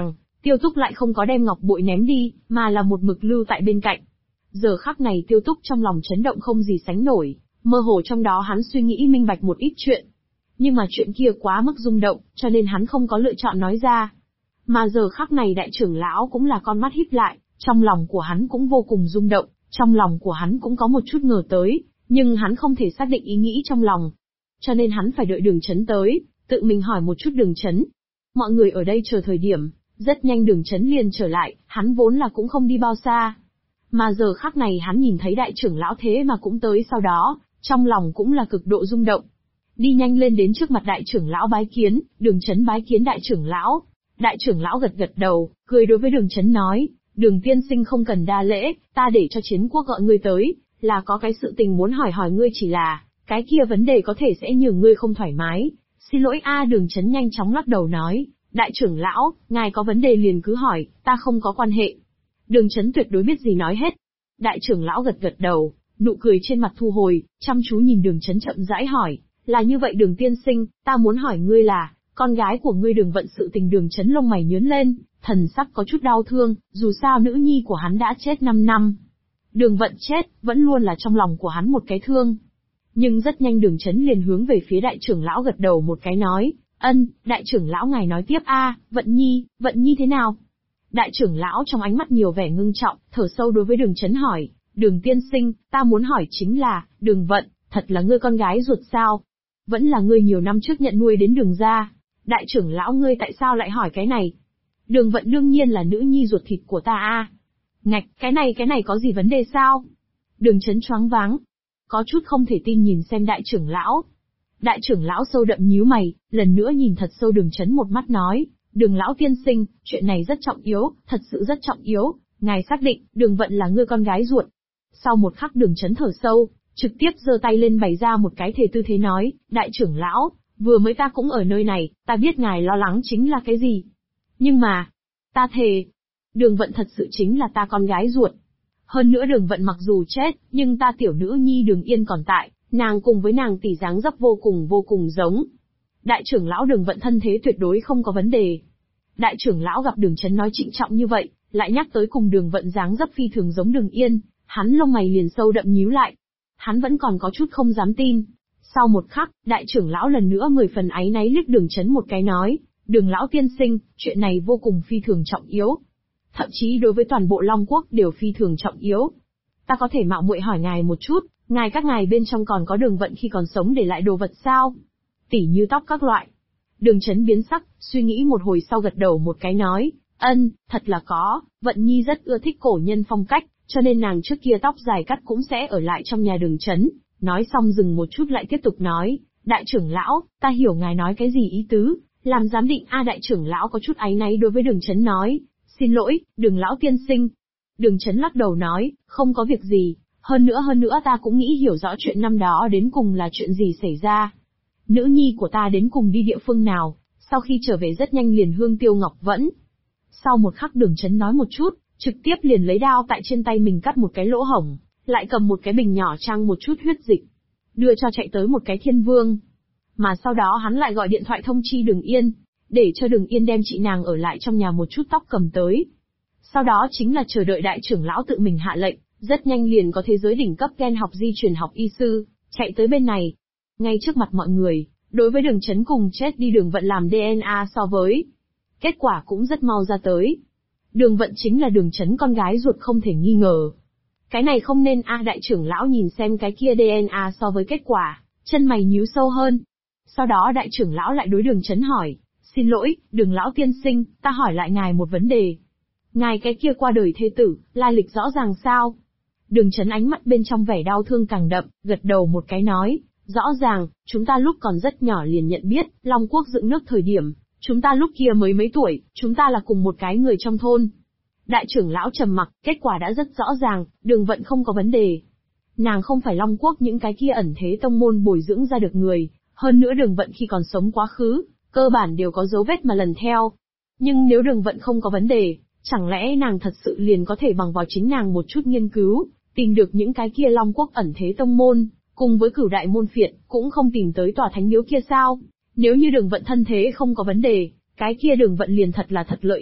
Tiêu Túc lại không có đem ngọc bội ném đi, mà là một mực lưu tại bên cạnh. Giờ khắc này Tiêu Túc trong lòng chấn động không gì sánh nổi, mơ hồ trong đó hắn suy nghĩ minh bạch một ít chuyện. Nhưng mà chuyện kia quá mức rung động, cho nên hắn không có lựa chọn nói ra. Mà giờ khắc này đại trưởng lão cũng là con mắt híp lại, trong lòng của hắn cũng vô cùng rung động, trong lòng của hắn cũng có một chút ngờ tới, nhưng hắn không thể xác định ý nghĩ trong lòng. Cho nên hắn phải đợi Đường Chấn tới, tự mình hỏi một chút Đường Chấn. Mọi người ở đây chờ thời điểm, rất nhanh Đường Chấn liền trở lại, hắn vốn là cũng không đi bao xa. Mà giờ khắc này hắn nhìn thấy đại trưởng lão thế mà cũng tới sau đó, trong lòng cũng là cực độ rung động. Đi nhanh lên đến trước mặt đại trưởng lão bái kiến, Đường Chấn bái kiến đại trưởng lão. Đại trưởng lão gật gật đầu, cười đối với Đường Chấn nói, Đường tiên sinh không cần đa lễ, ta để cho Chiến Quốc gọi ngươi tới, là có cái sự tình muốn hỏi hỏi ngươi, chỉ là, cái kia vấn đề có thể sẽ nhường ngươi không thoải mái. Xin lỗi a. Đường Chấn nhanh chóng lắc đầu nói, đại trưởng lão, ngài có vấn đề liền cứ hỏi, ta không có quan hệ. Đường Chấn tuyệt đối biết gì nói hết. Đại trưởng lão gật gật đầu, nụ cười trên mặt thu hồi, chăm chú nhìn Đường Chấn chậm rãi hỏi, là như vậy Đường tiên sinh, ta muốn hỏi ngươi là, con gái của ngươi Đường Vận sự tình. Đường Chấn lông mày nhướng lên, thần sắc có chút đau thương, dù sao nữ nhi của hắn đã chết 5 năm. Đường Vận chết, vẫn luôn là trong lòng của hắn một cái thương. Nhưng rất nhanh Đường Chấn liền hướng về phía đại trưởng lão gật đầu một cái nói, đại trưởng lão ngài nói tiếp a. Vận Nhi thế nào? Đại trưởng lão trong ánh mắt nhiều vẻ ngưng trọng, thở sâu đối với Đường Chấn hỏi, Đường tiên sinh, ta muốn hỏi chính là, Đường Vận, thật là ngươi con gái ruột sao? Vẫn là ngươi nhiều năm trước nhận nuôi đến Đường gia? Đại trưởng lão ngươi tại sao lại hỏi cái này? Đường Vận đương nhiên là nữ nhi ruột thịt của ta a. Ngạch, cái này có gì vấn đề sao? Đường Chấn choáng váng, có chút không thể tin nhìn xem đại trưởng lão. Đại trưởng lão sâu đậm nhíu mày, lần nữa nhìn thật sâu Đường Chấn một mắt nói, Đường lão tiên sinh, chuyện này rất trọng yếu, thật sự rất trọng yếu, ngài xác định, Đường Vận là ngươi con gái ruột. Sau một khắc Đường Chấn thở sâu, trực tiếp giơ tay lên bày ra một cái thề tư thế nói, đại trưởng lão, vừa mới ta cũng ở nơi này, ta biết ngài lo lắng chính là cái gì. Nhưng mà, ta thề, Đường Vận thật sự chính là ta con gái ruột. Hơn nữa Đường Vận mặc dù chết, nhưng ta tiểu nữ nhi Đường Yên còn tại, nàng cùng với nàng tỷ dáng dấp vô cùng giống. Đại trưởng lão Đường Vận thân thế tuyệt đối không có vấn đề. Đại trưởng lão gặp Đường Chấn nói trịnh trọng như vậy, lại nhắc tới cùng Đường Vận dáng dấp phi thường giống Đường Yên, hắn lông mày liền sâu đậm nhíu lại. Hắn vẫn còn có chút không dám tin. Sau một khắc, đại trưởng lão lần nữa 10 phần áy náy liếc Đường Chấn một cái nói, Đường lão tiên sinh, chuyện này vô cùng phi thường trọng yếu. Thậm chí đối với toàn bộ Long Quốc đều phi thường trọng yếu. Ta có thể mạo muội hỏi ngài một chút, các ngài bên trong còn có Đường Vận khi còn sống để lại đồ vật sao? Tỉ như tóc các loại. Đường Chấn biến sắc, suy nghĩ một hồi sau gật đầu một cái nói, thật là có, Vận Nhi rất ưa thích cổ nhân phong cách, cho nên nàng trước kia tóc dài cắt cũng sẽ ở lại trong nhà Đường Chấn. Nói xong dừng một chút lại tiếp tục nói, đại trưởng lão, ta hiểu ngài nói cái gì ý tứ, làm giám định a. Đại trưởng lão có chút áy náy đối với Đường Chấn nói, xin lỗi, Đường lão tiên sinh. Đường Chấn lắc đầu nói, không có việc gì, hơn nữa ta cũng nghĩ hiểu rõ chuyện năm đó đến cùng là chuyện gì xảy ra. Nữ nhi của ta đến cùng đi địa phương nào, sau khi trở về rất nhanh liền hương tiêu ngọc vẫn. Sau một khắc Đường Chấn nói một chút, trực tiếp liền lấy đao tại trên tay mình cắt một cái lỗ hổng, lại cầm một cái bình nhỏ trang một chút huyết dịch, đưa cho chạy tới một cái thiên vương. Mà sau đó hắn lại gọi điện thoại thông chi Đường Yên, để cho Đường Yên đem chị nàng ở lại trong nhà một chút tóc cầm tới. Sau đó chính là chờ đợi đại trưởng lão tự mình hạ lệnh, rất nhanh liền có thế giới đỉnh cấp gen học di truyền học y sư, chạy tới bên này. Ngay trước mặt mọi người, đối với Đường Chấn cùng chết đi Đường Vận làm DNA so với. Kết quả cũng rất mau ra tới. Đường Vận chính là Đường Chấn con gái ruột không thể nghi ngờ. Cái này không nên a. Đại trưởng lão nhìn xem cái kia DNA so với kết quả, chân mày nhíu sâu hơn. Sau đó đại trưởng lão lại đối Đường Chấn hỏi, xin lỗi, Đường lão tiên sinh, ta hỏi lại ngài một vấn đề. Ngài cái kia qua đời thê tử, lai lịch rõ ràng sao? Đường Chấn ánh mắt bên trong vẻ đau thương càng đậm, gật đầu một cái nói, rõ ràng, chúng ta lúc còn rất nhỏ liền nhận biết, Long Quốc dựng nước thời điểm, chúng ta lúc kia mới mấy tuổi, chúng ta là cùng một cái người trong thôn. Đại trưởng lão trầm mặc, kết quả đã rất rõ ràng, Đường Vận không có vấn đề. Nàng không phải Long Quốc những cái kia ẩn thế tông môn bồi dưỡng ra được người, hơn nữa Đường Vận khi còn sống quá khứ, cơ bản đều có dấu vết mà lần theo. Nhưng nếu Đường Vận không có vấn đề, chẳng lẽ nàng thật sự liền có thể bằng vào chính nàng một chút nghiên cứu, tìm được những cái kia Long Quốc ẩn thế tông môn, cùng với Cửu Đại môn phiệt, cũng không tìm tới tòa thánh miếu kia sao? Nếu như Đường Vận thân thế không có vấn đề, cái kia Đường Vận liền thật là thật lợi hại,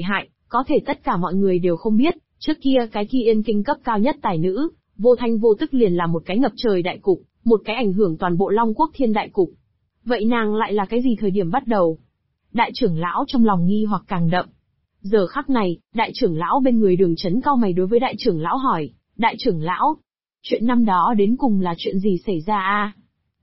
Có thể tất cả mọi người đều không biết, trước kia cái kia Yên Kinh cấp cao nhất tài nữ, vô thanh vô tức liền là một cái ngập trời đại cục, một cái ảnh hưởng toàn bộ Long Quốc Thiên đại cục. Vậy nàng lại là cái gì thời điểm bắt đầu? Đại trưởng lão trong lòng nghi hoặc càng đậm. Giờ khắc này, đại trưởng lão bên người Đường Chấn cau mày đối với đại trưởng lão hỏi, đại trưởng lão, chuyện năm đó đến cùng là chuyện gì xảy ra a?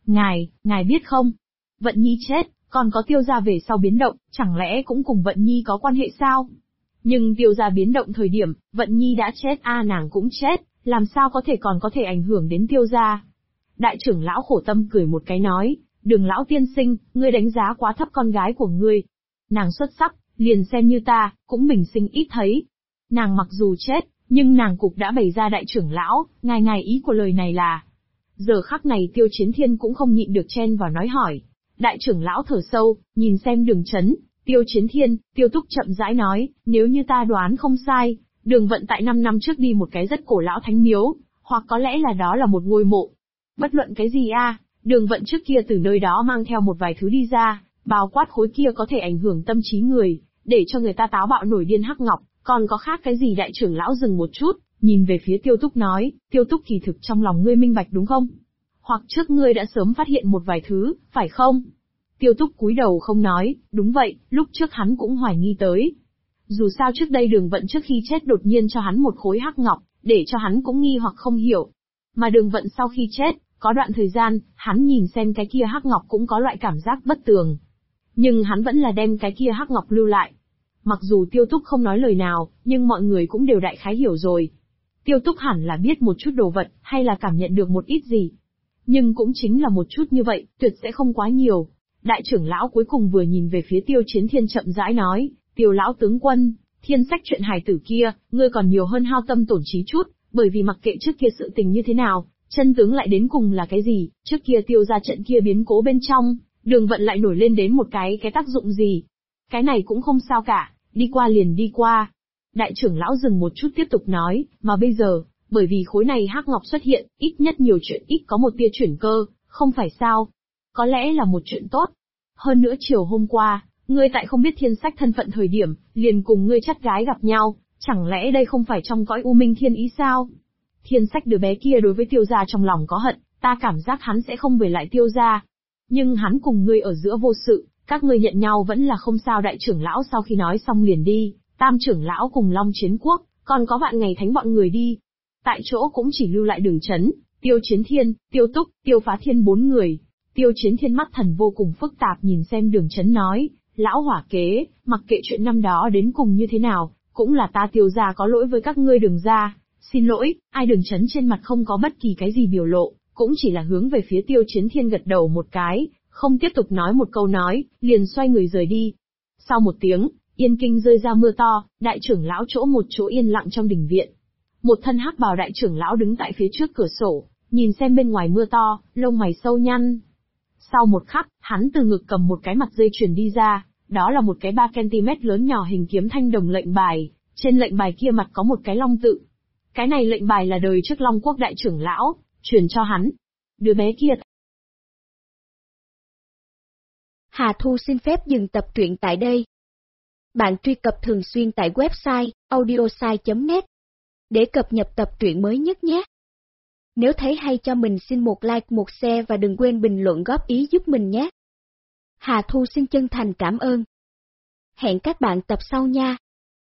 Ngài biết không? Vận Nhi chết, còn có Tiêu gia về sau biến động, chẳng lẽ cũng cùng Vận Nhi có quan hệ sao? Nhưng Tiêu gia biến động thời điểm, Vận Nhi đã chết nàng cũng chết, làm sao có thể ảnh hưởng đến Tiêu gia? Đại trưởng lão khổ tâm cười một cái nói, Đường lão tiên sinh, ngươi đánh giá quá thấp con gái của ngươi. Nàng xuất sắc, liền xem như ta, cũng bình sinh ít thấy. Nàng mặc dù chết, nhưng nàng cục đã bày ra đại trưởng lão, ngài ý của lời này là... Giờ khắc này Tiêu Chiến Thiên cũng không nhịn được chen vào nói hỏi. Đại trưởng lão thở sâu, nhìn xem Đường Chấn, Tiêu Chiến Thiên, Tiêu Túc chậm rãi nói, nếu như ta đoán không sai, Đường Vận tại 5 năm trước đi một cái rất cổ lão thánh miếu, hoặc có lẽ là đó là một ngôi mộ. Bất luận cái gì Đường Vận trước kia từ nơi đó mang theo một vài thứ đi ra, bao quát khối kia có thể ảnh hưởng tâm trí người, để cho người ta táo bạo nổi điên hắc ngọc, còn có khác cái gì? Đại trưởng lão dừng một chút, nhìn về phía Tiêu Túc nói, Tiêu Túc kỳ thực trong lòng ngươi minh bạch đúng không? Hoặc trước ngươi đã sớm phát hiện một vài thứ, phải không? Tiêu Túc cúi đầu không nói, đúng vậy, lúc trước hắn cũng hoài nghi tới. Dù sao trước đây Đường Vận trước khi chết đột nhiên cho hắn một khối hắc ngọc, để cho hắn cũng nghi hoặc không hiểu. Mà Đường Vận sau khi chết, có đoạn thời gian, hắn nhìn xem cái kia hắc ngọc cũng có loại cảm giác bất tường. Nhưng hắn vẫn là đem cái kia hắc ngọc lưu lại. Mặc dù Tiêu Túc không nói lời nào, nhưng mọi người cũng đều đại khái hiểu rồi. Tiêu Túc hẳn là biết một chút đồ vật, hay là cảm nhận được một ít gì. Nhưng cũng chính là một chút như vậy, tuyệt sẽ không quá nhiều. Đại trưởng lão cuối cùng vừa nhìn về phía Tiêu Chiến Thiên chậm rãi nói, Tiêu lão tướng quân, thiên sách chuyện hài tử kia, ngươi còn nhiều hơn hao tâm tổn trí chút, bởi vì mặc kệ trước kia sự tình như thế nào, chân tướng lại đến cùng là cái gì, trước kia Tiêu gia trận kia biến cố bên trong, Đường Vận lại nổi lên đến một cái tác dụng gì. Cái này cũng không sao cả, đi qua liền đi qua. Đại trưởng lão dừng một chút tiếp tục nói, mà bây giờ, bởi vì khối này hắc ngọc xuất hiện, ít nhất nhiều chuyện ít có một tia chuyển cơ, không phải sao? Có lẽ là một chuyện tốt. Hơn nữa chiều hôm qua, ngươi tại không biết thiên sách thân phận thời điểm, liền cùng ngươi chắt gái gặp nhau, chẳng lẽ đây không phải trong cõi u minh thiên ý sao? Thiên sách đứa bé kia đối với Tiêu gia trong lòng có hận, ta cảm giác hắn sẽ không về lại Tiêu gia. Nhưng hắn cùng ngươi ở giữa vô sự, các ngươi nhận nhau vẫn là không sao. Đại trưởng lão sau khi nói xong liền đi, Tam trưởng lão cùng Long Chiến Quốc, còn có Vạn Ngày Thánh bọn người đi. Tại chỗ cũng chỉ lưu lại Đường Chấn, Tiêu Chiến Thiên, Tiêu Túc, Tiêu Phá Thiên 4 người. Tiêu Chiến Thiên mắt thần vô cùng phức tạp nhìn xem Đường Chấn nói, lão hỏa kế, mặc kệ chuyện năm đó đến cùng như thế nào, cũng là ta Tiêu gia có lỗi với các ngươi Đường gia, xin lỗi. Đường Chấn trên mặt không có bất kỳ cái gì biểu lộ, cũng chỉ là hướng về phía Tiêu Chiến Thiên gật đầu một cái, không tiếp tục nói một câu nói, liền xoay người rời đi. Sau một tiếng, Yên Kinh rơi ra mưa to, đại trưởng lão một chỗ yên lặng trong đình viện. Một thân hắc bào đại trưởng lão đứng tại phía trước cửa sổ, nhìn xem bên ngoài mưa to, lông mày sâu nhăn. Sau một khắc, hắn từ ngực cầm một cái mặt dây chuyền đi ra, đó là một cái 3 cm lớn nhỏ hình kiếm thanh đồng lệnh bài, trên lệnh bài kia mặt có một cái long tự. Cái này lệnh bài là đời trước Long Quốc đại trưởng lão truyền cho hắn. Đứa bé kia. Hà Thu xin phép dừng tập truyện tại đây. Bạn truy cập thường xuyên tại website audiosai.net để cập nhật tập truyện mới nhất nhé. Nếu thấy hay cho mình xin một like, một share và đừng quên bình luận góp ý giúp mình nhé. Hà Thu xin chân thành cảm ơn. Hẹn các bạn tập sau nha.